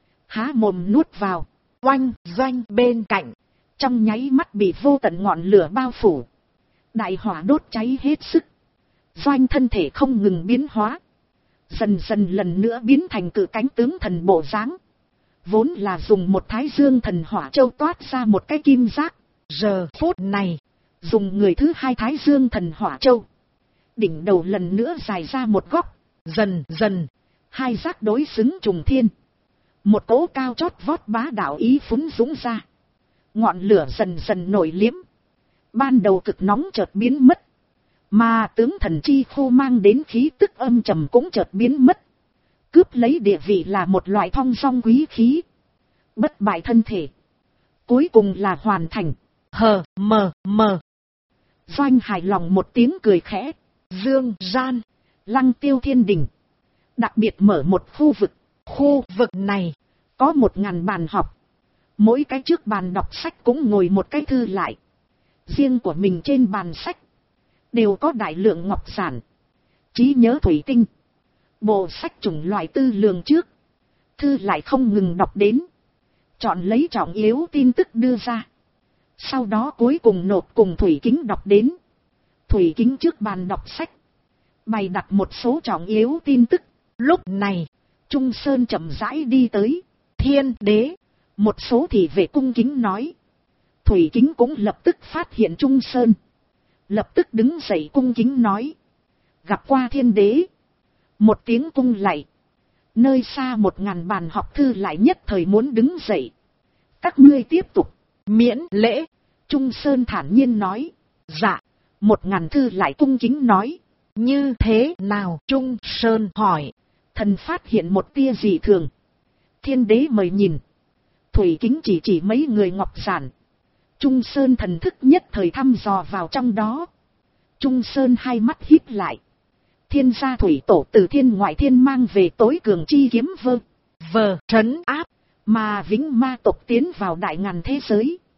Há mồm nuốt vào. Oanh, Doanh bên cạnh. Trong nháy mắt bị vô tận ngọn lửa bao phủ. Đại hỏa đốt cháy hết sức. Doanh thân thể không ngừng biến hóa. Dần dần lần nữa biến thành cự cánh tướng thần bộ dáng. Vốn là dùng một Thái Dương Thần Hỏa Châu toát ra một cái kim giác. Giờ phút này. Dùng người thứ hai Thái Dương Thần Hỏa Châu. Đỉnh đầu lần nữa dài ra một góc. Dần dần. Hai giác đối xứng trùng thiên. Một cỗ cao chót vót bá đạo ý phúng dũng ra. Ngọn lửa dần dần nổi liếm. Ban đầu cực nóng chợt biến mất. Mà tướng thần chi khô mang đến khí tức âm trầm cũng chợt biến mất. Cướp lấy địa vị là một loại thong dong quý khí. Bất bại thân thể. Cuối cùng là hoàn thành. Hờ mờ mờ. Doanh hài lòng một tiếng cười khẽ. Dương gian. Lăng Tiêu Thiên Đình. Đặc biệt mở một khu vực. Khu vực này. Có 1000 bàn học. Mỗi cái trước bàn đọc sách cũng ngồi một cái thư lại. Riêng của mình trên bàn sách. Đều có đại lượng ngọc giản. Trí nhớ thủy tinh. Bộ sách chủng loại tư lường trước. Thư lại không ngừng đọc đến. Chọn lấy trọng yếu tin tức đưa ra. Sau đó cuối cùng nộp cùng Thủy Kính đọc đến. Thủy Kính trước bàn đọc sách. Bày đặt một số trọng yếu tin tức. Lúc này, Trung Sơn chậm rãi đi tới. Thiên đế. Một số thị vệ cung kính nói. Thủy Kính cũng lập tức phát hiện Trung Sơn. Lập tức đứng dậy cung kính nói. Gặp qua thiên đế. Một tiếng cung lạy. Nơi xa 1000 bàn học thư lại nhất thời muốn đứng dậy. Các ngươi tiếp tục. Miễn lễ. Trung Sơn thản nhiên nói. Dạ. 1000 thư lại cung kính nói. Như thế nào? Trung Sơn hỏi. Thần phát hiện một tia dị thường. Thiên đế mời nhìn. Thủy Kính chỉ mấy người ngọc giản. Trung Sơn thần thức nhất thời thăm dò vào trong đó. Trung Sơn hai mắt híp lại. Thiên gia thủy tổ từ thiên ngoại thiên mang về tối cường chi kiếm vơ trấn áp. Mà Vĩnh Ma tộc tiến vào đại ngàn thế giới.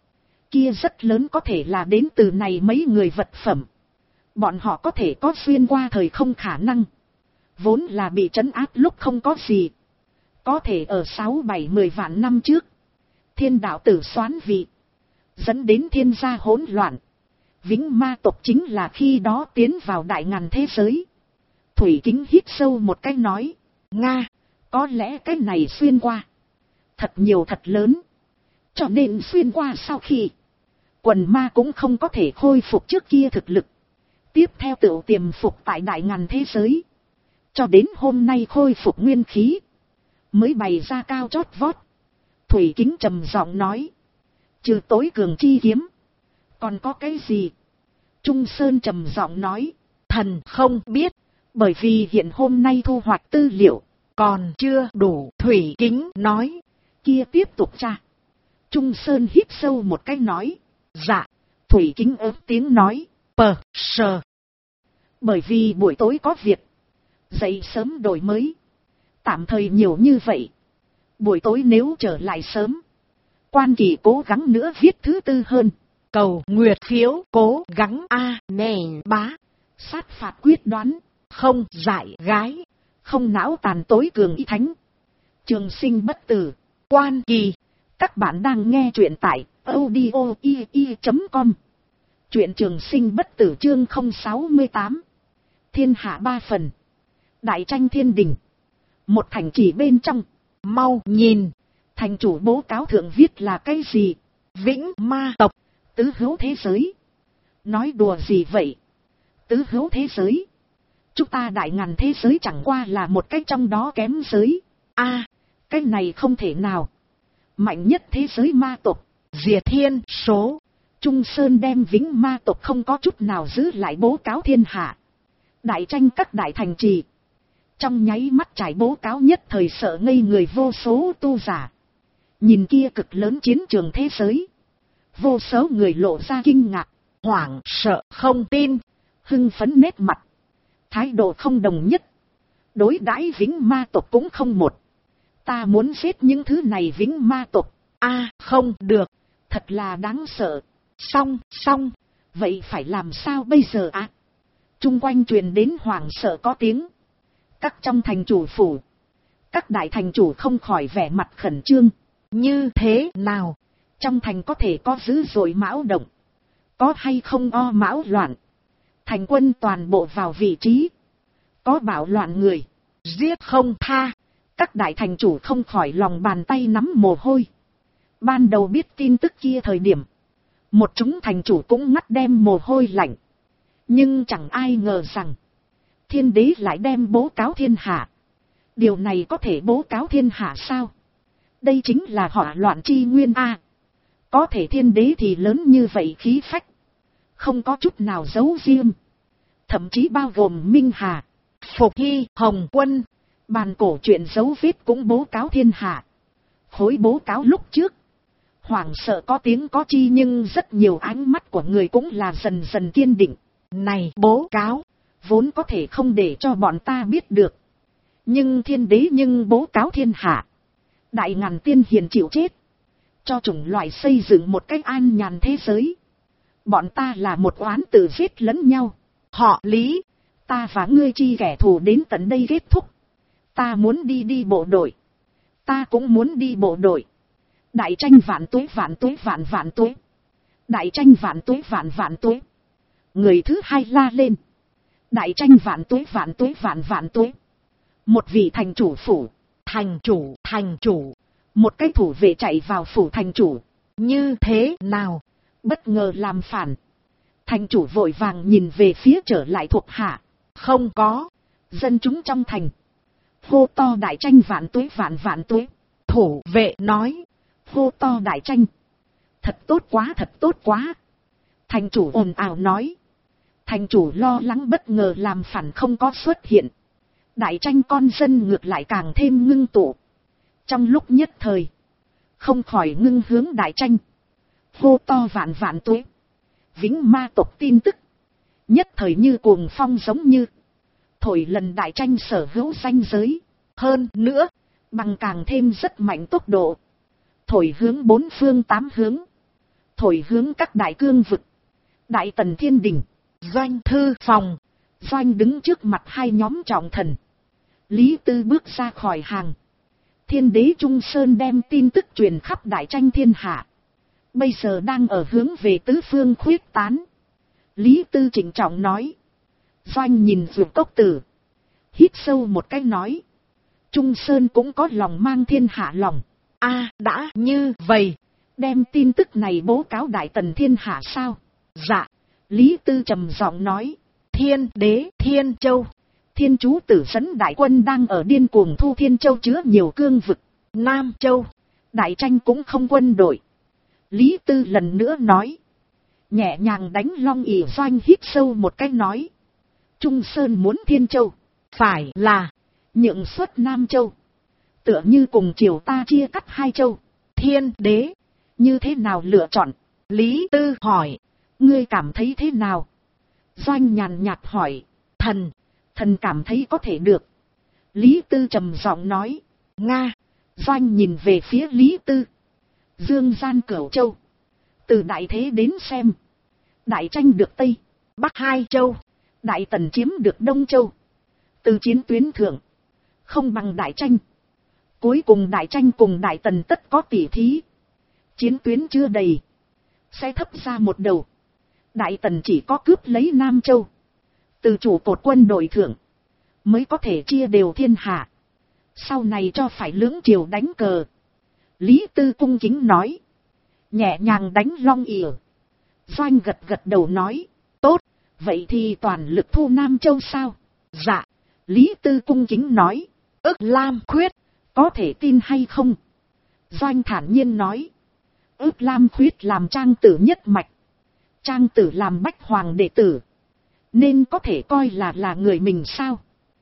Kia rất lớn có thể là đến từ này mấy người vật phẩm. Bọn họ có thể có xuyên qua thời không khả năng. Vốn là bị trấn áp lúc không có gì. Có thể ở 6-7-10 vạn năm trước. Thiên đạo tử xoán vị. Dẫn đến thiên gia hỗn loạn. Vĩnh ma tộc chính là khi đó tiến vào đại ngàn thế giới. Thủy Kính hít sâu một cái nói. Nga, có lẽ cái này xuyên qua. Thật nhiều thật lớn. Cho nên xuyên qua sau khi. Quần ma cũng không có thể khôi phục trước kia thực lực. Tiếp theo tự tiềm phục tại đại ngàn thế giới. Cho đến hôm nay khôi phục nguyên khí. Mới bày ra cao chót vót. Thủy Kính trầm giọng nói. Trừ tối cường chi kiếm. Còn có cái gì? Trung Sơn trầm giọng nói. Thần không biết. Bởi vì hiện hôm nay thu hoạch tư liệu. Còn chưa đủ. Thủy Kính nói. Kia tiếp tục tra. Trung Sơn hít sâu một cái nói. Dạ. Thủy Kính ớt tiếng nói. Sờ. Bởi vì buổi tối có việc. Dậy sớm đổi mới. Tạm thời nhiều như vậy. Buổi tối nếu trở lại sớm. Quan Kỳ cố gắng nữa viết thứ tư hơn. Cầu nguyệt phiếu cố gắng a nè bá. Sát phạt quyết đoán. Không dại gái. Không não tàn tối cường y thánh. Trường sinh bất tử. Quan Kỳ. Các bạn đang nghe truyện tại audio.com. Truyện trường sinh bất tử chương 068. Thiên hạ 3 phần. Đại tranh thiên đình. Một thành trì bên trong. Mau nhìn. Thành chủ bố cáo thượng viết là cái gì? Vĩnh ma tộc. Tứ hữu thế giới. Nói đùa gì vậy? Tứ hữu thế giới. Chúng ta đại ngàn thế giới chẳng qua là một cái trong đó kém giới. Cái này không thể nào. Mạnh nhất thế giới ma tộc. Diệt thiên số. Trung Sơn đem Vĩnh ma tộc không có chút nào giữ lại bố cáo thiên hạ. Đại tranh các đại thành trì. Trong nháy mắt trải bố cáo nhất thời sợ ngây người vô số tu giả. Nhìn kia cực lớn chiến trường thế giới. Vô số người lộ ra kinh ngạc, hoảng sợ không tin, hưng phấn nét mặt. Thái độ không đồng nhất. Đối đãi Vĩnh ma tộc cũng không một. Ta muốn giết những thứ này Vĩnh ma tộc. Không được. Thật là đáng sợ. Xong. Vậy phải làm sao bây giờ ạ? Trung quanh truyền đến hoảng sợ có tiếng. Các trong thành chủ phủ. Các đại thành chủ không khỏi vẻ mặt khẩn trương. Như thế nào? Trong thành có thể có dữ dội mão động. Có hay không o mão loạn? Thành quân toàn bộ vào vị trí. Có bạo loạn người. Giết không tha. Các đại thành chủ không khỏi lòng bàn tay nắm mồ hôi. Ban đầu biết tin tức kia thời điểm. Một chúng thành chủ cũng ngắt đem mồ hôi lạnh. Nhưng chẳng ai ngờ rằng. Thiên đế lại đem bố cáo thiên hạ. Điều này có thể bố cáo thiên hạ sao? Đây chính là hỏa loạn chi nguyên a. Có thể thiên đế thì lớn như vậy khí phách. Không có chút nào giấu riêng. Thậm chí bao gồm Minh Hà, Phục Hy, Hồng Quân. Bàn cổ chuyện dấu vết cũng bố cáo thiên hạ. Khối bố cáo lúc trước. Hoảng sợ có tiếng có chi nhưng rất nhiều ánh mắt của người cũng là dần dần kiên định. Này bố cáo. Vốn có thể không để cho bọn ta biết được. Nhưng thiên đế nhưng bố cáo thiên hạ. Đại ngàn tiên hiền chịu chết. Cho chủng loại xây dựng một cách an nhàn thế giới. Bọn ta là một oán tử giết lẫn nhau. Họ Lý. Ta và ngươi chi kẻ thù đến tận đây kết thúc. Ta muốn đi bộ đội. Ta cũng muốn đi bộ đội. Đại tranh vạn tuế vạn tuế vạn vạn tuế. Đại tranh vạn tuế vạn vạn tuế. Người thứ hai la lên. Đại tranh vạn tuế vạn tuế vạn vạn tuế. Một vị thành chủ phủ. Thành chủ. Một cái thủ vệ chạy vào phủ thành chủ. Như thế nào? Bất ngờ làm phản. Thành chủ vội vàng nhìn về phía trở lại thuộc hạ. Không có. Dân chúng trong thành. Hô to đại tranh vạn tuế vạn vạn tuế. Thủ vệ nói. Hô to đại tranh. Thật tốt quá thật tốt quá. Thành chủ ồn ào nói. Thành chủ lo lắng bất ngờ làm phản không có xuất hiện. Đại tranh con dân ngược lại càng thêm ngưng tụ. Trong lúc nhất thời. Không khỏi ngưng hướng đại tranh. Hô to vạn vạn tuế. Vĩnh ma tộc tin tức. Nhất thời như cuồng phong giống như. Thổi lần đại tranh sở hữu danh giới. Hơn nữa. Bằng càng thêm rất mạnh tốc độ. Thổi hướng bốn phương tám hướng. thổi hướng các đại cương vực. Đại tần thiên đình, doanh thư phòng. Doanh đứng trước mặt hai nhóm trọng thần. Lý Tư bước ra khỏi hàng. Thiên đế Trung Sơn đem tin tức truyền khắp đại tranh thiên hạ. Bây giờ đang ở hướng về tứ phương khuyết tán. Lý Tư trịnh trọng nói. Doanh nhìn Dược Cốc Tử. Hít sâu một cái nói. Trung Sơn cũng có lòng mang thiên hạ lòng. Đã như vậy. Đem tin tức này bố cáo đại tần thiên hạ sao? Dạ. Lý Tư trầm giọng nói. Thiên đế Thiên Châu. Thiên Chú Tử dẫn đại quân đang ở điên cuồng thu Thiên Châu chứa nhiều cương vực. Nam Châu. Đại tranh cũng không quân đội. Lý Tư lần nữa nói. Nhẹ nhàng đánh Long ỉ. Doanh hít sâu một cái nói. Trung Sơn muốn Thiên Châu. Phải là nhượng xuất Nam Châu. Tựa như cùng triều ta chia cắt hai châu. Thiên đế như thế nào lựa chọn? Lý Tư hỏi. Ngươi cảm thấy thế nào? Doanh nhàn nhạt hỏi. Thần cảm thấy có thể được. Lý Tư trầm giọng nói. Nga. Doanh nhìn về phía Lý Tư. Dương gian Cửu Châu. Từ đại thế đến xem. Đại tranh được Tây, Bắc hai châu. Đại tần chiếm được Đông Châu. Từ chiến tuyến thượng. Không bằng đại tranh. Cuối cùng đại tranh cùng đại tần tất có tỉ thí. Chiến tuyến chưa đầy. Sẽ thấp ra một đầu. Đại tần chỉ có cướp lấy Nam Châu. Từ chủ cột quân đội thượng. Mới có thể chia đều thiên hạ. Sau này cho phải lưỡng triều đánh cờ. Lý Tư cung kính nói. Nhẹ nhàng đánh Long ỉa. Doanh gật gật đầu nói. Tốt. Vậy thì toàn lực thu Nam Châu sao? Dạ. Lý Tư cung kính nói. Ức Lam Khuyết. Có thể tin hay không? Doanh thản nhiên nói. Ức Lam Khuyết làm trang tử nhất mạch. Trang tử làm bách hoàng đệ tử. Nên có thể coi là người mình sao?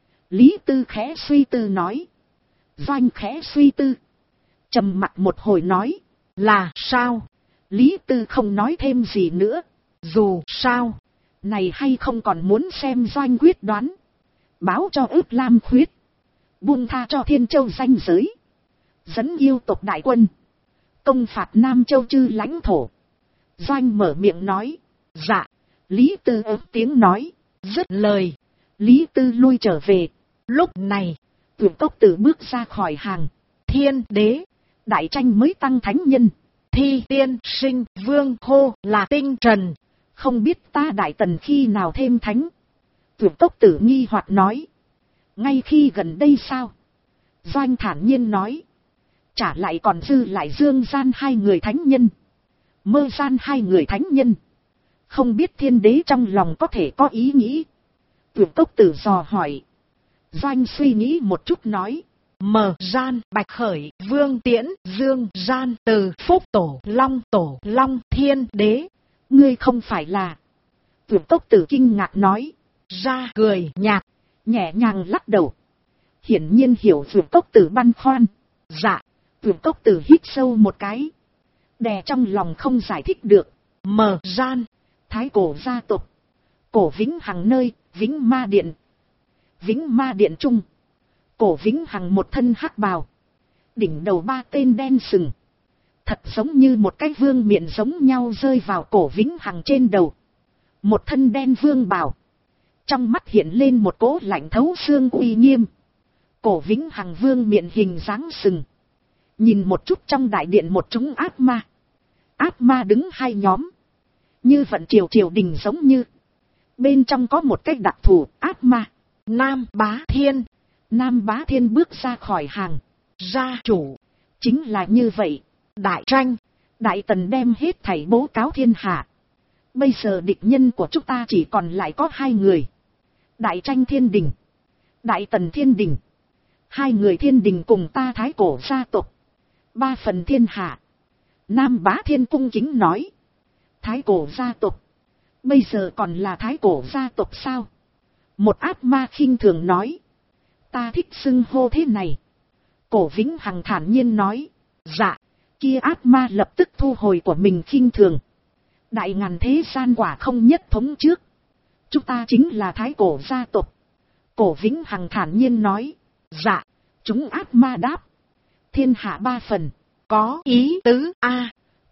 Lý Tư khẽ suy tư nói. Doanh khẽ suy tư. Trầm mặt một hồi nói. Là sao? Lý Tư không nói thêm gì nữa. Dù sao. Này hay không còn muốn xem Doanh quyết đoán. Báo cho Ức Lam Khuyết. Buông tha cho Thiên Châu danh giới. Dẫn yêu tộc đại quân. Công phạt Nam Châu chư lãnh thổ. Doanh mở miệng nói. Dạ. Lý Tư ớt tiếng nói. Dứt lời. Lý Tư lui trở về. Lúc này. Dược Cốc Tử bước ra khỏi hàng. Thiên đế. Đại tranh mới tăng thánh nhân. Thi tiên sinh vương hô là tinh trần. Không biết ta đại tần khi nào thêm thánh. Dược Cốc Tử nghi hoặc nói. Ngay khi gần đây sao? Doanh thản nhiên nói. Trả lại còn dư lại Dương gian hai người thánh nhân. Mơ gian hai người thánh nhân. Không biết thiên đế trong lòng có thể có ý nghĩ. Dược Cốc Tử dò hỏi. Doanh suy nghĩ một chút nói. Mờ gian Bạch Khởi Vương Tiễn Dương gian Từ Phúc Tổ Long Thiên Đế. Ngươi không phải là. Dược Cốc Tử kinh ngạc nói. Ra cười nhạt. Nhẹ nhàng lắc đầu. Hiển nhiên hiểu Dược Cốc Tử băn khoăn. Dạ. Dược Cốc Tử hít sâu một cái. Đè trong lòng không giải thích được. Mờ gian. Thái cổ gia tộc. Cổ Vĩnh Hằng nơi. Vĩnh Ma Điện. Vĩnh Ma Điện Trung. Cổ Vĩnh Hằng một thân hắc bào. Đỉnh đầu ba tên đen sừng. Thật giống như một cái vương miện giống nhau rơi vào cổ Vĩnh Hằng trên đầu. Một thân đen vương bào. Trong mắt hiện lên một cỗ lạnh thấu xương uy nghiêm. Cổ Vĩnh Hằng vương miện hình dáng sừng. Nhìn một chút trong đại điện một chúng ác ma. Ác ma đứng hai nhóm. Như vận triều đình giống như. Bên trong có một cái đặc thù ác ma. Nam Bá Thiên. Nam Bá Thiên bước ra khỏi hàng. Gia chủ. Chính là như vậy. Đại tranh. Đại tần đem hết thảy bố cáo thiên hạ. Bây giờ địch nhân của chúng ta chỉ còn lại có hai người. Đại tranh thiên đình. Đại tần thiên đình. Hai người thiên đình cùng ta thái cổ gia tộc. 3 phần thiên hạ. Nam Bá Thiên cung kính nói. Thái cổ gia tộc. Bây giờ còn là thái cổ gia tộc sao? Một ác ma khinh thường nói. Ta thích xưng hô thế này. Cổ Vĩnh Hằng thản nhiên nói. Dạ. Kia ác ma lập tức thu hồi của mình khinh thường. Đại ngàn thế gian quả không nhất thống trước. Chúng ta chính là thái cổ gia tộc. Cổ Vĩnh Hằng thản nhiên nói. Dạ. Chúng ác ma đáp. Thiên hạ 3 phần. Có ý tứ a.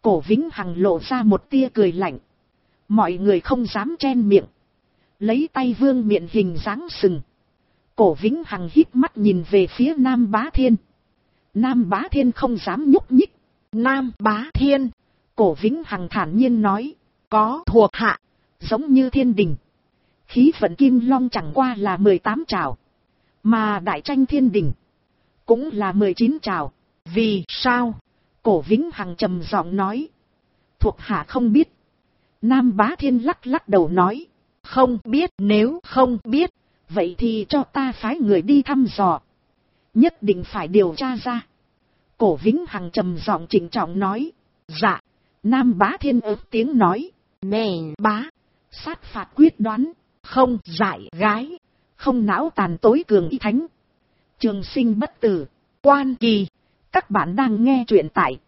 Cổ Vĩnh Hằng lộ ra một tia cười lạnh. Mọi người không dám chen miệng. Lấy tay vương miện hình dáng sừng. Cổ Vĩnh Hằng híp mắt nhìn về phía Nam Bá Thiên. Nam Bá Thiên không dám nhúc nhích. Nam Bá Thiên. Cổ Vĩnh Hằng thản nhiên nói. Có thuộc hạ. Giống như thiên đình. Khí vận Kim Long chẳng qua là 18 trào. Mà đại tranh thiên đình. Cũng là 19 trào. Vì sao? Cổ Vĩnh Hằng trầm giọng nói. Thuộc hạ không biết. Nam Bá Thiên lắc lắc đầu nói. Không biết, nếu không biết. Vậy thì cho ta phái người đi thăm dò. Nhất định phải điều tra ra. Cổ Vĩnh Hằng trầm giọng trịnh trọng nói. Dạ. Nam Bá Thiên ớt tiếng nói. Nè bá. Sát phạt quyết đoán. Không dại gái. Không não tàn tối cường y thánh. Trường sinh bất tử. Quan kỳ. Các bạn đang nghe truyện tại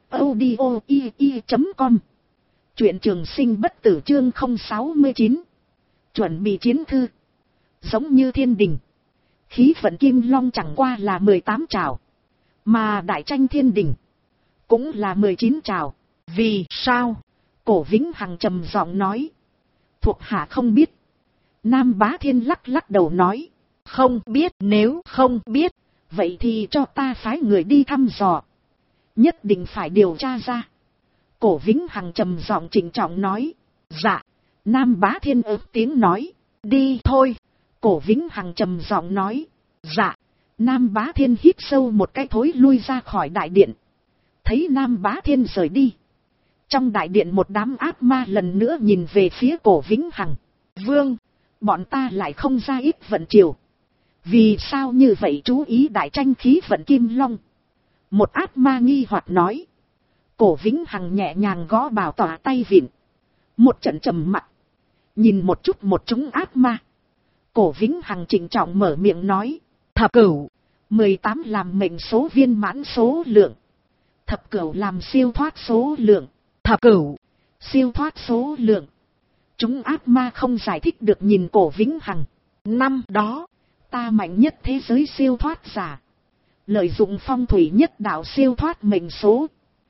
audio.com. Truyện trường sinh bất tử chương 069. Chuẩn bị chiến thư. Giống như thiên đình. Khí vận Kim Long chẳng qua là 18 trào. Mà đại tranh thiên đình. Cũng là 19 trào. Vì sao? Cổ Vĩnh Hằng trầm giọng nói. Thuộc hạ không biết. Nam Bá Thiên lắc lắc đầu nói. Không biết, nếu không biết. Vậy thì cho ta phái người đi thăm dò. Nhất định phải điều tra ra. Cổ Vĩnh Hằng trầm giọng trịnh trọng nói. Dạ. Nam Bá Thiên ớt tiếng nói. Đi thôi. Cổ Vĩnh Hằng trầm giọng nói. Dạ. Nam Bá Thiên hít sâu một cái thối lui ra khỏi đại điện. Thấy Nam Bá Thiên rời đi. Trong đại điện một đám ác ma lần nữa nhìn về phía Cổ Vĩnh Hằng. Vương. Bọn ta lại không ra ít vận triều. Vì sao như vậy chú ý đại tranh khí vận Kim Long? Một ác ma nghi hoặc nói. Cổ Vĩnh Hằng nhẹ nhàng gõ bảo tỏa tay vịn. Một trận trầm mặc. Nhìn một chút một chúng ác ma. Cổ Vĩnh Hằng trịnh trọng mở miệng nói. Thập cửu. 18 làm mệnh số viên mãn số lượng. Thập cửu làm siêu thoát số lượng. Thập cửu. Siêu thoát số lượng. Chúng ác ma không giải thích được nhìn Cổ Vĩnh Hằng. Năm đó. Ta mạnh nhất thế giới siêu thoát giả. Lợi dụng phong thủy nhất đạo siêu thoát mệnh số.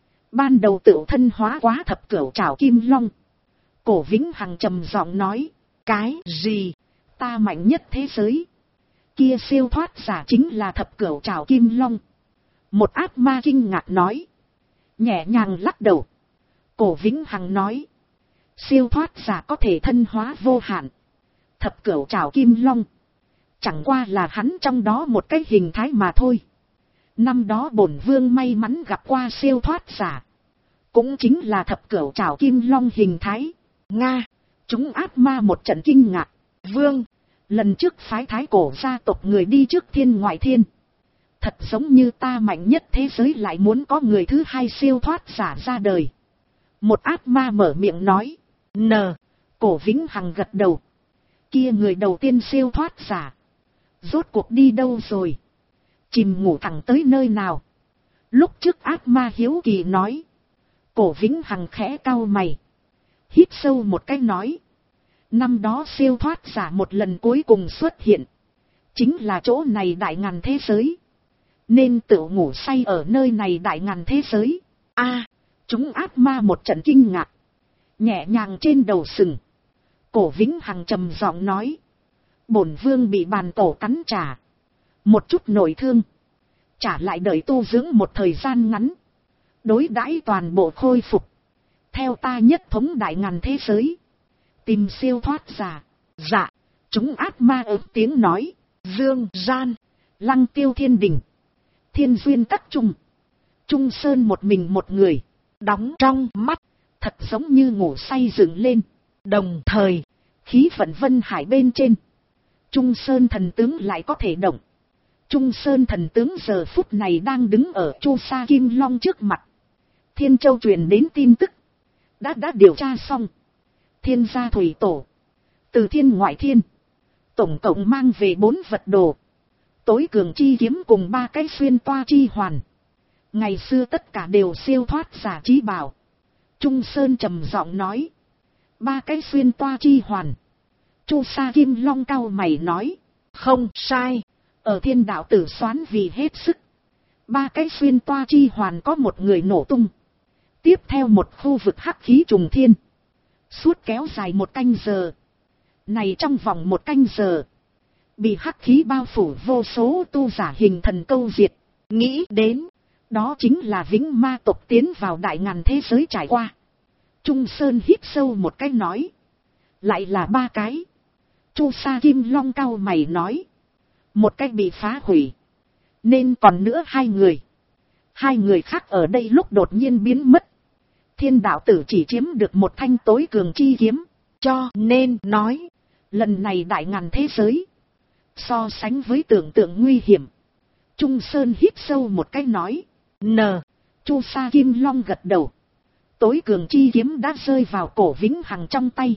Ban đầu tự thân hóa quá thập cửu trảo Kim Long. Cổ Vĩnh Hằng trầm giọng nói. Cái gì? Ta mạnh nhất thế giới. Kia siêu thoát giả chính là thập cửu trảo Kim Long. Một ác ma kinh ngạc nói. Nhẹ nhàng lắc đầu. Cổ Vĩnh Hằng nói. Siêu thoát giả có thể thân hóa vô hạn. Thập cửu trảo Kim Long. Chẳng qua là hắn trong đó một cái hình thái mà thôi. Năm đó bổn vương may mắn gặp qua siêu thoát giả. Cũng chính là thập cửu trảo Kim Long hình thái. Nga. Chúng ác ma một trận kinh ngạc. Vương. Lần trước phái thái cổ gia tộc người đi trước thiên ngoại thiên. Thật giống như ta mạnh nhất thế giới lại muốn có người thứ hai siêu thoát giả ra đời. Một ác ma mở miệng nói. N. Cổ Vĩnh Hằng gật đầu. Kia người đầu tiên siêu thoát giả. Rốt cuộc đi đâu rồi? Chìm ngủ thẳng tới nơi nào? Lúc trước ác ma hiếu kỳ nói. Cổ Vĩnh Hằng khẽ cau mày. Hít sâu một cái nói. Năm đó siêu thoát giả một lần cuối cùng xuất hiện. Chính là chỗ này đại ngàn thế giới. Nên tự ngủ say ở nơi này đại ngàn thế giới. A, chúng ác ma một trận kinh ngạc. Nhẹ nhàng trên đầu sừng. Cổ Vĩnh Hằng trầm giọng nói. Bổn vương bị bàn tổ cắn trả. Một chút nội thương. Trả lại đợi tu dưỡng một thời gian ngắn. Đối đãi toàn bộ khôi phục. Theo ta nhất thống đại ngàn thế giới. Tìm siêu thoát giả. Dạ. Chúng ác ma ớt tiếng nói. Dương gian. Lăng Tiêu Thiên Đình. Thiên duyên các trung. Trung Sơn một mình một người. Đóng trong mắt. Thật giống như ngủ say dựng lên. Đồng thời. Khí vận Vân Hải bên trên. Trung Sơn thần tướng lại có thể động. Trung Sơn thần tướng giờ phút này đang đứng ở Chu Sa Kim Long trước mặt. Thiên Châu truyền đến tin tức. Đã điều tra xong. Thiên gia thủy tổ. Từ thiên ngoại thiên. Tổng cộng mang về 4 vật đồ. Tối cường chi kiếm cùng 3 cái xuyên toa chi hoàn. Ngày xưa tất cả đều siêu thoát giả trí bảo. Trung Sơn trầm giọng nói. 3 cái xuyên toa chi hoàn. Chu Sa Kim Long cau mày nói. Không sai. Ở thiên đạo tử xoán vì hết sức. 3 cái xuyên toa chi hoàn có một người nổ tung. Tiếp theo một khu vực hắc khí trùng thiên. Suốt kéo dài 1 canh giờ. Này trong vòng 1 canh giờ. Bị hắc khí bao phủ vô số tu giả hình thần câu diệt. Nghĩ đến. Đó chính là vĩnh ma tộc tiến vào đại ngàn thế giới trải qua. Trung Sơn hít sâu một cái nói. Lại là 3 cái. Chu Sa Kim Long cau mày nói. Một cái bị phá hủy. Nên còn nữa 2 người. 2 người khác ở đây lúc đột nhiên biến mất. Thiên đạo tử chỉ chiếm được một thanh tối cường chi kiếm. Cho nên nói. Lần này đại ngàn thế giới. So sánh với tưởng tượng nguy hiểm. Trung Sơn hít sâu một cái nói. Chu Sa Kim Long gật đầu. Tối cường chi kiếm đã rơi vào cổ Vĩnh Hằng trong tay.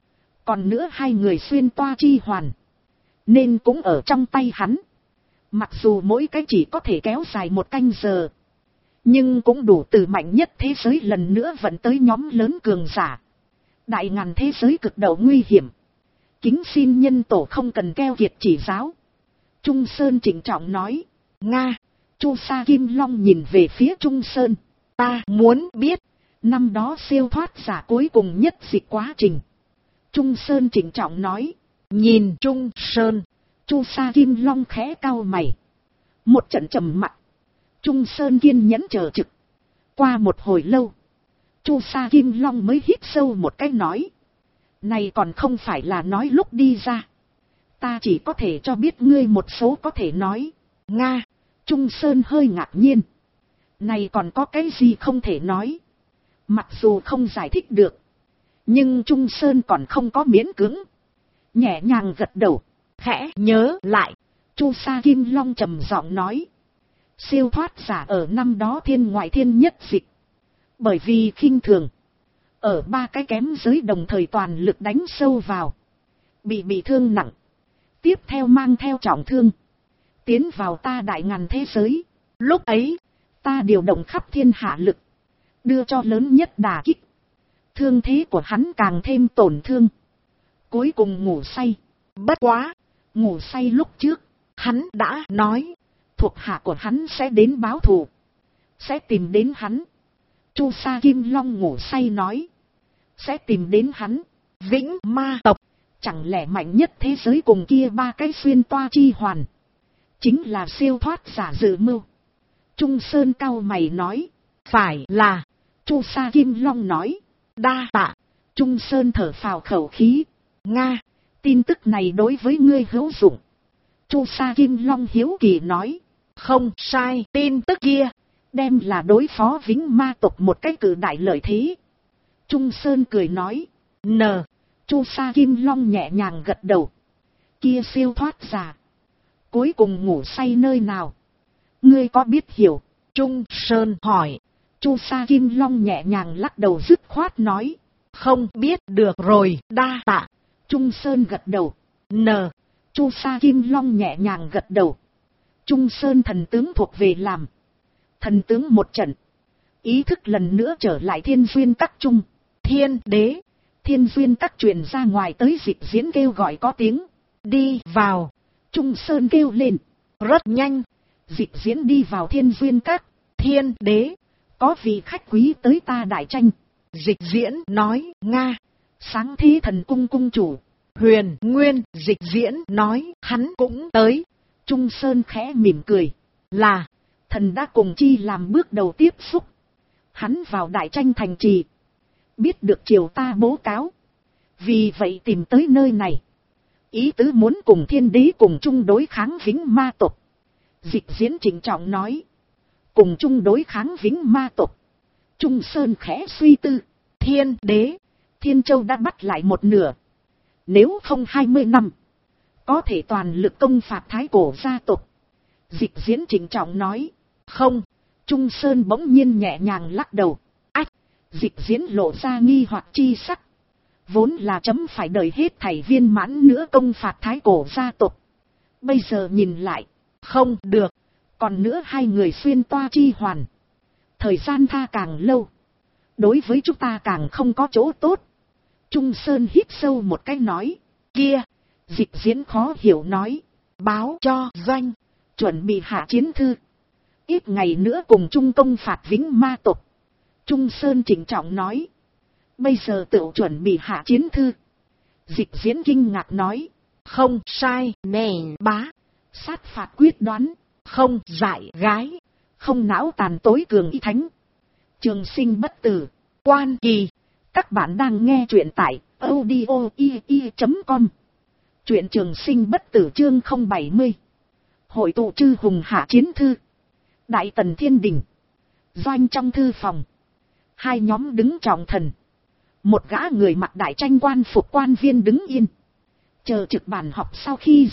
Còn nữa 2 người xuyên toa chi hoàn. Nên cũng ở trong tay hắn. Mặc dù mỗi cái chỉ có thể kéo dài 1 canh giờ. Nhưng cũng đủ từ mạnh nhất thế giới lần nữa vận tới nhóm lớn cường giả. Đại ngàn thế giới cực độ nguy hiểm. Kính xin nhân tổ không cần keo kiệt chỉ giáo. Trung Sơn trịnh trọng nói. Nga. Chu Sa Kim Long nhìn về phía Trung Sơn. Ta muốn biết. Năm đó siêu thoát giả cuối cùng nhất dịch quá trình. Trung Sơn trịnh trọng nói. Nhìn Trung Sơn. Chu Sa Kim Long khẽ cau mày. Một trận trầm mặc. Trung Sơn kiên nhẫn chờ trực. Qua một hồi lâu. Chu Sa Kim Long mới hít sâu một cái nói. Này còn không phải là nói lúc đi ra. Ta chỉ có thể cho biết ngươi một số có thể nói. Nga. Trung Sơn hơi ngạc nhiên. Này còn có cái gì không thể nói. Mặc dù không giải thích được. Nhưng Trung Sơn còn không có miễn cưỡng. Nhẹ nhàng gật đầu. Khẽ nhớ lại. Chu Sa Kim Long trầm giọng nói. Siêu thoát giả ở năm đó thiên ngoại thiên nhất dịch. Bởi vì khinh thường. Ở 3 cái kém giới đồng thời toàn lực đánh sâu vào. Bị thương nặng. Tiếp theo mang theo trọng thương. Tiến vào ta đại ngàn thế giới. Lúc ấy, ta điều động khắp thiên hạ lực. Đưa cho lớn nhất đả kích. Thương thế của hắn càng thêm tổn thương. Cuối cùng ngủ say. Bất quá, ngủ say lúc trước, hắn đã nói. Thuộc hạ của hắn sẽ đến báo thù. Sẽ tìm đến hắn. Chu Sa Kim Long ngủ say nói. Sẽ tìm đến hắn. Vĩnh ma tộc. Chẳng lẽ mạnh nhất thế giới cùng kia 3 cái xuyên toa chi hoàn. Chính là siêu thoát giả dự mưu. Trung Sơn cau mày nói. Phải là. Chu Sa Kim Long nói. Đa tạ. Trung Sơn thở phào khẩu khí. Nga. Tin tức này đối với ngươi hữu dụng. Chu Sa Kim Long hiếu kỳ nói. Không sai, tin tức kia. Đem là đối phó Vĩnh ma tộc một cái cử đại lợi thế. Trung Sơn cười nói. Chu Sa Kim Long nhẹ nhàng gật đầu. Kia siêu thoát giả. Cuối cùng ngủ say nơi nào? Ngươi có biết hiểu? Trung Sơn hỏi. Chu Sa Kim Long nhẹ nhàng lắc đầu dứt khoát nói. Không biết được rồi, đa tạ. Trung Sơn gật đầu. Chu Sa Kim Long nhẹ nhàng gật đầu. Trung Sơn thần tướng thuộc về làm. Thần tướng một trận. Ý thức lần nữa trở lại thiên duyên các trung. Thiên đế. Thiên duyên các truyền ra ngoài tới dịch diễn kêu gọi có tiếng. Đi vào. Trung Sơn kêu lên. Rất nhanh. Dịch diễn đi vào thiên duyên các. Thiên đế. Có vị khách quý tới ta đại tranh. Dịch diễn nói. Nga. Sáng thế thần cung cung chủ. Huyền Nguyên. Dịch diễn nói. Hắn cũng tới. Trung Sơn khẽ mỉm cười. Là. Thần đã cùng chi làm bước đầu tiếp xúc. Hắn vào đại tranh thành trì. Biết được triều ta bố cáo. Vì vậy tìm tới nơi này. Ý tứ muốn cùng thiên đế cùng chung đối kháng Vĩnh ma tộc. Dịch diễn trịnh trọng nói. Cùng chung đối kháng Vĩnh ma tộc. Trung Sơn khẽ suy tư. Thiên đế. Thiên Châu đã bắt lại một nửa. Nếu không 20 năm. Có thể toàn lực công phạt thái cổ gia tộc. Dịch diễn trịnh trọng nói. Không. Trung Sơn bỗng nhiên nhẹ nhàng lắc đầu. Ách. Dịch diễn lộ ra nghi hoặc chi sắc. Vốn là chấm phải đợi hết thảy viên mãn nữa công phạt thái cổ gia tộc. Bây giờ nhìn lại. Không được. Còn nữa 2 người xuyên toa chi hoàn. Thời gian tha càng lâu. Đối với chúng ta càng không có chỗ tốt. Trung Sơn hít sâu một cái nói. Kia. Dịch diễn khó hiểu nói. Báo cho doanh. Chuẩn bị hạ chiến thư. Ít ngày nữa cùng chung công phạt Vĩnh ma tộc. Trung Sơn trịnh trọng nói. Bây giờ tựu chuẩn bị hạ chiến thư. Dịch diễn kinh ngạc nói. Không sai, nền bá. Sát phạt quyết đoán. Không dại gái. Không não tàn tối cường y thánh. Trường sinh bất tử. Quan kỳ. Các bạn đang nghe truyện tại audio.com. Truyện trường sinh bất tử chương 070. Hội tụ chư hùng hạ chiến thư. Đại tần thiên đình. Doanh trong thư phòng. Hai nhóm đứng trọng thần. Một gã người mặc đại tranh quan phục quan viên đứng yên. Chờ trực bàn họp sau khi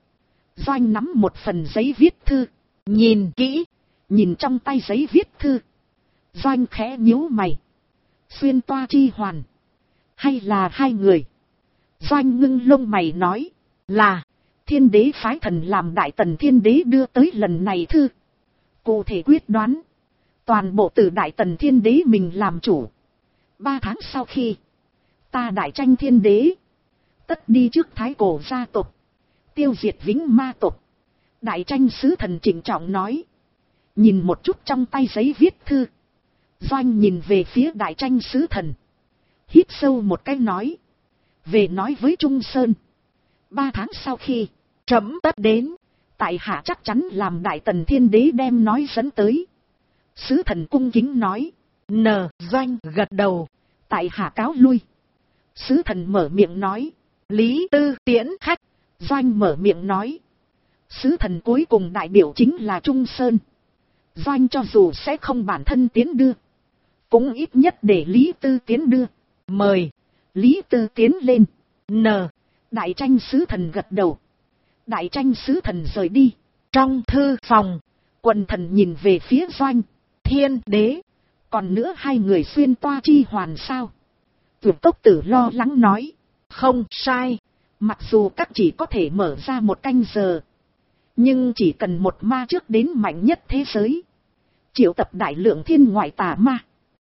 Doanh nắm một phần giấy viết thư. Nhìn kỹ. Nhìn trong tay giấy viết thư. Doanh khẽ nhíu mày. Xuyên toa chi hoàn. Hay là hai người? Doanh ngưng lông mày nói. Là. Thiên đế phái thần làm đại tần thiên đế đưa tới lần này thư. Cụ thể quyết đoán. Toàn bộ từ đại tần thiên đế mình làm chủ. 3 tháng sau khi. Ta đại tranh thiên đế. Tất đi trước thái cổ gia tộc. Tiêu diệt vĩnh ma tộc. Đại tranh sứ thần trịnh trọng nói. Nhìn một chút trong tay giấy viết thư. Doanh nhìn về phía đại tranh sứ thần. Hít sâu một cái nói. Về nói với Trung Sơn. 3 tháng sau khi. Trẫm tất đến. Tại hạ chắc chắn làm đại tần thiên đế đem nói dẫn tới. Sứ thần cung kính nói. Doanh gật đầu. Tại hạ cáo lui. Sứ thần mở miệng nói. Lý Tư tiễn khách. Doanh mở miệng nói. Sứ thần cuối cùng đại biểu chính là Trung Sơn. Doanh cho dù sẽ không bản thân tiến đưa. Cũng ít nhất để Lý Tư tiến đưa. Mời. Lý Tư tiến lên. Đại tranh sứ thần gật đầu. Đại tranh sứ thần rời đi. Trong thư phòng. Quần thần nhìn về phía Doanh. Thiên đế. Còn nữa hai người xuyên toa chi hoàn sao? Tuyệt Tốc Tử lo lắng nói. Không sai. Mặc dù các chỉ có thể mở ra 1 canh giờ. Nhưng chỉ cần một ma trước đến mạnh nhất thế giới. Triệu tập đại lượng thiên ngoại tà ma.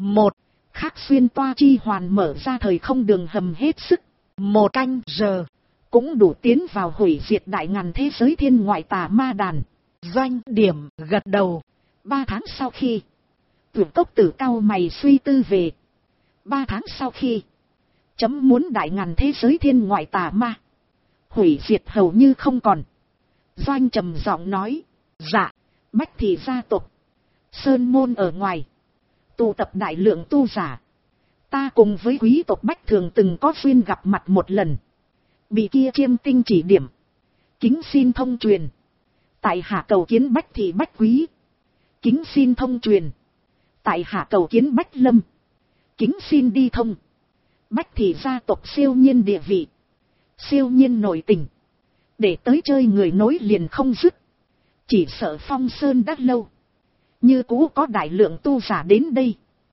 Khác xuyên toa chi hoàn mở ra thời không đường hầm hết sức. 1 canh giờ. Cũng đủ tiến vào hủy diệt đại ngàn thế giới thiên ngoại tà ma đàn. Doanh điểm gật đầu. 3 tháng sau khi. Tuyệt Tốc Tử cau mày suy tư về. 3 tháng sau khi. Chấm muốn đại ngàn thế giới thiên ngoại tà ma. Hủy diệt hầu như không còn. Doanh trầm giọng nói. Dạ. Bách Thị gia tộc. Sơn môn ở ngoài. Tụ tập đại lượng tu giả. Ta cùng với quý tộc Bách thường từng có duyên gặp mặt một lần. Bị kia chiêm tinh chỉ điểm. Kính xin thông truyền. Tại hạ cầu kiến Bách Thị Bách quý. Kính xin thông truyền. Tại hạ cầu kiến Bách lâm. Kính xin đi thông. Bách Thị gia tộc siêu nhiên địa vị. Siêu nhiên nội tình. Để tới chơi người nối liền không dứt. Chỉ sợ Phong Sơn đã lâu. Như cũ có đại lượng tu giả đến đây.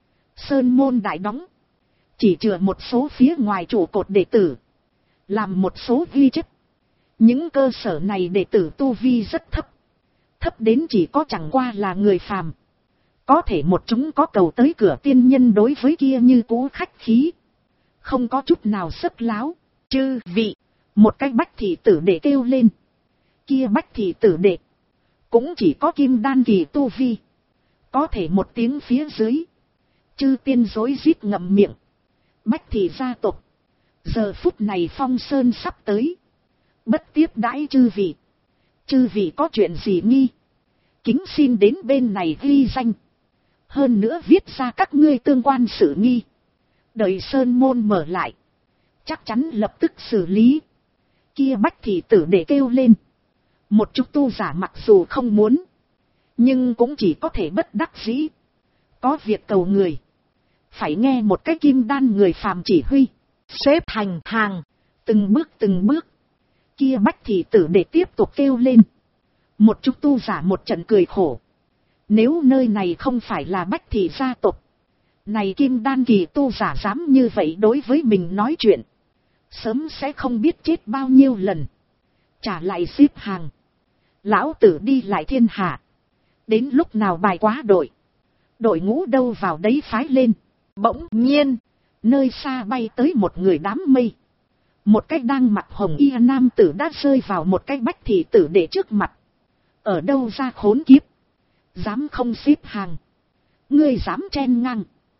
Sơn môn đại đóng. Chỉ chừa một số phía ngoài trụ cột đệ tử. Làm một số ghi chép. Những cơ sở này đệ tử tu vi rất thấp. Thấp đến chỉ có chẳng qua là người phàm. Có thể một chúng có cầu tới cửa tiên nhân đối với kia như cũ khách khí. Không có chút nào sấp láo. Chư vị. Một cái Bách Thị tử đệ kêu lên. Kia Bách Thị tử đệ. Cũng chỉ có kim đan kỳ tu vi. Có thể một tiếng phía dưới. Chư tiên rối rít ngậm miệng. Bách Thị gia tộc. Giờ phút này Phong Sơn sắp tới. Bất tiếp đãi chư vị. Chư vị có chuyện gì nghi? Kính xin đến bên này ghi danh. Hơn nữa viết ra các ngươi tương quan sự nghi. Đợi Sơn môn mở lại. Chắc chắn lập tức xử lý. Kia Bách Thị tử để kêu lên. Một chút tu giả mặc dù không muốn. Nhưng cũng chỉ có thể bất đắc dĩ. Có việc cầu người. Phải nghe một cái kim đan người phàm chỉ huy. Xếp thành hàng. Từng bước. Kia Bách Thị tử để tiếp tục kêu lên. Một chút tu giả một trận cười khổ. Nếu nơi này không phải là Bách Thị gia tộc. Này kim đan kỳ tu giả dám như vậy đối với mình nói chuyện. Sớm sẽ không biết chết bao nhiêu lần. Trả lại xếp hàng. Lão tử đi lại thiên hạ. Đến lúc nào bài quá đội. Đội ngũ đâu vào đấy phái lên. Bỗng nhiên. Nơi xa bay tới một người đám mây. Một cái đang mặc hồng y nam tử đã rơi vào một cái Bách Thị tử để trước mặt. Ở đâu ra khốn kiếp. Dám không xếp hàng. Ngươi dám chen ngang.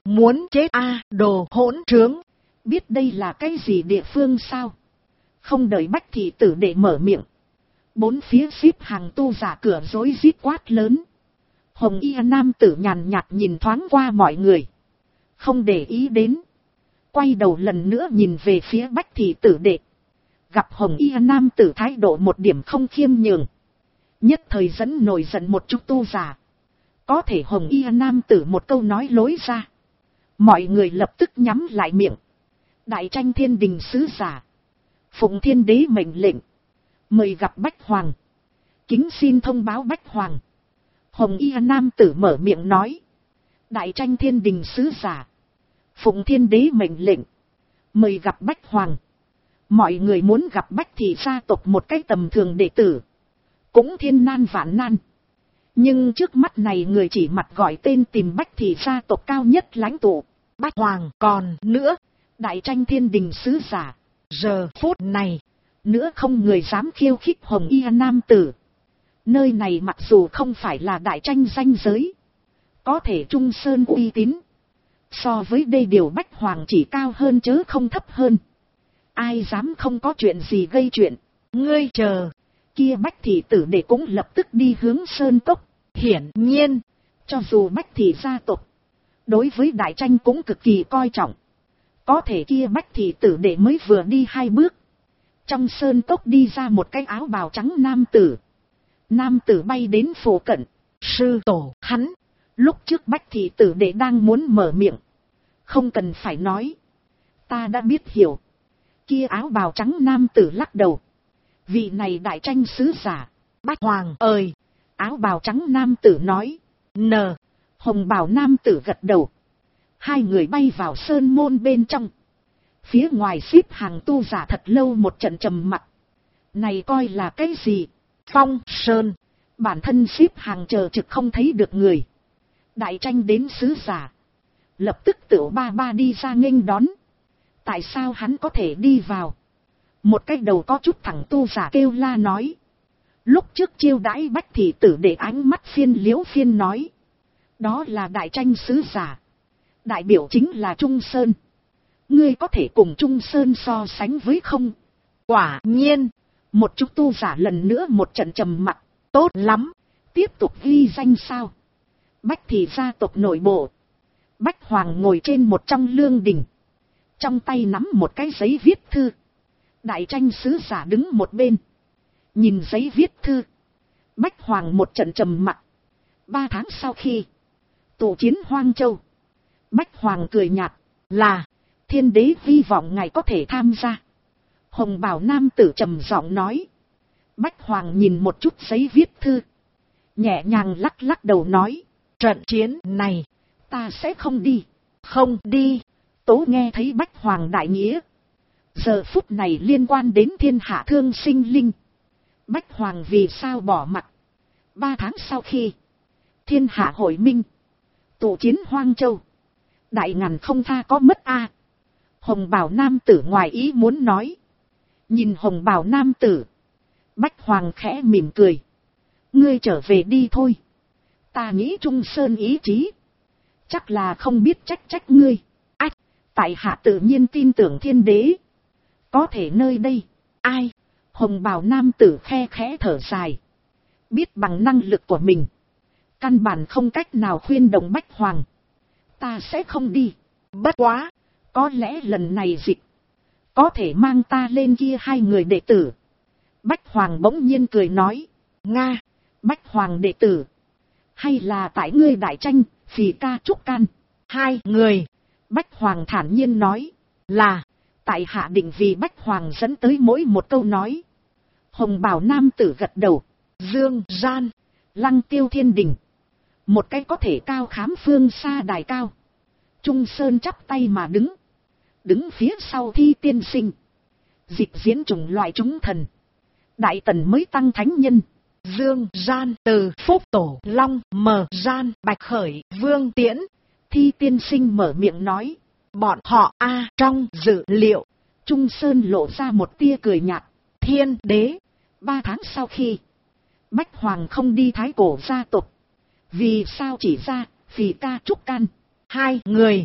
muốn chết a, đồ hỗn trướng. Biết đây là cái gì địa phương sao? Không đợi Bách thị tử để mở miệng. Bốn phía xếp hàng tu giả cửa rối rít quát lớn. Hồng y nam tử nhàn nhạt nhìn thoáng qua mọi người. Không để ý đến. Quay đầu lần nữa nhìn về phía Bách thị tử đệ. Gặp hồng y nam tử thái độ một điểm không khiêm nhường. Nhất thời dẫn nổi giận một chút tu giả. Có thể hồng y nam tử một câu nói lối ra. Mọi người lập tức nhắm lại miệng. Đại tranh thiên đình sứ giả. Phụng thiên đế mệnh lệnh. Mời gặp Bách Hoàng. Kính xin thông báo Bách Hoàng. Hồng y nam tử mở miệng nói. Đại tranh thiên đình sứ giả. Phụng thiên đế mệnh lệnh. Mời gặp Bách Hoàng. Mọi người muốn gặp Bách thị gia tộc một cái tầm thường đệ tử. Cũng thiên nan vạn nan. Nhưng trước mắt này người chỉ mặt gọi tên tìm Bách thị gia tộc cao nhất lãnh tụ. Bách Hoàng còn nữa. Đại tranh thiên đình sứ giả. Giờ phút này. Nữa không người dám khiêu khích hồng y nam tử. Nơi này mặc dù không phải là đại tranh danh giới. Có thể Trung Sơn uy tín. So với đây điều Bách Hoàng chỉ cao hơn chớ không thấp hơn. Ai dám không có chuyện gì gây chuyện. Ngươi chờ. Kia Bách thị tử đệ cũng lập tức đi hướng Sơn Cốc. Hiển nhiên. Cho dù Bách thị gia tộc. Đối với đại tranh cũng cực kỳ coi trọng. Có thể kia Bách thị tử đệ mới vừa đi 2 bước. Trong Sơn Cốc đi ra một cái áo bào trắng nam tử. Nam tử bay đến phủ cận. Sư tổ hắn. Lúc trước Bách thị tử đệ đang muốn mở miệng. Không cần phải nói. Ta đã biết hiểu. Kia áo bào trắng nam tử lắc đầu. Vị này đại tranh sứ giả. Bách Hoàng ơi. Áo bào trắng nam tử nói. Hồng bào nam tử gật đầu. Hai người bay vào sơn môn bên trong. Phía ngoài xếp hàng tu giả thật lâu một trận trầm mặc. Này coi là cái gì? Phong Sơn. Bản thân xếp hàng chờ trực không thấy được người. Đại tranh đến sứ giả. Lập tức Tửu ba ba đi ra nghênh đón. Tại sao hắn có thể đi vào? Một cái đầu có chút thẳng tu giả kêu la nói. Lúc trước chiêu đãi Bách thị tử để ánh mắt phiên liễu phiên nói. Đó là đại tranh sứ giả. Đại biểu chính là Trung Sơn. Ngươi có thể cùng Trung Sơn so sánh với không? Quả nhiên. Một chút tu giả lần nữa một trận trầm mặc. Tốt lắm. Tiếp tục ghi danh sao? Bách thị gia tộc nội bộ. Bách Hoàng ngồi trên một trong lương đình. Trong tay nắm một cái giấy viết thư. Đại tranh sứ giả đứng một bên. Nhìn giấy viết thư. Bách Hoàng một trận trầm mặc. 3 tháng sau khi tụ chiến Hoang Châu. Bách Hoàng cười nhạt. Là. Thiên đế hy vọng ngài có thể tham gia. Hồng bào nam tử trầm giọng nói. Bách Hoàng nhìn một chút giấy viết thư. Nhẹ nhàng lắc lắc đầu nói. Trận chiến này. Ta sẽ không đi. Không đi. Tố nghe thấy Bách Hoàng đại nghĩa. Giờ phút này liên quan đến thiên hạ thương sinh linh. Bách Hoàng vì sao bỏ mặt. 3 tháng sau khi thiên hạ hội minh. Tụ chiến Hoang Châu. Đại ngàn không tha có mất a. Hồng bào nam tử ngoài ý muốn nói. Nhìn hồng bào nam tử. Bách Hoàng khẽ mỉm cười. Ngươi trở về đi thôi. Ta nghĩ Trung Sơn ý chí. Chắc là không biết trách ngươi. Ách, tại hạ tự nhiên tin tưởng thiên đế. Có thể nơi đây. Ai? Hồng bào nam tử khe khẽ thở dài. Biết bằng năng lực của mình. Căn bản không cách nào khuyên động Bách Hoàng. Ta sẽ không đi. Bất quá. Có lẽ lần này dịch. Có thể mang ta lên kia 2 người đệ tử. Bách Hoàng bỗng nhiên cười nói. Nga. Bách Hoàng đệ tử. Hay là tại ngươi đại tranh, Phì Ca Trúc Can. 2 người. Bách Hoàng thản nhiên nói. Là. Tại hạ định vì Bách Hoàng dẫn tới mỗi một câu nói. Hồng bào nam tử gật đầu. Dương gian. Lăng Tiêu Thiên Đình. Một cái có thể cao khám phương xa đài cao. Trung Sơn chắp tay mà đứng. Đứng phía sau Thi tiên sinh. Dịch diễn chủng loại chúng thần. Đại tần mới tăng thánh nhân. Dương gian từ Phúc Tổ Long Mờ gian Bạch Khởi Vương Tiễn. Thi tiên sinh mở miệng nói. Bọn họ trong dự liệu. Trung Sơn lộ ra một tia cười nhạt. Thiên đế. 3 tháng sau khi Bách Hoàng không đi Thái Cổ gia tộc. Vì sao chỉ ra Phì Ca Trúc Can 2 người.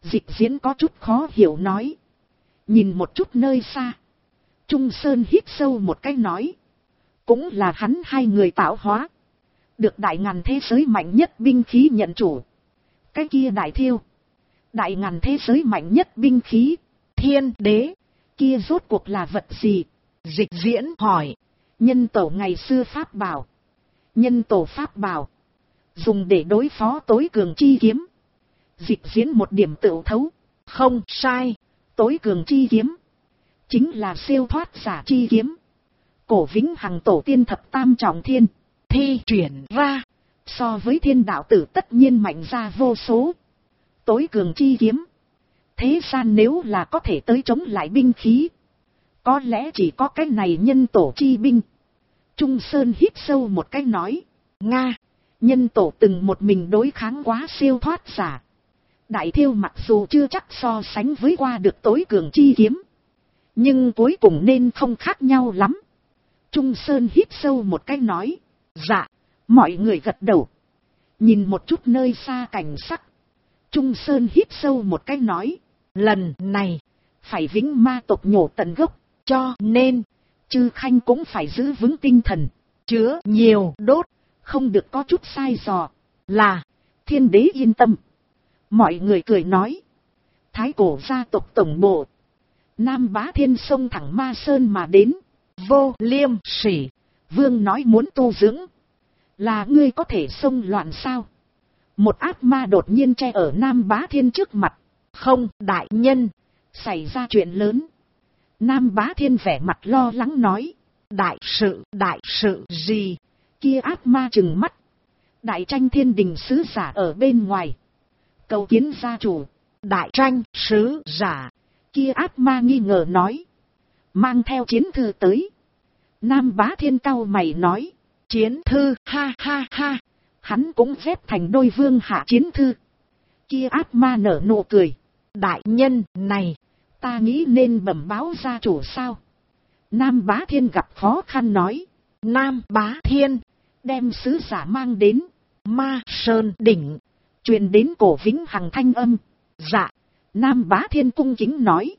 Dịch Diễn có chút khó hiểu nói. Nhìn một chút nơi xa. Trung Sơn hít sâu một cái nói. Cũng là hắn hai người tạo hóa. Được đại ngàn thế giới mạnh nhất binh khí nhận chủ. Cái kia đại thiêu. Đại ngàn thế giới mạnh nhất binh khí. Thiên đế. Kia rốt cuộc là vật gì? Dịch Diễn hỏi. Nhân tổ ngày xưa pháp bảo. Nhân tổ pháp bảo. Dùng để đối phó tối cường chi kiếm. Dịch Diễn một điểm tự thấu. Không sai. Tối cường chi kiếm. Chính là siêu thoát giả chi kiếm. Cổ vĩnh hằng tổ tiên thập tam trọng thiên. Thi chuyển ra. So với thiên đạo tử tất nhiên mạnh ra vô số. Tối cường chi kiếm. Thế gian nếu là có thể tới chống lại binh khí. Có lẽ chỉ có cái này nhân tổ chi binh. Trung Sơn hít sâu một cái nói. Nga. Nhân tổ từng một mình đối kháng quá siêu thoát giả. Đại thiêu mặc dù chưa chắc so sánh với qua được tối cường chi kiếm. Nhưng cuối cùng nên không khác nhau lắm. Trung Sơn hít sâu một cái nói. Dạ. Mọi người gật đầu. Nhìn một chút nơi xa cảnh sắc. Trung Sơn hít sâu một cái nói. Lần này. Phải vĩnh ma tộc nhổ tận gốc. Cho nên. Chư Khanh cũng phải giữ vững tinh thần. Chứa nhiều đốt. Không được có chút sai dò. Là. Thiên đế yên tâm. Mọi người cười nói. Thái cổ gia tộc tổng bộ. Nam Bá Thiên sông thẳng Ma Sơn mà đến. Vô Liêm Sỉ. Vương nói muốn tu dưỡng. Là ngươi có thể xông loạn sao? Một ác ma đột nhiên che ở Nam Bá Thiên trước mặt. Không, đại nhân. Xảy ra chuyện lớn. Nam Bá Thiên vẻ mặt lo lắng nói. Đại sự gì? Kia ác ma trừng mắt. Đại tranh thiên đình sứ giả ở bên ngoài. Cầu kiến gia chủ. Đại tranh sứ giả. Kia ác ma nghi ngờ nói. Mang theo chiến thư tới. Nam Bá Thiên cau mày nói. Chiến thư, ha ha ha. Hắn cũng ghép thành đôi vương hạ chiến thư. Kia ác ma nở nụ cười. Đại nhân này. Ta nghĩ nên bẩm báo gia chủ sao? Nam Bá Thiên gặp khó khăn nói. Nam Bá Thiên. Đem sứ giả mang đến. Ma Sơn đỉnh. Truyền đến cổ vĩnh hằng thanh âm. Dạ. Nam Bá Thiên cung kính nói.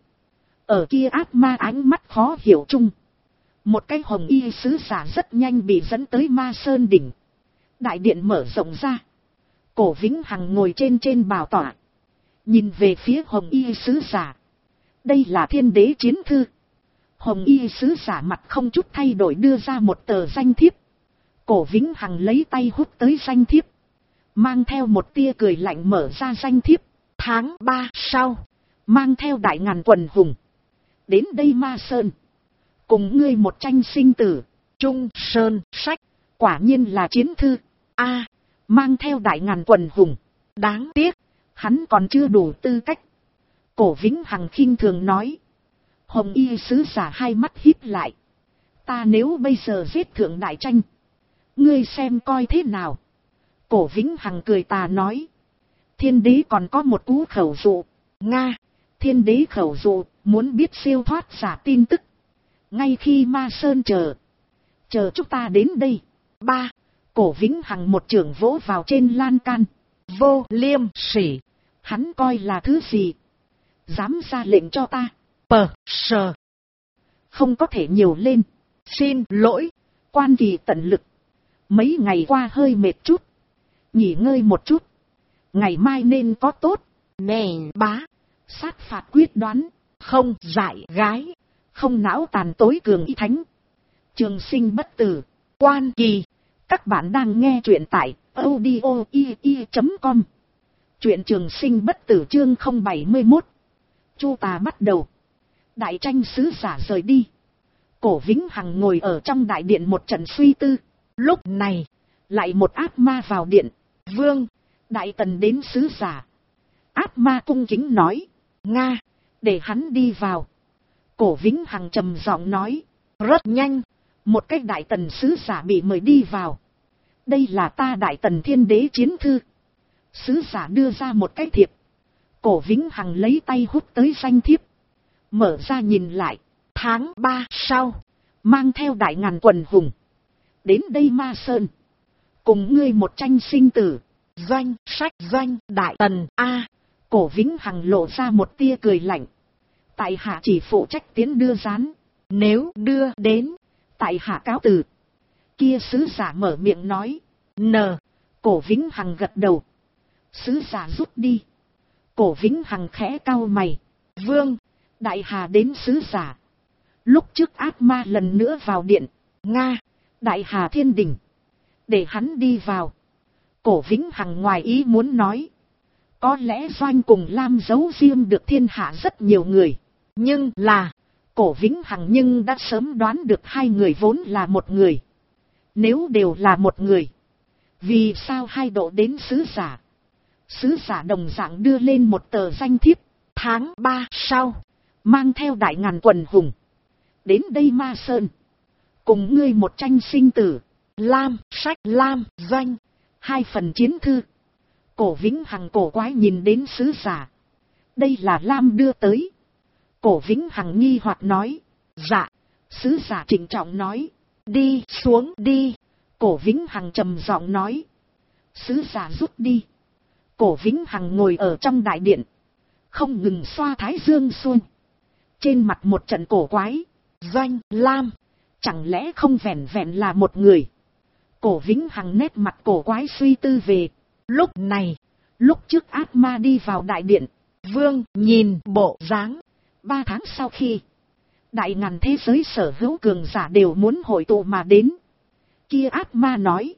Ở kia ác ma ánh mắt khó hiểu chung. Một cái hồng y sứ giả rất nhanh bị dẫn tới Ma Sơn đỉnh. Đại điện mở rộng ra. Cổ vĩnh hằng ngồi trên bảo tọa. Nhìn về phía hồng y sứ giả. Đây là thiên đế chiến thư. Hồng y sứ giả mặt không chút thay đổi đưa ra một tờ danh thiếp. Cổ vĩnh hằng lấy tay hút tới danh thiếp. Mang theo một tia cười lạnh mở ra danh thiếp. Tháng 3 sau. Mang theo đại ngàn quần hùng. Đến đây Ma Sơn. Cùng ngươi một tranh sinh tử. Trung Sơn sách. Quả nhiên là chiến thư. A. Mang theo đại ngàn quần hùng. Đáng tiếc. Hắn còn chưa đủ tư cách. Cổ vĩnh hằng khinh thường nói. Hồng y sứ giả hai mắt híp lại. Ta nếu bây giờ giết thượng đại tranh. Ngươi xem coi thế nào. Cổ vĩnh hằng cười tà nói. Thiên đế còn có một cú khẩu dụ. Nga. Thiên đế khẩu dụ muốn biết siêu thoát giả tin tức. Ngay khi Ma Sơn chờ chúng ta đến đây. 3. Cổ vĩnh hằng một chưởng vỗ vào trên lan can. Vô Liêm Sỉ. Hắn coi là thứ gì? Dám ra lệnh cho ta. Sờ. Không có thể nhiều lên. Xin lỗi. Quan kỳ tận lực. Mấy ngày qua hơi mệt chút. Nghỉ ngơi một chút. Ngày mai nên có tốt. Nền bá. Sát phạt quyết đoán. Không dại gái. Không não tàn tối cường y thánh. Trường sinh bất tử. Quan kỳ. Các bạn đang nghe truyện tại audio.com. Truyện trường sinh bất tử chương 071. Chu tà bắt đầu. Đại tranh sứ giả rời đi. Cổ vĩnh hằng ngồi ở trong đại điện một trận suy tư. Lúc này, lại một ác ma vào điện. Vương, đại tần đến sứ giả. Ác ma cung kính nói. Nga, để hắn đi vào. Cổ vĩnh hằng trầm giọng nói. Rất nhanh, một cái đại tần sứ giả bị mời đi vào. Đây là ta đại tần thiên đế chiến thư. Sứ giả đưa ra một cái thiệp. Cổ vĩnh hằng lấy tay hút tới danh thiếp. Mở ra nhìn lại. Tháng 3 sau. Mang theo đại ngàn quần hùng. Đến đây Ma Sơn. Cùng ngươi một tranh sinh tử. Doanh sách doanh đại tần A. Cổ Vĩnh Hằng lộ ra một tia cười lạnh. Tại hạ chỉ phụ trách tiến đưa gián. Nếu đưa đến, tại hạ cáo từ. Kia sứ giả mở miệng nói. Cổ Vĩnh Hằng gật đầu. Sứ giả rút đi. Cổ Vĩnh Hằng khẽ cau mày. Vương, đại hà đến sứ giả. Lúc trước ác ma lần nữa vào điện. Nga, đại hà thiên đình. Để hắn đi vào. Cổ Vĩnh Hằng ngoài ý muốn nói. Có lẽ Doanh cùng Lam giấu riêng được thiên hạ rất nhiều người. Nhưng là, Cổ Vĩnh Hằng nhưng đã sớm đoán được hai người vốn là một người. Nếu đều là một người, vì sao hai độ đến sứ giả? Sứ giả đồng dạng đưa lên một tờ danh thiếp. tháng 3 sau, mang theo đại ngàn quần hùng. Đến đây Ma Sơn. Cùng ngươi một tranh sinh tử. Lam, sách Lam, Doanh. 2 phần chiến thư. Cổ Vĩnh Hằng cổ quái nhìn đến sứ giả. Đây là Lam đưa tới. Cổ Vĩnh Hằng nghi hoặc nói. Dạ. Sứ giả trịnh trọng nói. Đi xuống đi. Cổ Vĩnh Hằng trầm giọng nói. Sứ giả rút đi. Cổ Vĩnh Hằng ngồi ở trong đại điện. Không ngừng xoa thái dương xuân. Trên mặt một trận cổ quái. Doanh, Lam. Chẳng lẽ không vẹn vẹn là một người? Cổ Vĩnh Hằng nét mặt cổ quái suy tư về. Lúc này, lúc trước ác ma đi vào đại điện. Vương nhìn bộ dáng. 3 tháng sau khi, đại ngàn thế giới sở hữu cường giả đều muốn hội tụ mà đến. Kia ác ma nói.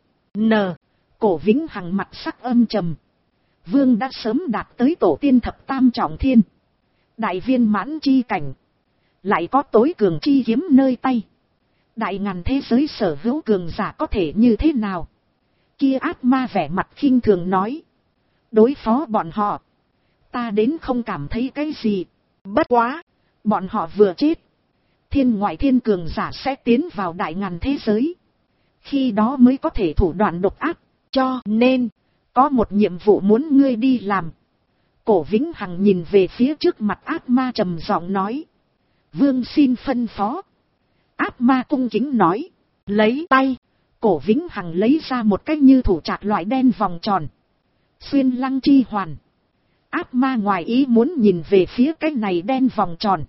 Cổ Vĩnh Hằng mặt sắc âm trầm. Vương đã sớm đạt tới tổ tiên thập tam trọng thiên. Đại viên mãn chi cảnh. Lại có tối cường chi kiếm nơi tay. Đại ngàn thế giới sở hữu cường giả có thể như thế nào? Kia ác ma vẻ mặt khinh thường nói. Đối phó bọn họ, ta đến không cảm thấy cái gì. Bất quá, bọn họ vừa chết, thiên ngoại thiên cường giả sẽ tiến vào đại ngàn thế giới. Khi đó mới có thể thủ đoạn độc ác. Cho nên, có một nhiệm vụ muốn ngươi đi làm. Cổ Vĩnh Hằng nhìn về phía trước mặt ác ma trầm giọng nói. Vương xin phân phó. Ác ma cung kính nói. Lấy tay. Cổ Vĩnh Hằng lấy ra một cái như thủ trạc loại đen vòng tròn. Xuyên lăng chi hoàn. Ác ma ngoài ý muốn nhìn về phía cái này đen vòng tròn.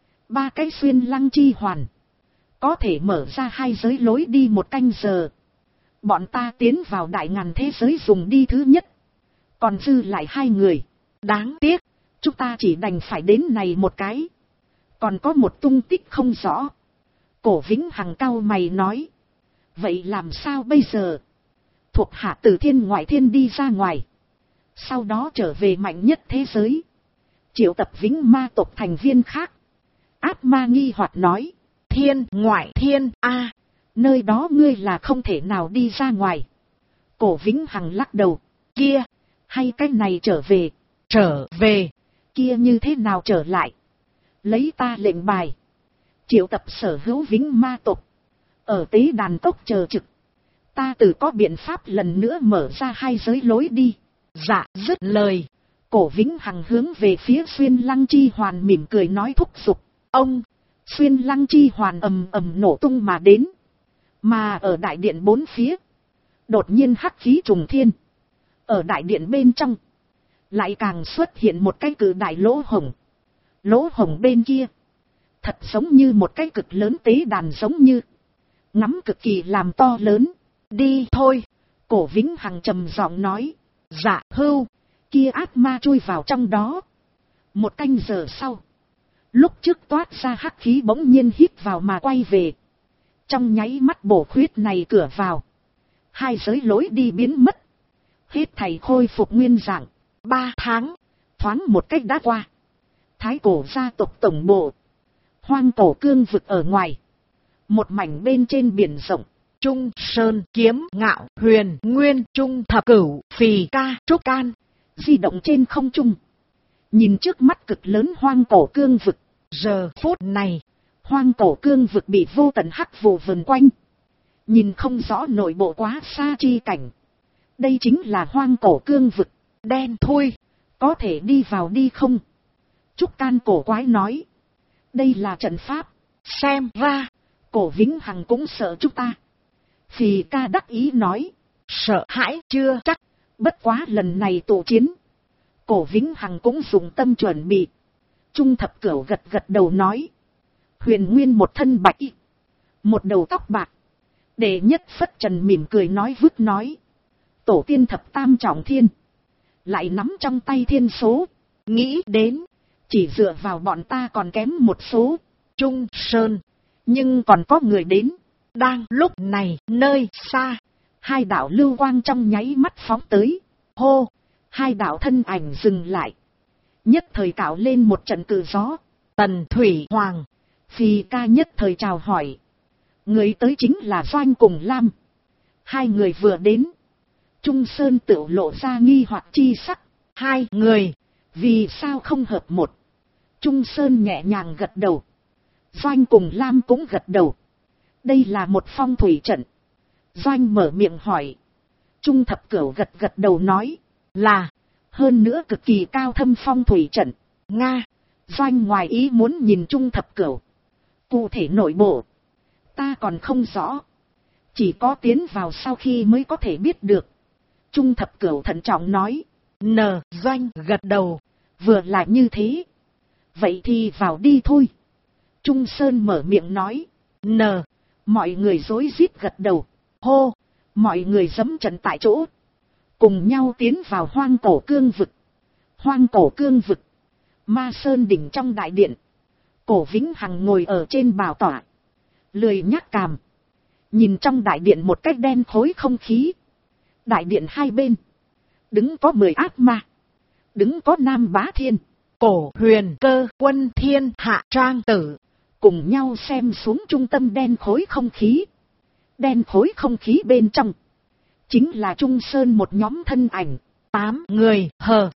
3 cái xuyên lăng chi hoàn. Có thể mở ra 2 giới lối đi 1 canh giờ. Bọn ta tiến vào đại ngàn thế giới dùng đi thứ nhất. Còn dư lại 2 người. Đáng tiếc, chúng ta chỉ đành phải đến này một cái. Còn có một tung tích không rõ. Cổ Vĩnh Hằng cau mày nói. Vậy làm sao bây giờ? Thuộc hạ từ thiên ngoại thiên đi ra ngoài. Sau đó trở về mạnh nhất thế giới. Triệu tập Vĩnh ma tộc thành viên khác. Ác ma nghi hoặc nói. Thiên ngoại thiên a, nơi đó ngươi là không thể nào đi ra ngoài. Cổ Vĩnh Hằng lắc đầu. Kia, hay cái này trở về? Trở về. Kia như thế nào trở lại? Lấy ta lệnh bài. Triệu tập sở hữu Vĩnh ma tộc. Ở tế đàn cốc chờ trực. Ta tự có biện pháp lần nữa mở ra 2 giới lối đi. Dạ, dứt lời. Cổ Vĩnh Hằng hướng về phía xuyên lăng chi hoàn mỉm cười nói thúc giục. Ông, xuyên lăng chi hoàn ầm ầm nổ tung mà đến. Mà ở đại điện 4 phía. Đột nhiên hắc khí trùng thiên. Ở đại điện bên trong. Lại càng xuất hiện một cái cự đại lỗ hổng. Lỗ hổng bên kia. Thật giống như một cái cực lớn tế đàn giống như. Ngắm cực kỳ làm to lớn. Đi thôi. Cổ Vĩnh Hằng trầm giọng nói. Dạ hưu. Kia ác ma chui vào trong đó. 1 canh giờ sau. Lúc trước toát ra hắc khí bỗng nhiên hít vào mà quay về. Trong nháy mắt bổ khuyết này cửa vào. 2 giới lối đi biến mất. Hết thảy khôi phục nguyên dạng. 3 tháng. Thoáng một cách đã qua. Thái cổ gia tộc tổng bộ. Hoang cổ cương vực ở ngoài. Một mảnh bên trên biển rộng. Trung Sơn Kiếm Ngạo Huyền Nguyên Trung Thập Cửu Phì Ca Trúc Can. Di động trên không trung. Nhìn trước mắt cực lớn hoang cổ cương vực. Giờ phút này, hoang cổ cương vực bị vô tận hắc vụ vần quanh. Nhìn không rõ nội bộ quá xa chi cảnh. Đây chính là hoang cổ cương vực. Đen thui. Có thể đi vào đi không? Trúc Can cổ quái nói. Đây là trận pháp. Xem ra, Cổ Vĩnh Hằng cũng sợ chúng ta. Phì Ca đắc ý nói. Sợ hãi chưa chắc. Bất quá lần này tụ chiến. Cổ Vĩnh Hằng cũng dùng tâm chuẩn bị. Trung Thập Cửu gật gật đầu nói. Huyền Nguyên một thân bạch y, một đầu tóc bạc. Đệ nhất Phất Trần mỉm cười nói vứt nói. Tổ tiên thập tam trọng thiên, lại nắm trong tay thiên số. Nghĩ đến, chỉ dựa vào bọn ta còn kém một số. Trung Sơn, nhưng còn có người đến. Đang lúc này, nơi xa, hai đạo lưu quang trong nháy mắt phóng tới. Hô, hai đạo thân ảnh dừng lại. Nhất thời cạo lên một trận cự gió. Tần Thủy Hoàng, Phi Ca nhất thời chào hỏi. Người tới chính là Doanh cùng Lam. Hai người vừa đến, Trung Sơn tự lộ ra nghi hoặc chi sắc. Hai người, vì sao không hợp một? Trung Sơn nhẹ nhàng gật đầu. Doanh cùng Lam cũng gật đầu. Đây là một phong thủy trận. Doanh mở miệng hỏi. Trung Thập Cửu gật gật đầu nói. Là, hơn nữa cực kỳ cao thâm phong thủy trận. Nga, Doanh ngoài ý muốn nhìn Trung Thập Cửu. Cụ thể nội bộ, ta còn không rõ. Chỉ có tiến vào sau khi mới có thể biết được. Trung Thập Cửu thận trọng nói. Doanh gật đầu. Vừa là như thế. Vậy thì vào đi thôi. Trung Sơn mở miệng nói. Mọi người rối rít gật đầu. Hô, mọi người giẫm trận tại chỗ. Cùng nhau tiến vào Hoang Cổ Cương Vực. Hoang Cổ Cương Vực, Ma Sơn đỉnh trong đại điện. Cổ Vĩnh Hằng ngồi ở trên bảo tọa, lười nhác càm. Nhìn trong đại điện một cách đen khối không khí. Đại điện hai bên, đứng có 10 ác ma. Đứng có Nam Bá Thiên, Cổ Huyền Cơ, Quân Thiên Hạ Trang Tử. Cùng nhau xem xuống trung tâm đen khối không khí. Đen khối không khí bên trong, chính là Trung Sơn một nhóm thân ảnh. 8 người,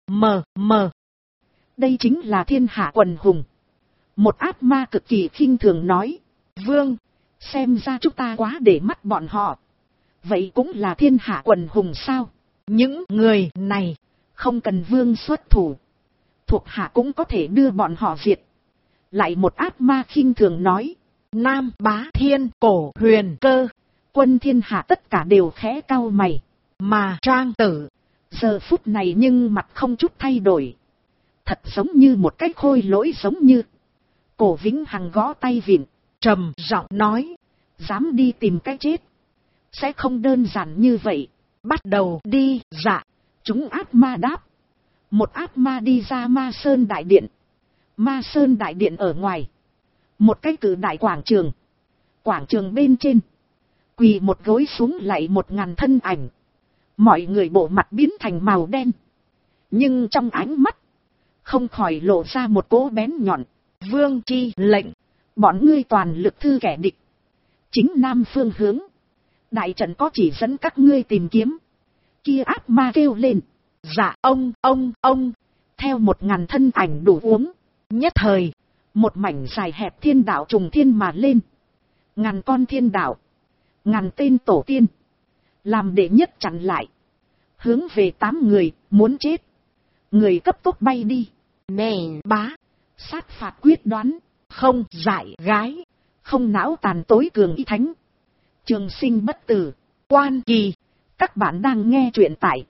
Đây chính là thiên hạ quần hùng. Một ác ma cực kỳ khinh thường nói. Vương, xem ra chúng ta quá để mắt bọn họ. Vậy cũng là thiên hạ quần hùng sao? Những người này, không cần vương xuất thủ. Thuộc hạ cũng có thể đưa bọn họ diệt. Lại một ác ma khinh thường nói. Nam Bá Thiên, Cổ Huyền Cơ, Quân Thiên Hạ tất cả đều khẽ cau mày. Mà Trang Tử, giờ phút này nhưng mặt không chút thay đổi. Thật giống như một cái khôi lỗi giống như. Cổ Vĩnh Hằng gõ tay vịn, trầm giọng nói. Dám đi tìm cái chết, sẽ không đơn giản như vậy. Bắt đầu đi. Dạ. Chúng ác ma đáp. Một ác ma đi ra Ma Sơn đại điện. Ma Sơn đại điện ở ngoài, một cái cự đại quảng trường. Quảng trường bên trên, quỳ một gối xuống lại 1000 thân ảnh. Mọi người bộ mặt biến thành màu đen, nhưng trong ánh mắt không khỏi lộ ra một cỗ bén nhọn. Vương chi lệnh, bọn ngươi toàn lực thư kẻ địch. Chính nam phương hướng, đại trận có chỉ dẫn các ngươi tìm kiếm. Kia ác ma kêu lên. Dạ ông. Theo 1000 thân ảnh đủ uống. Nhất thời, một mảnh dài hẹp thiên đạo trùng thiên mà lên. 1000 con thiên đạo, 1000 tên tổ tiên, làm đệ nhất chặn lại. Hướng về 8 người, muốn chết. Người cấp tốc bay đi. Nè bá, sát phạt quyết đoán, không dại gái, không não tàn tối cường y thánh. Trường sinh bất tử, quan kỳ. Các bạn đang nghe truyện tại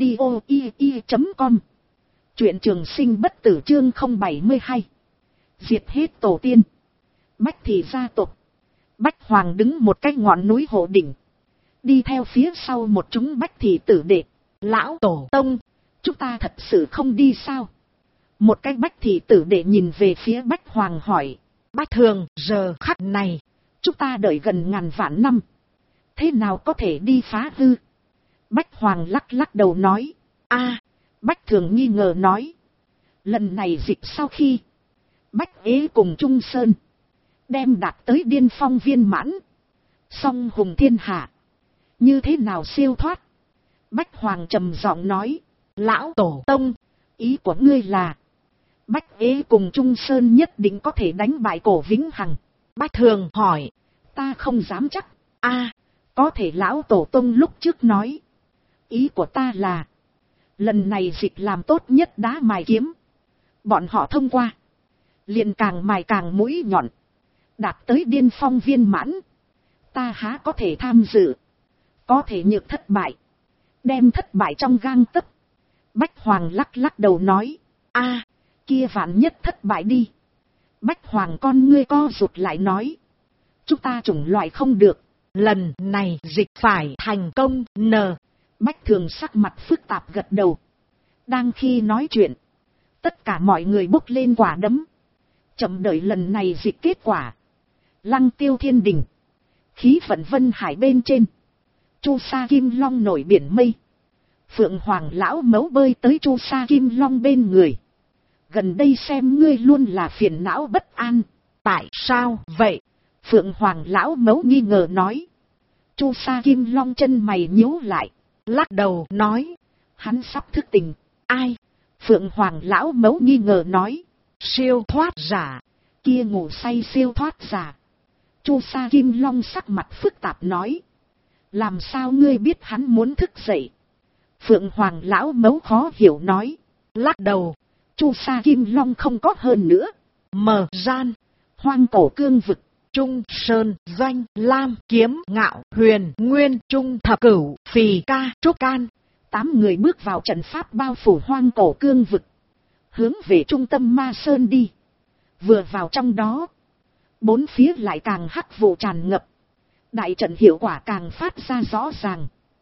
audio.com. Truyện Trường Sinh bất tử chương 072. Diệt hết tổ tiên. Bách thị gia tộc. Bách Hoàng đứng một cái ngọn núi hộ đỉnh. Đi theo phía sau một chúng bách thị tử đệ. Lão tổ tông, chúng ta thật sự không đi sao? Một cái bách thị tử đệ nhìn về phía Bách Hoàng hỏi. Bách thường, giờ khắc này, chúng ta đợi gần 1000 vạn năm. Thế nào có thể đi phá hư? Bách Hoàng lắc lắc đầu nói. Bách Thường nghi ngờ nói. Lần này dịch sau khi Bách Ế cùng Trung Sơn đem đạt tới điên phong viên mãn, song hùng thiên hạ, như thế nào siêu thoát? Bách Hoàng trầm giọng nói. Lão tổ tông, ý của ngươi là Bách Ế cùng Trung Sơn nhất định có thể đánh bại Cổ Vĩnh Hằng? Bách Thường hỏi. Ta không dám chắc. Có thể lão tổ tông lúc trước nói. Ý của ta là, lần này dịch làm tốt nhất đá mài kiếm. Bọn họ thông qua, liền càng mài càng mũi nhọn, đạt tới điên phong viên mãn. Ta há có thể tham dự? Có thể nhược thất bại, đem thất bại trong gang tấc. Bách Hoàng lắc lắc đầu nói. A, kia vạn nhất thất bại đi. Bách Hoàng con ngươi co rụt lại nói. Chúng ta chủng loại không được. Lần này dịch phải thành công. Bách Thường sắc mặt phức tạp gật đầu. Đang khi nói chuyện, tất cả mọi người bốc lên quả đấm. Chậm đợi lần này dịch kết quả. Lăng Tiêu thiên đình. Khí vận vân hải bên trên. Chu sa kim long nổi biển mây. Phượng Hoàng lão mấu bơi tới Chu sa kim long bên người. Gần đây xem ngươi luôn là phiền não bất an. Tại sao vậy? Phượng Hoàng lão mấu nghi ngờ nói. Chu sa kim long chân mày nhíu lại. Lắc đầu nói. Hắn sắp thức tỉnh. Ai? Phượng Hoàng lão mấu nghi ngờ nói. Siêu thoát giả. Kia ngủ say siêu thoát giả. Chu sa kim long sắc mặt phức tạp nói. Làm sao ngươi biết hắn muốn thức dậy? Phượng Hoàng lão mấu khó hiểu nói. Lắc đầu. Chu sa kim long không có hơn nữa. Mờ gian. Hoang cổ cương vực. Trung Sơn, Doanh, Lam, Kiếm, Ngạo, Huyền, Nguyên, Trung, Thập Cửu, Phì Ca, Trúc Can. 8 người bước vào trận pháp bao phủ hoang cổ cương vực. Hướng về trung tâm Ma Sơn đi. Vừa vào trong đó. 4 phía lại càng hắc vụ tràn ngập. Đại trận hiệu quả càng phát ra rõ ràng.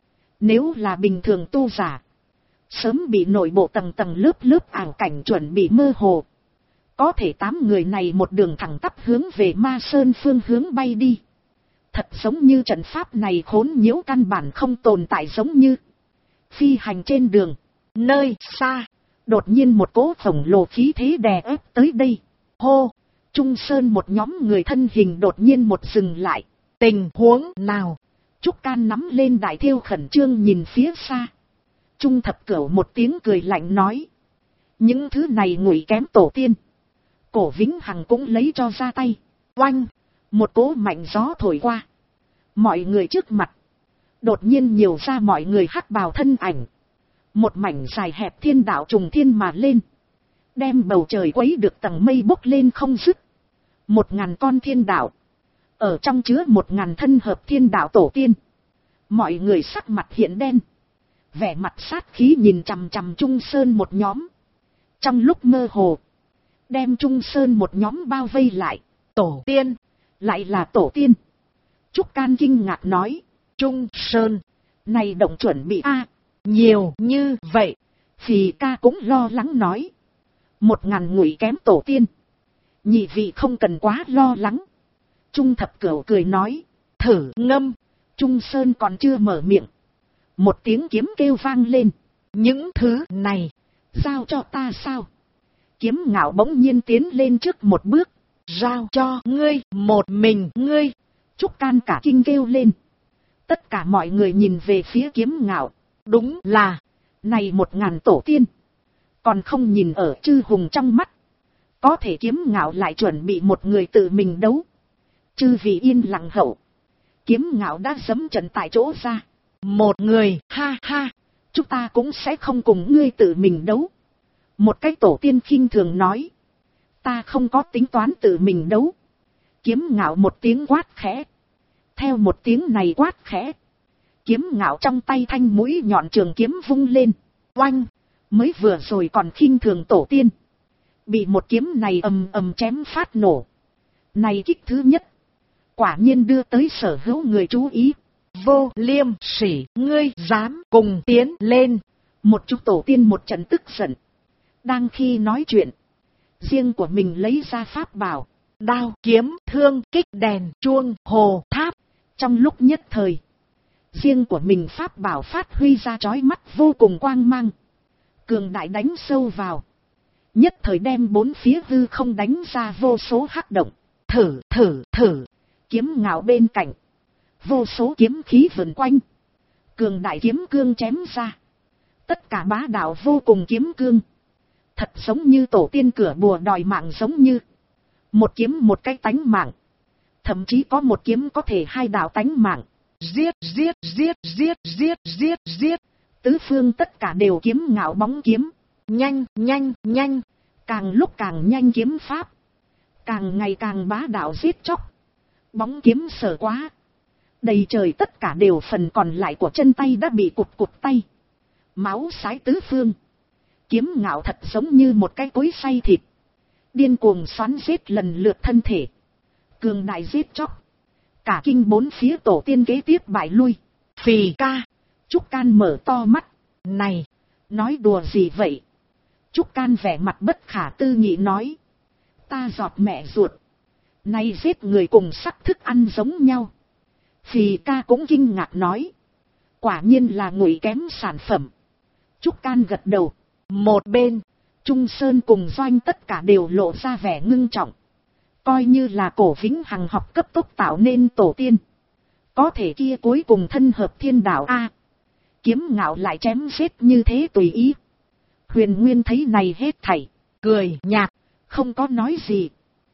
Nếu là bình thường tu giả. Sớm bị nội bộ tầng tầng lớp lớp ảo cảnh chuẩn bị mơ hồ. Có thể 8 người này một đường thẳng tắp hướng về Ma Sơn phương hướng bay đi. Thật giống như trận pháp này khốn nhiễu căn bản không tồn tại, giống như phi hành trên đường. Nơi xa, đột nhiên một cỗ khổng lồ khí thế đè ép tới đây. Hô! Trung Sơn một nhóm người thân hình đột nhiên một dừng lại. Tình huống nào? Trúc Can nắm lên đại thiêu khẩn trương nhìn phía xa. Trung Thập Cửu một tiếng cười lạnh nói. Những thứ này ngụy kém tổ tiên. Cổ Vĩnh Hằng cũng lấy cho ra tay. Oanh! Một cỗ mạnh gió thổi qua. Mọi người trước mặt. Đột nhiên nhiều ra mọi người hắc bào thân ảnh. Một mảnh dài hẹp thiên đạo trùng thiên mà lên. Đem bầu trời quấy được tầng mây bốc lên không dứt. 1000 con thiên đạo. Ở trong chứa 1000 thân hợp thiên đạo tổ tiên. Mọi người sắc mặt hiện đen. Vẻ mặt sát khí nhìn chằm chằm Trung Sơn một nhóm. Trong lúc mơ hồ. Đem Trung Sơn một nhóm bao vây lại. Tổ tiên. Lại là tổ tiên. Trúc Can kinh ngạc nói. Trung Sơn. Này động chuẩn bị nhiều như vậy. Phì Ca cũng lo lắng nói. 1000 ngụy kém tổ tiên. Nhị vị không cần quá lo lắng. Trung Thập Cửu cười nói. Thử ngâm. Trung Sơn còn chưa mở miệng. Một tiếng kiếm kêu vang lên. Những thứ này. Giao cho ta sao? Kiếm Ngạo bỗng nhiên tiến lên trước một bước. Giao cho ngươi, một mình ngươi. Trúc Can cả kinh kêu lên. Tất cả mọi người nhìn về phía Kiếm Ngạo. Đúng là. Này 1000 tổ tiên. Còn không nhìn ở chư hùng trong mắt. Có thể Kiếm Ngạo lại chuẩn bị một người tự mình đấu. Chư vị yên lặng hậu. Kiếm Ngạo đã giẫm trận tại chỗ ra. Một người, ha ha. Chúng ta cũng sẽ không cùng ngươi tự mình đấu. Một cái tổ tiên khinh thường nói. Ta không có tính toán tự mình đấu. Kiếm Ngạo một tiếng quát khẽ. Theo một tiếng này quát khẽ. Kiếm Ngạo trong tay thanh mũi nhọn trường kiếm vung lên. Oanh! Mới vừa rồi còn khinh thường tổ tiên. Bị một kiếm này ầm ầm chém phát nổ. Này kích thứ nhất. Quả nhiên đưa tới sở hữu người chú ý. Vô Liêm Sỉ, ngươi dám cùng tiến lên. Một chút tổ tiên một trận tức giận. Đang khi nói chuyện. Riêng của mình lấy ra pháp bảo. Đao, kiếm, thương, kích, đèn, chuông, hồ, tháp. Trong lúc nhất thời. Riêng của mình pháp bảo phát huy ra chói mắt vô cùng quang mang. Cường đại đánh sâu vào. Nhất thời đem 4 phía hư không đánh ra vô số hắc động. Thử, thử, thử. Kiếm Ngạo bên cạnh. Vô số kiếm khí vần quanh. Cường đại kiếm cương chém ra. Tất cả bá đạo vô cùng kiếm cương. Thật giống như tổ tiên cửa bùa đòi mạng, giống như. Một kiếm một cái tánh mạng. Thậm chí có một kiếm có thể 2 đạo tánh mạng. Giết, giết, giết, giết, giết, giết, giết. Tứ phương tất cả đều Kiếm Ngạo bóng kiếm. Nhanh, nhanh, nhanh. Càng lúc càng nhanh kiếm pháp. Càng ngày càng bá đạo giết chóc. Bóng kiếm sở quá. Đầy trời tất cả đều phần còn lại của chân tay đã bị cụt tay. Máu xái tứ phương. Kiếm Ngạo thật giống như một cái cối xay thịt, điên cuồng xoắn giết lần lượt thân thể, cường đại giết chóc, cả kinh bốn phía tổ tiên kế tiếp bại lui. Phì ca. Trúc Can mở to mắt. Này, nói đùa gì vậy? Trúc Can vẻ mặt bất khả tư nghị nói. Ta giọt mẹ ruột. Nay giết người cùng sắc thức ăn giống nhau. Phì ca cũng kinh ngạc nói. Quả nhiên là ngụy kém sản phẩm. Trúc Can gật đầu. Một bên, Trung Sơn cùng Doanh tất cả đều lộ ra vẻ ngưng trọng. Coi như là Cổ Vĩnh Hằng học cấp tốc tạo nên tổ tiên. Có thể kia cuối cùng thân hợp thiên đạo A. Kiếm Ngạo lại chém giết như thế tùy ý. Huyền Nguyên thấy này hết thảy, cười nhạt, không có nói gì.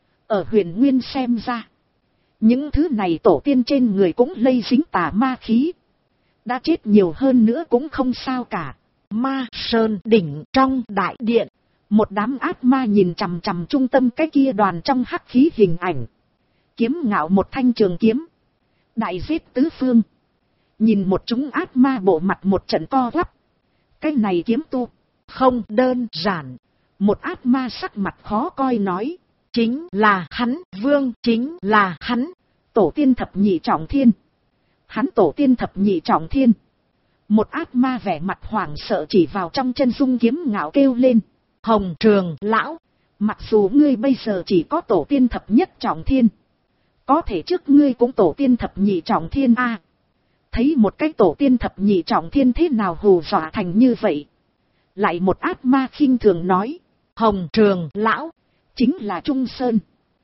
Ở Huyền Nguyên xem ra, những thứ này tổ tiên trên người cũng lây dính tà ma khí. Đã chết nhiều hơn nữa cũng không sao cả. Ma Sơn đỉnh trong đại điện. Một đám ác ma nhìn chằm chằm trung tâm cái kia đoàn trong hắc khí hình ảnh. Kiếm Ngạo một thanh trường kiếm, đại giết tứ phương. Nhìn một chúng ác ma bộ mặt một trận co quắp. Cái này kiếm tu không đơn giản. Một ác ma sắc mặt khó coi nói. Chính là hắn, vương chính là hắn. Tổ tiên thập nhị trọng thiên. Hắn tổ tiên thập nhị trọng thiên. Một ác ma vẻ mặt hoảng sợ chỉ vào trong chân dung Kiếm Ngạo kêu lên. Hồng Trường lão, mặc dù ngươi bây giờ chỉ có tổ tiên thập nhất trọng thiên, có thể trước ngươi cũng tổ tiên thập nhị trọng thiên a. Thấy một cái tổ tiên thập nhị trọng thiên thế nào hù dọa thành như vậy. Lại một ác ma khinh thường nói. Hồng Trường lão, chính là Trung Sơn.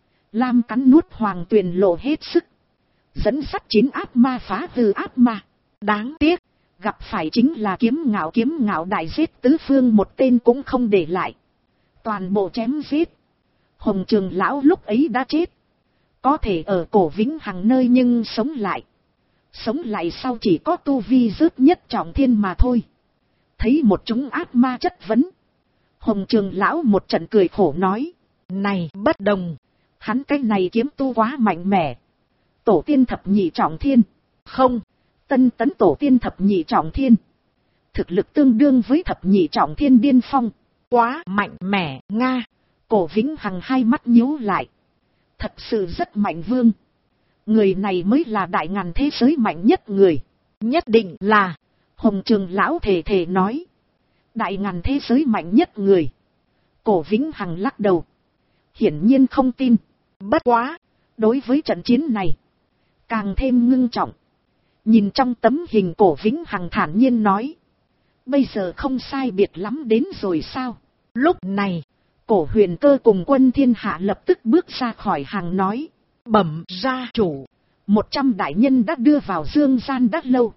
Lam cắn nuốt Hoàng Tuyền lộ hết sức. Dẫn dắt 9 ác ma phá hư ác ma. Đáng tiếc, gặp phải chính là Kiếm Ngạo đại giết tứ phương một tên cũng không để lại. Toàn bộ chém giết. Hồng Trường lão lúc ấy đã chết. Có thể ở Cổ Vĩnh Hằng nơi nhưng sống lại. Sống lại sau chỉ có tu vi rớt nhất trọng thiên mà thôi. Thấy một chúng ác ma chất vấn. Hồng Trường lão một trận cười khổ nói. Này bất đồng. Hắn cái này kiếm tu quá mạnh mẽ. Tổ tiên thập nhị trọng thiên. Không. Tân tấn tổ tiên thập nhị trọng thiên. Thực lực tương đương với thập nhị trọng thiên điên phong. Quá mạnh mẽ Nga. Cổ Vĩnh Hằng hai mắt nhíu lại. Thật sự rất mạnh vương. Người này mới là đại ngàn thế giới mạnh nhất người. Nhất định là. Hồng Trường lão thề nói. Đại ngàn thế giới mạnh nhất người. Cổ Vĩnh Hằng lắc đầu. Hiển nhiên không tin. Bất quá. Đối với trận chiến này. Càng thêm ngưng trọng. Nhìn trong tấm hình Cổ Vĩnh Hằng thản nhiên nói. Bây giờ không sai biệt lắm đến rồi sao? Lúc này. Cổ Huyền Cơ cùng Quân Thiên Hạ lập tức bước ra khỏi hàng nói. Bẩm gia chủ. 100 đại nhân đã đưa vào dương gian đã lâu.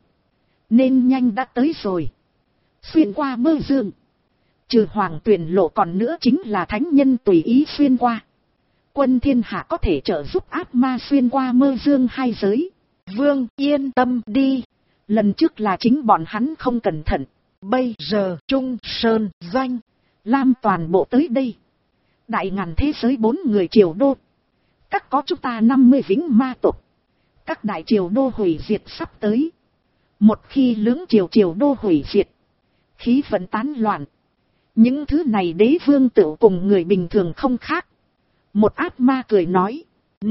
Nên nhanh đã tới rồi. Xuyên qua mơ dương. Trừ Hoàng Tuyền lộ còn nữa chính là thánh nhân tùy ý xuyên qua. Quân Thiên Hạ có thể trợ giúp ác ma xuyên qua mơ dương hai giới. Vương yên tâm đi. Lần trước là chính bọn hắn không cẩn thận. Bây giờ Trung Sơn Doanh Lam toàn bộ tới đây. Đại ngàn thế giới 4 người triều đô. Các có chúng ta 50 vĩnh ma tộc. Các đại triều đô hủy diệt sắp tới. Một khi lưỡng triều đô hủy diệt. Khí vận tán loạn. Những thứ này đế vương tự cùng người bình thường không khác. Một ác ma cười nói.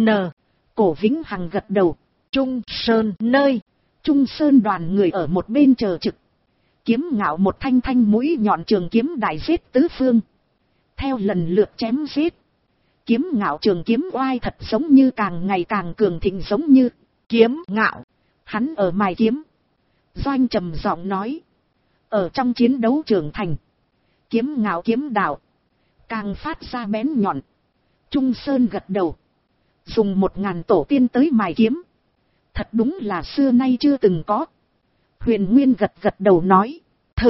Cổ Vĩnh Hằng gật đầu. Trung Sơn nơi. Trung Sơn đoàn người ở một bên chờ trực. Kiếm Ngạo một thanh mũi nhọn trường kiếm đại giết tứ phương. Theo lần lượt chém giết. Kiếm Ngạo trường kiếm oai thật giống như càng ngày càng cường thịnh giống như. Kiếm Ngạo. Hắn ở mài kiếm. Doanh trầm giọng nói. Ở trong chiến đấu trưởng thành. Kiếm Ngạo kiếm đạo. Càng phát ra bén nhọn. Trung Sơn gật đầu. Dùng 1000 tổ tiên tới mài kiếm. Thật đúng là xưa nay chưa từng có. Huyền Nguyên gật đầu nói.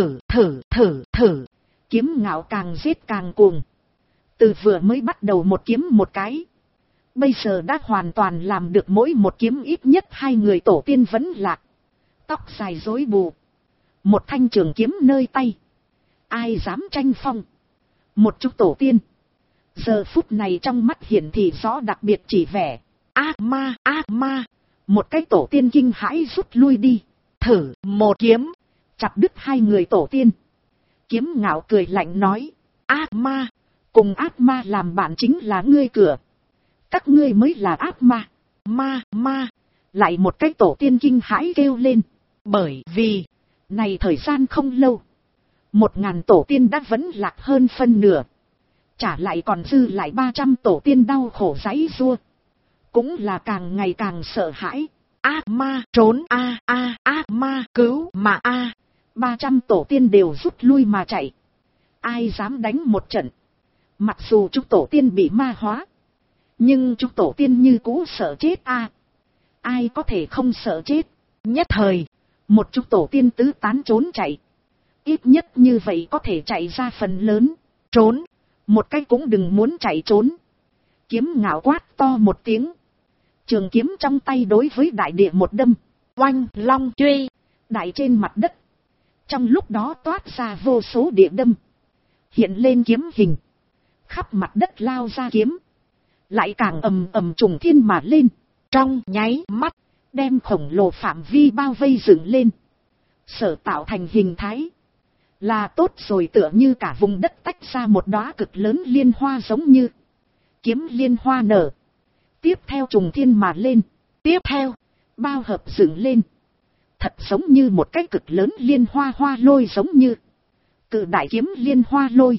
Thử. Kiếm Ngạo càng giết càng cuồng. Từ vừa mới bắt đầu một kiếm một cái. Bây giờ đã hoàn toàn làm được mỗi một kiếm ít nhất 2 người tổ tiên vẫn lạc. Tóc dài rối bù. Một thanh trường kiếm nơi tay. Ai dám tranh phong. Một chút tổ tiên. Giờ phút này trong mắt hiển thị rõ đặc biệt chỉ vẻ. Ác ma. Một cái tổ tiên kinh hãi rút lui đi. Thử một kiếm. Chặt đứt 2 người tổ tiên. Kiếm Ngạo cười lạnh nói, ác ma, cùng ác ma làm bạn chính là ngươi cửa. Các ngươi mới là ác ma. Ma. Lại một cái tổ tiên kinh hãi kêu lên. Bởi vì, này thời gian không lâu, 1000 tổ tiên đã vẫn lạc hơn phân nửa. Trả lại còn dư lại 300 tổ tiên đau khổ giãy giụa. Cũng là càng ngày càng sợ hãi. Ác ma trốn ác ma cứu mà 300 tổ tiên đều rút lui mà chạy. Ai dám đánh một trận. Mặc dù chúng tổ tiên bị ma hóa, nhưng chúng tổ tiên như cũ sợ chết ai có thể không sợ chết. Nhất thời, một chúng tổ tiên tứ tán trốn chạy. Ít nhất như vậy có thể chạy ra phần lớn. Trốn, một cái cũng đừng muốn chạy trốn. Kiếm Ngạo quát to một tiếng. Trường kiếm trong tay đối với đại địa một đâm. Oanh long truy, đại trên mặt đất. Trong lúc đó toát ra vô số địa đâm. Hiện lên kiếm hình. Khắp mặt đất lao ra kiếm. Lại càng ầm trùng thiên mà lên. Trong nháy mắt, đem khổng lồ phạm vi bao vây dựng lên. Sở tạo thành hình thái. Là tốt rồi, tựa như cả vùng đất tách ra một đóa cực lớn liên hoa, giống như kiếm liên hoa nở. Tiếp theo trùng thiên mà lên. Tiếp theo, bao hợp dựng lên. Thật giống như một cái cực lớn liên hoa hoa lôi, giống như cự đại kiếm liên hoa lôi.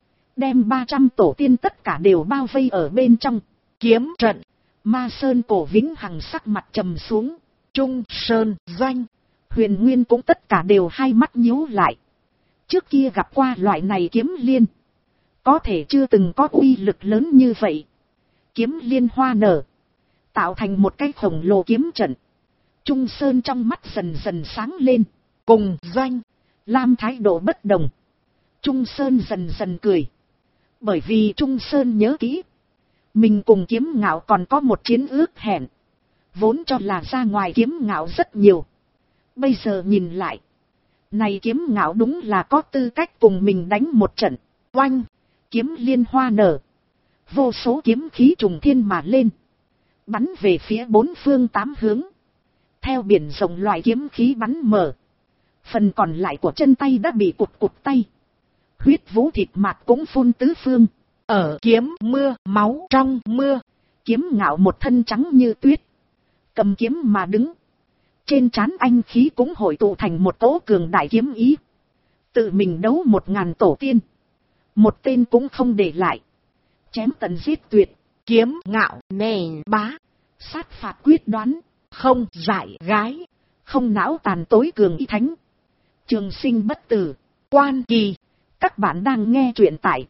Đem 300 tổ tiên tất cả đều bao vây ở bên trong. Kiếm trận. Ma Sơn Cổ Vĩnh Hằng sắc mặt trầm xuống. Trung Sơn Doanh, Huyền Nguyên cũng tất cả đều hai mắt nhíu lại. Trước kia gặp qua loại này kiếm liên, có thể chưa từng có uy lực lớn như vậy. Kiếm liên hoa nở, tạo thành một cái khổng lồ kiếm trận. Trung Sơn trong mắt dần dần sáng lên. Cùng Doanh Lam thái độ bất đồng. Trung Sơn dần dần cười. Bởi vì Trung Sơn nhớ kỹ, mình cùng Kiếm Ngạo còn có một chiến ước hẹn. Vốn cho là ra ngoài Kiếm Ngạo rất nhiều. Bây giờ nhìn lại, này Kiếm Ngạo đúng là có tư cách cùng mình đánh một trận. Oanh, kiếm liên hoa nở. Vô số kiếm khí trùng thiên mà lên. Bắn về phía bốn phương tám hướng. Theo biển rộng loại kiếm khí bắn mở. Phần còn lại của chân tay đã bị cụt tay. Huyết vũ thịt mạt cũng phun tứ phương. Ở kiếm mưa máu trong mưa, Kiếm Ngạo một thân trắng như tuyết, cầm kiếm mà đứng. Trên trán anh khí cũng hội tụ thành một cỗ cường đại kiếm ý. Tự mình đấu 1000 tổ tiên, một tên cũng không để lại. Chém tận giết tuyệt. Kiếm Ngạo nền bá, sát phạt quyết đoán, không dại gái, không não tàn, tối cường ý thánh. Trường sinh bất tử. Quan Kỳ. Các bạn đang nghe truyện tại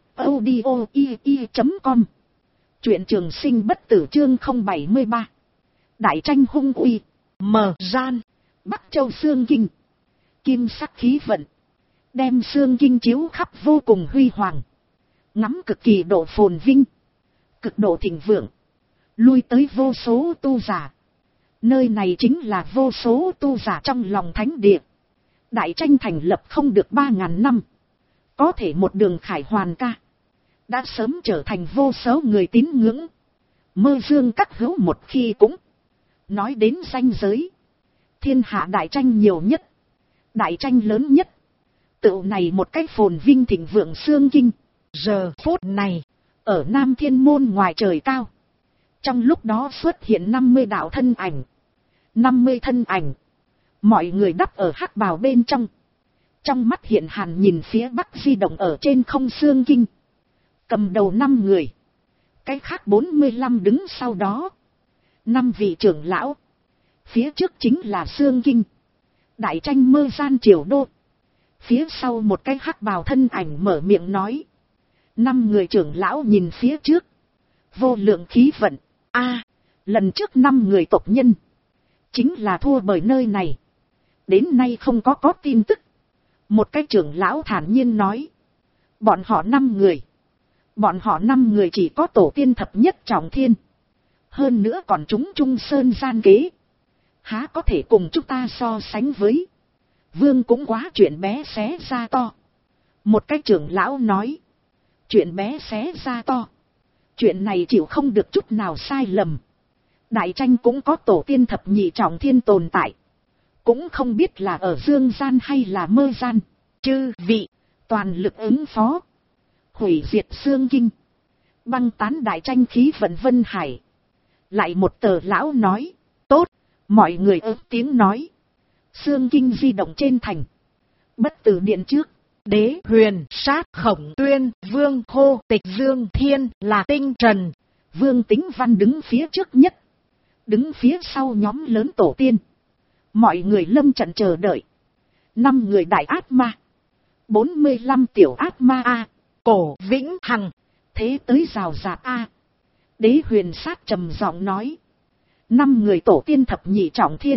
audio.com. Truyện Trường Sinh bất tử chương 073. Đại tranh hung uy. Mờ gian. Bắc Châu Xương Kinh. Kim sắc khí vận, đem Xương Kinh chiếu khắp vô cùng huy hoàng. Ngắm cực kỳ độ phồn vinh, cực độ thịnh vượng. Lui tới vô số tu giả. Nơi này chính là vô số tu giả trong lòng thánh địa. Đại tranh thành lập không được 3000 năm. Có thể một đường khải hoàn ca, đã sớm trở thành vô số người tín ngưỡng. Mơ dương các hữu một khi cũng nói đến ranh giới. Thiên hạ đại tranh nhiều nhất, đại tranh lớn nhất, tựu này một cái phồn vinh thịnh vượng Xương Kinh. Giờ phút này, ở Nam Thiên Môn ngoài trời cao, trong lúc đó xuất hiện 50 đạo thân ảnh. 50 thân ảnh, mọi người đắp ở hắc bào bên trong. Trong mắt hiện hàn nhìn phía bắc di động ở trên không Xương Kinh. Cầm đầu 5 người, cái khác 45 đứng sau đó. 5 vị trưởng lão. Phía trước chính là Xương Kinh, đại tranh mơ gian triều đô. Phía sau một cái hắc bào thân ảnh mở miệng nói. 5 người trưởng lão nhìn phía trước, vô lượng khí vận. Lần trước 5 người tộc nhân chính là thua bởi nơi này, đến nay không có tin tức. Một cái trưởng lão thản nhiên nói. Bọn họ 5 người, bọn họ 5 người chỉ có tổ tiên thập nhất trọng thiên, hơn nữa còn chúng Trung Sơn gian kế, há có thể cùng chúng ta so sánh với. Vương cũng quá chuyện bé xé ra to. Một cái trưởng lão nói. Chuyện bé xé ra to, chuyện này chịu không được chút nào sai lầm. Đại tranh cũng có tổ tiên thập nhị trọng thiên tồn tại, cũng không biết là ở dương gian hay là mơ gian. Chư vị, Toàn lực ứng phó. Hủy diệt xương kinh. Băng tán đại tranh khí vận Vân Hải. Lại một tờ lão nói. Tốt. Mọi người ớt tiếng nói. Xương kinh di động trên thành. Bất tử điện trước. Đế Huyền Sát Khổng Tuyên Vương Hô Tịch Dương Thiên là Tinh Trần. Vương Tính Văn đứng phía trước nhất. Đứng phía sau nhóm lớn tổ tiên. Mọi người lâm trận chờ đợi. 5 người đại ác ma. 45 tiểu ác ma A. Cổ Vĩnh Hằng. Thế tới rào rạt A. Đế Huyền Sát trầm giọng nói. 5 người tổ tiên thập nhị trọng thiên.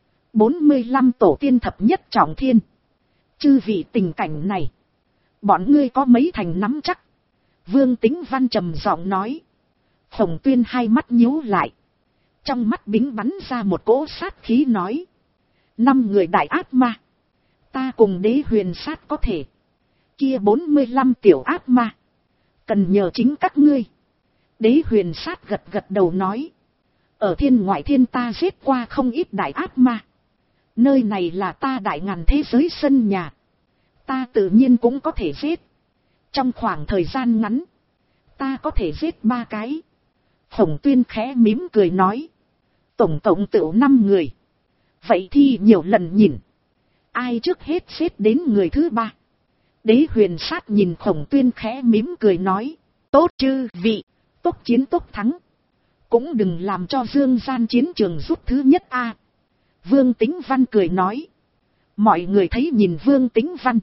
45 tổ tiên thập nhất trọng thiên. Chư vị tình cảnh này. Bọn ngươi có mấy thành nắm chắc. Vương Tính Văn trầm giọng nói. Khổng Tuyên hai mắt nhíu lại. Trong mắt bính bắn ra một cỗ sát khí nói. 5 người đại ác ma. Ta cùng Đế Huyền Sát có thể. Kia 45 tiểu ác ma. Cần nhờ chính các ngươi. Đế Huyền Sát gật gật đầu nói. Ở thiên ngoại thiên ta giết qua không ít đại ác ma. Nơi này là ta đại ngàn thế giới sân nhà. Ta tự nhiên cũng có thể giết. Trong khoảng thời gian ngắn. Ta có thể giết 3 cái. Khổng Tuyên khẽ mím cười nói. Tổng cộng tựu 5 người. Vậy thì nhiều lần nhìn. Ai trước hết giết đến người thứ 3. Đế Huyền Sát nhìn Khổng Tuyên khẽ mím cười nói. Tốt chư vị. Tốc chiến tốc thắng. Cũng đừng làm cho dương gian chiến trường rút thứ nhất A. Vương Tính Văn cười nói. Mọi người thấy nhìn Vương Tính Văn.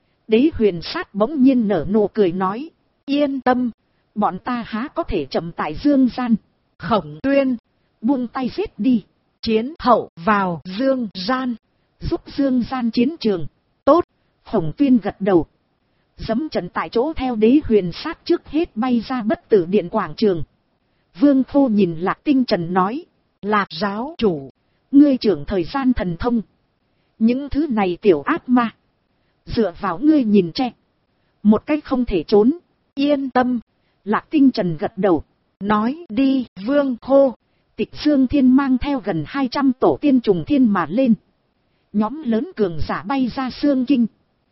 Đế Huyền Sát bỗng nhiên nở nụ cười nói. Yên tâm. Bọn ta há có thể chậm tại dương gian. Khổng Tuyên. Buông tay giết đi. Chiến hậu vào dương gian. Giúp dương gian chiến trường. Tốt. Khổng Tuyên gật đầu. Dẫm trận tại chỗ theo Đế Huyền Sát trước hết bay ra bất tử điện quảng trường. Vương Khô nhìn Lạc Tinh Trần nói. Lạc giáo chủ. Ngươi trưởng thời gian thần thông. Những thứ này tiểu ác ma. Dựa vào ngươi nhìn che. Một cách không thể trốn. Yên tâm. Lạc Tinh Trần gật đầu. Nói đi Vương Khô. Tịch Dương Thiên mang theo gần 200 tổ tiên trùng thiên mà lên. Nhóm lớn cường giả bay ra xương kinh.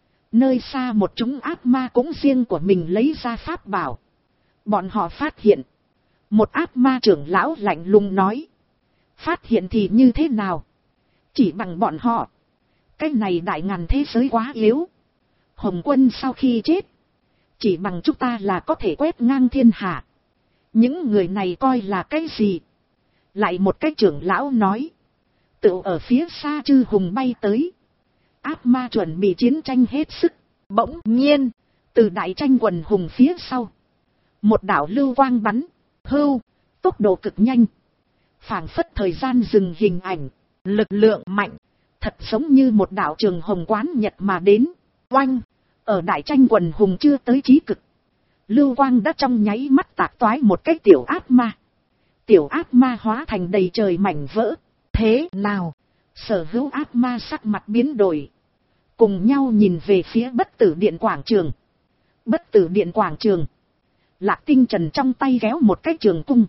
Nơi xa một chúng ác ma cũng riêng của mình lấy ra pháp bảo. Bọn họ phát hiện. Một ác ma trưởng lão lạnh lùng nói. Phát hiện thì như thế nào? Chỉ bằng bọn họ. Cái này đại ngàn thế giới quá yếu. Hồng Quân sau khi chết. Chỉ bằng chúng ta là có thể quét ngang thiên hạ. Những người này coi là cái gì? Lại một cái trưởng lão nói. Tự ở phía xa chư hùng bay tới. Ác ma chuẩn bị chiến tranh hết sức. Bỗng nhiên. Từ đại tranh quần hùng phía sau. Một đạo lưu quang bắn. Hưu. Tốc độ cực nhanh. Phảng phất thời gian dừng hình ảnh. Lực lượng mạnh. Thật giống như một đạo trường hồng quán nhật mà đến. Oanh. Ở đại tranh quần hùng chưa tới chí cực. Lưu quang đã trong nháy mắt tạc toái một cái tiểu ác ma. Tiểu ác ma hóa thành đầy trời mảnh vỡ. Thế nào? Sở hữu ác ma sắc mặt biến đổi. Cùng nhau nhìn về phía bất tử điện quảng trường. Bất tử điện quảng trường. Lạc Tinh Trần trong tay kéo một cái trường cung.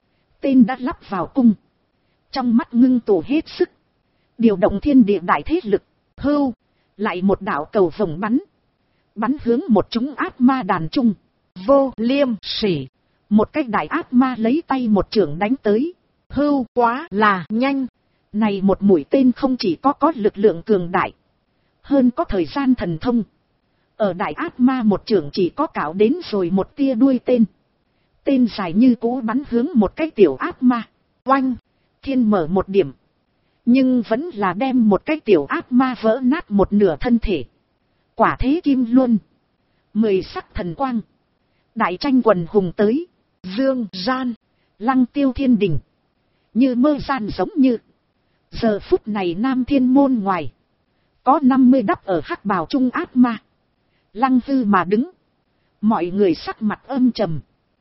Tên đã lắp vào cung. Trong mắt ngưng tụ hết sức. Điều động thiên địa đại thế lực. Hưu. Lại một đạo cầu vồng bắn. Bắn hướng một chúng ác ma đàn trung. Vô Liêm Sỉ. Một cái đại ác ma lấy tay một chưởng đánh tới. Hưu quá là nhanh. Này một mũi tên không chỉ có lực lượng cường đại. Hơn có thời gian thần thông. Ở đại ác ma một chưởng chỉ có cạo đến rồi một tia đuôi tên. Tên dài như cú bắn hướng một cái tiểu ác ma. Oanh. Thiên mở một điểm. Nhưng vẫn là đem một cái tiểu ác ma vỡ nát một nửa thân thể. Quả thế kim luân. 10 sắc thần quang. Đại tranh quần hùng tới. Dương gian. Lăng tiêu thiên đình. Như mơ gian giống như. Giờ phút này Nam Thiên môn ngoài. Có 50 đắp ở hắc bào trung ác ma. Lăng hư mà đứng. Mọi người sắc mặt âm trầm.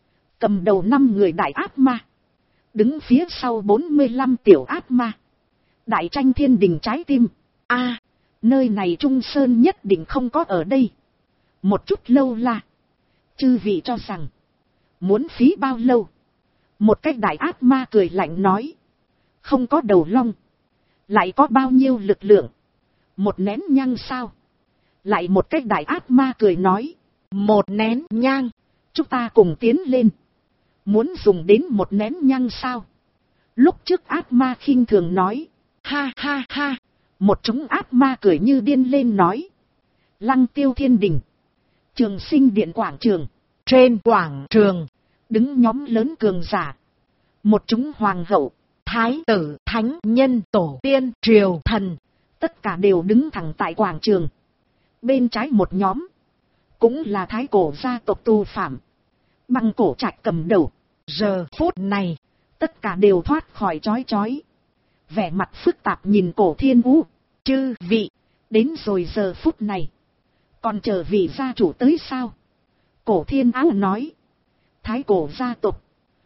Cầm đầu 5 người đại ác ma. Đứng phía sau 45 tiểu ác ma. Đại tranh thiên đình trái tim. A, nơi này Trung Sơn nhất định không có ở đây. Một chút lâu la. Chư vị cho rằng. Muốn phí bao lâu? Một cái đại ác ma cười lạnh nói. Không có đầu long. Lại có bao nhiêu lực lượng? Một nén nhang sao? Lại một cái đại ác ma cười nói. Một nén nhang. Chúng ta cùng tiến lên. Muốn dùng đến một nén nhang sao? Lúc trước ác ma khinh thường nói. Ha ha ha. Một chúng ác ma cười như điên lên nói. Lăng Tiêu thiên đình. Trường Sinh điện quảng trường. Trên quảng trường. Đứng nhóm lớn cường giả. Một chúng hoàng hậu, thái tử, thánh nhân, tổ tiên, triều thần. Tất cả đều đứng thẳng tại quảng trường. Bên trái một nhóm. Cũng là thái cổ gia tộc tù phạm. Bằng cổ trạch cầm đầu. Giờ phút này. Tất cả đều thoát khỏi chói chói. Vẻ mặt phức tạp nhìn Cổ Thiên Vũ. Chư vị. Đến rồi giờ phút này. Còn chờ vị gia chủ tới sao? Cổ Thiên Áo nói. Thái cổ gia tộc.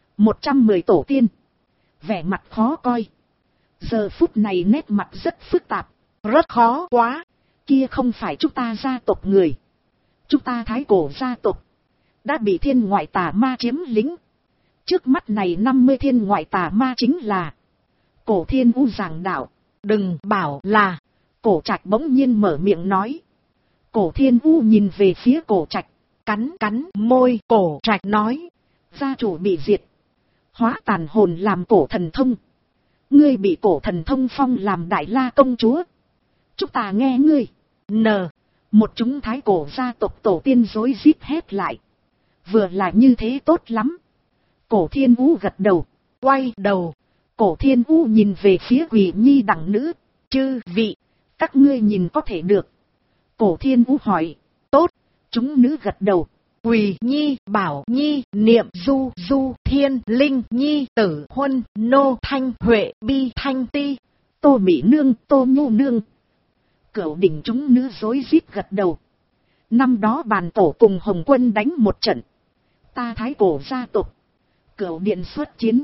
110 tổ tiên. Vẻ mặt khó coi. Giờ phút này nét mặt rất phức tạp. Rất khó quá. Kia không phải chúng ta gia tộc người. Chúng ta thái cổ gia tộc. Đã bị thiên ngoại tà ma chiếm lĩnh. Trước mắt này 50 thiên ngoại tà ma chính là. Cổ Thiên U giảng đạo. Đừng bảo là. Cổ Trạch bỗng nhiên mở miệng nói. Cổ Thiên U nhìn về phía Cổ Trạch. Cắn môi. Cổ Trạch nói. Gia chủ bị diệt. Hóa tàn hồn làm cổ thần thông. Ngươi bị cổ thần thông phong làm đại la công chúa. Chúng ta nghe ngươi. Một chúng thái cổ gia tộc tổ tiên rối rít hét lại. Vừa là như thế tốt lắm. Cổ Thiên U gật đầu. Quay đầu. Cổ Thiên U nhìn về phía Quỷ Nhi đẳng nữ. Chư vị. Các ngươi nhìn có thể được. Cổ Thiên U hỏi. Tốt. Chúng nữ gật đầu. Quỳ Nhi, Bảo Nhi, Niệm Du, Thiên Linh Nhi, Tử Huân, Nô Thanh, Huệ Bi Thanh Ti, Tô Mỹ Nương, Tô Nhu Nương. Cửu đỉnh chúng nữ rối rít gật đầu. Năm đó bàn tổ cùng Hồng Quân đánh một trận. Ta thái cổ gia tộc. Cửu điện xuất chiến.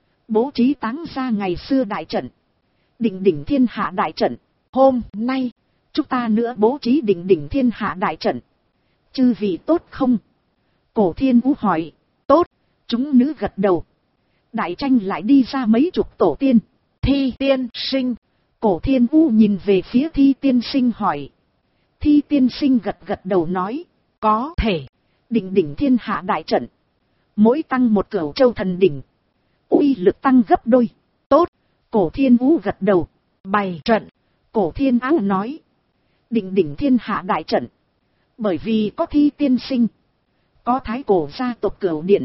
Bố trí táng ra ngày xưa đại trận. Đỉnh đỉnh thiên hạ đại trận. Hôm nay, chúng ta nữa bố trí đỉnh đỉnh thiên hạ đại trận. Chư vị tốt không? Cổ Thiên U hỏi. Tốt. Chúng nữ gật đầu. Đại tranh lại đi ra mấy chục tổ tiên. Thi tiên sinh. Cổ Thiên U nhìn về phía Thi tiên sinh hỏi. Thi tiên sinh gật gật đầu nói. Có thể. Đỉnh đỉnh thiên hạ đại trận. Mỗi tăng một cửu châu thần đỉnh. Uy lực tăng gấp đôi. Tốt. Cổ Thiên U gật đầu. Bày trận. Cổ Thiên Áo nói. Đỉnh đỉnh thiên hạ đại trận. Bởi vì có Thi tiên sinh. Có thái cổ gia tộc Cửu điện.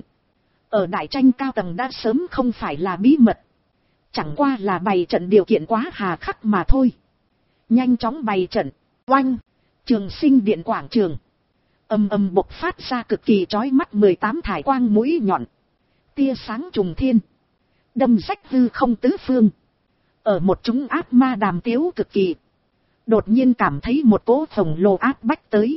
Ở đại tranh cao tầng đã sớm không phải là bí mật. Chẳng qua là bày trận điều kiện quá hà khắc mà thôi. Nhanh chóng bày trận. Oanh. Trường Sinh điện quảng trường. Ầm ầm bộc phát ra cực kỳ chói mắt 18 thải quang mũi nhọn. Tia sáng trùng thiên. Đâm rách hư không tứ phương. Ở một chúng ác ma đàm tiếu cực kỳ. Đột nhiên cảm thấy một cỗ khổng lồ áp bách tới.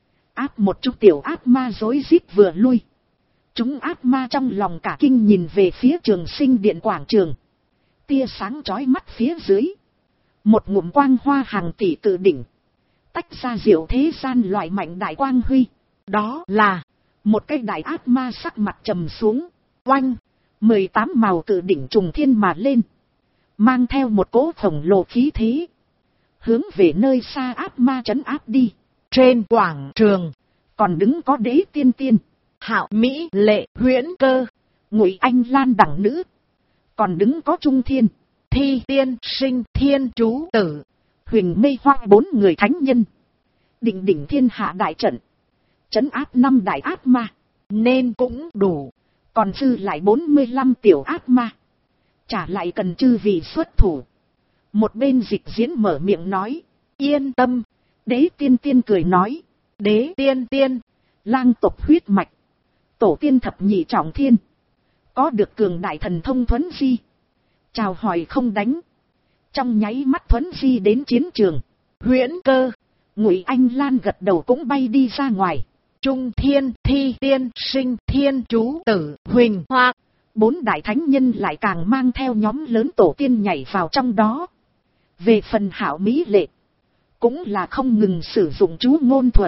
Áp một chút tiểu ác ma rối rít vừa lui. Chúng ác ma trong lòng cả kinh nhìn về phía Trường Sinh điện quảng trường. Tia sáng chói mắt phía dưới. Một ngụm quang hoa hàng tỷ cự đỉnh. Tách ra diệu thế gian loại mạnh đại quang huy. Đó là một cái đại ác ma sắc mặt trầm xuống. Oanh. 18 màu cự đỉnh trùng thiên mà lên. Mang theo một cỗ khổng lồ khí thế. Hướng về nơi xa ác ma trấn áp đi. Trên quảng trường. Còn đứng có Đế Tiên Tiên. Hạo Mỹ Lệ Huyễn Cơ. Ngụy Anh Lan đẳng nữ. Còn đứng có Trung Thiên. Thi tiên sinh Thiên Chú Tử. Huỳnh Mê Hoa 4 người thánh nhân. Đỉnh đỉnh thiên hạ đại trận. Trấn áp 5 đại ác ma. Nên cũng đủ. Còn dư lại 45 tiểu ác ma. Trả lại cần chư vị xuất thủ. Một bên Dịch Diễn mở miệng nói. Yên tâm. Đế Tiên Tiên cười nói. Đế Tiên Tiên. Lang tộc huyết mạch. Tổ tiên thập nhị trọng thiên. Có được cường đại thần thông thuấn di. Chào hỏi không đánh. Trong nháy mắt thuấn di đến chiến trường. Huyễn Cơ. Ngụy Anh Lan gật đầu cũng bay đi ra ngoài. Trung Thiên, Thi tiên sinh, Thiên Chú Tử, Huỳnh Hoa. 4 đại thánh nhân lại càng mang theo nhóm lớn tổ tiên nhảy vào trong đó. Về phần Hạo Mỹ Lệ. Cũng là không ngừng sử dụng chú ngôn thuật.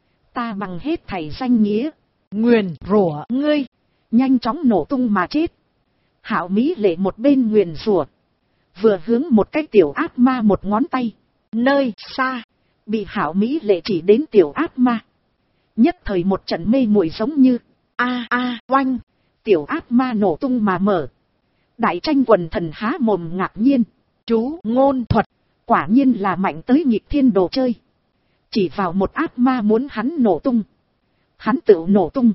Ta bằng hết thảy danh nghĩa. Nguyền rủa ngươi. Nhanh chóng nổ tung mà chết. Hạo Mỹ Lệ một bên nguyền rủa. Vừa hướng một cái tiểu ác ma một ngón tay. Nơi xa. Bị Hảo Mỹ Lệ chỉ đến tiểu ác ma. Nhất thời một trận mê muội giống như, oanh, tiểu ác ma nổ tung mà mở. Đại tranh quần thần há mồm ngạc nhiên, chú ngôn thuật, quả nhiên là mạnh tới nghịch thiên đồ chơi. Chỉ vào một ác ma muốn hắn nổ tung, hắn tự nổ tung.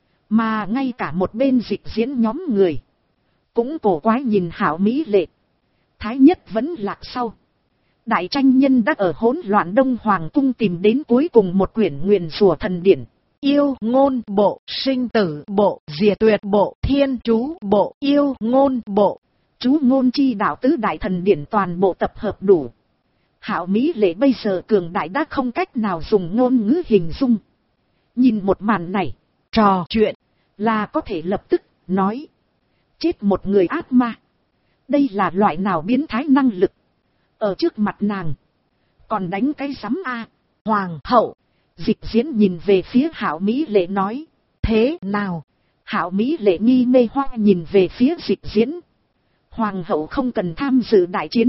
Mà ngay cả một bên Dịch Diễn nhóm người cũng cổ quái nhìn Hảo Mỹ Lệ. Thái nhất vẫn lạc sau. Đại tranh nhân đã ở hỗn loạn Đông Hoàng cung tìm đến cuối cùng một quyển nguyền rủa thần điển. Yêu ngôn bộ, sinh tử bộ, diệt tuyệt bộ, thiên chú bộ, yêu ngôn bộ. Chú ngôn chi đạo tứ đại thần điển toàn bộ tập hợp đủ. Hảo Mỹ Lệ bây giờ cường đại đã không cách nào dùng ngôn ngữ hình dung. Nhìn một màn này, trò chuyện là có thể lập tức nói. Chết một người ác ma. Đây là loại nào biến thái năng lực. Ở trước mặt nàng, còn đánh cái sắm a. Hoàng hậu. Dịch Diễn nhìn về phía Hảo Mỹ Lệ nói. Thế nào? Hảo Mỹ Lệ nghi mê hoa nhìn về phía Dịch Diễn. Hoàng hậu không cần tham dự đại chiến.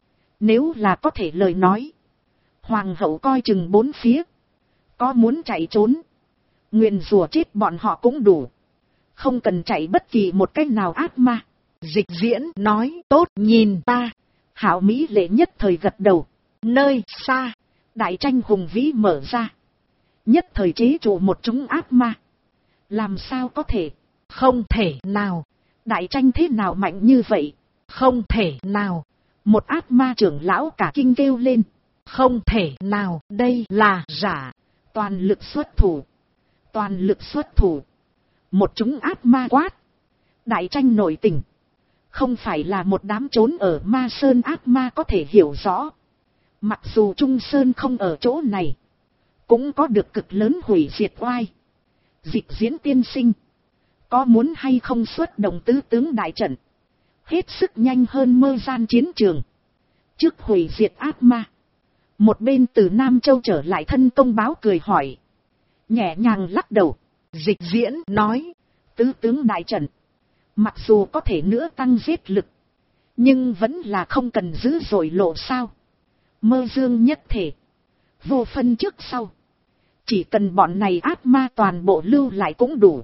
Nếu là có thể lời nói, hoàng hậu coi chừng bốn phía. Có muốn chạy trốn, nguyền rủa chết bọn họ cũng đủ. Không cần chạy bất kỳ một cách nào ác ma. Dịch Diễn nói tốt nhìn ta. Hảo Mỹ Lệ nhất thời gật đầu. Nơi xa, đại tranh hùng vĩ mở ra. Nhất thời chế trụ một chúng ác ma. Làm sao có thể? Không thể nào. Đại tranh thế nào mạnh như vậy? Không thể nào. Một ác ma trưởng lão cả kinh kêu lên. Không thể nào, đây là giả. Toàn lực xuất thủ. Toàn lực xuất thủ. Một chúng ác ma quát. Đại tranh nổi tình. Không phải là một đám trốn ở ma sơn ác ma có thể hiểu rõ. Mặc dù Trung Sơn không ở chỗ này, cũng có được cực lớn hủy diệt oai. Dịch Diễn tiên sinh, có muốn hay không xuất động tứ tướng đại trận, hết sức nhanh hơn mơ gian chiến trường, trước hủy diệt ác ma? Một bên từ Nam Châu trở lại thân công báo cười hỏi. Nhẹ nhàng lắc đầu. Dịch Diễn nói. Tứ tướng đại trận, mặc dù có thể nữa tăng giết lực, nhưng vẫn là không cần dữ dội lộ sao. Mơ dương nhất thể, vô phân trước sau. Chỉ cần bọn này ác ma toàn bộ lưu lại cũng đủ.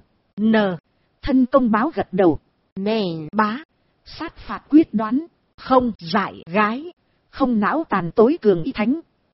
Thân công báo gật đầu. Mềm bá. Sát phạt quyết đoán. Không dại gái. Không não tàn tối cường y thánh.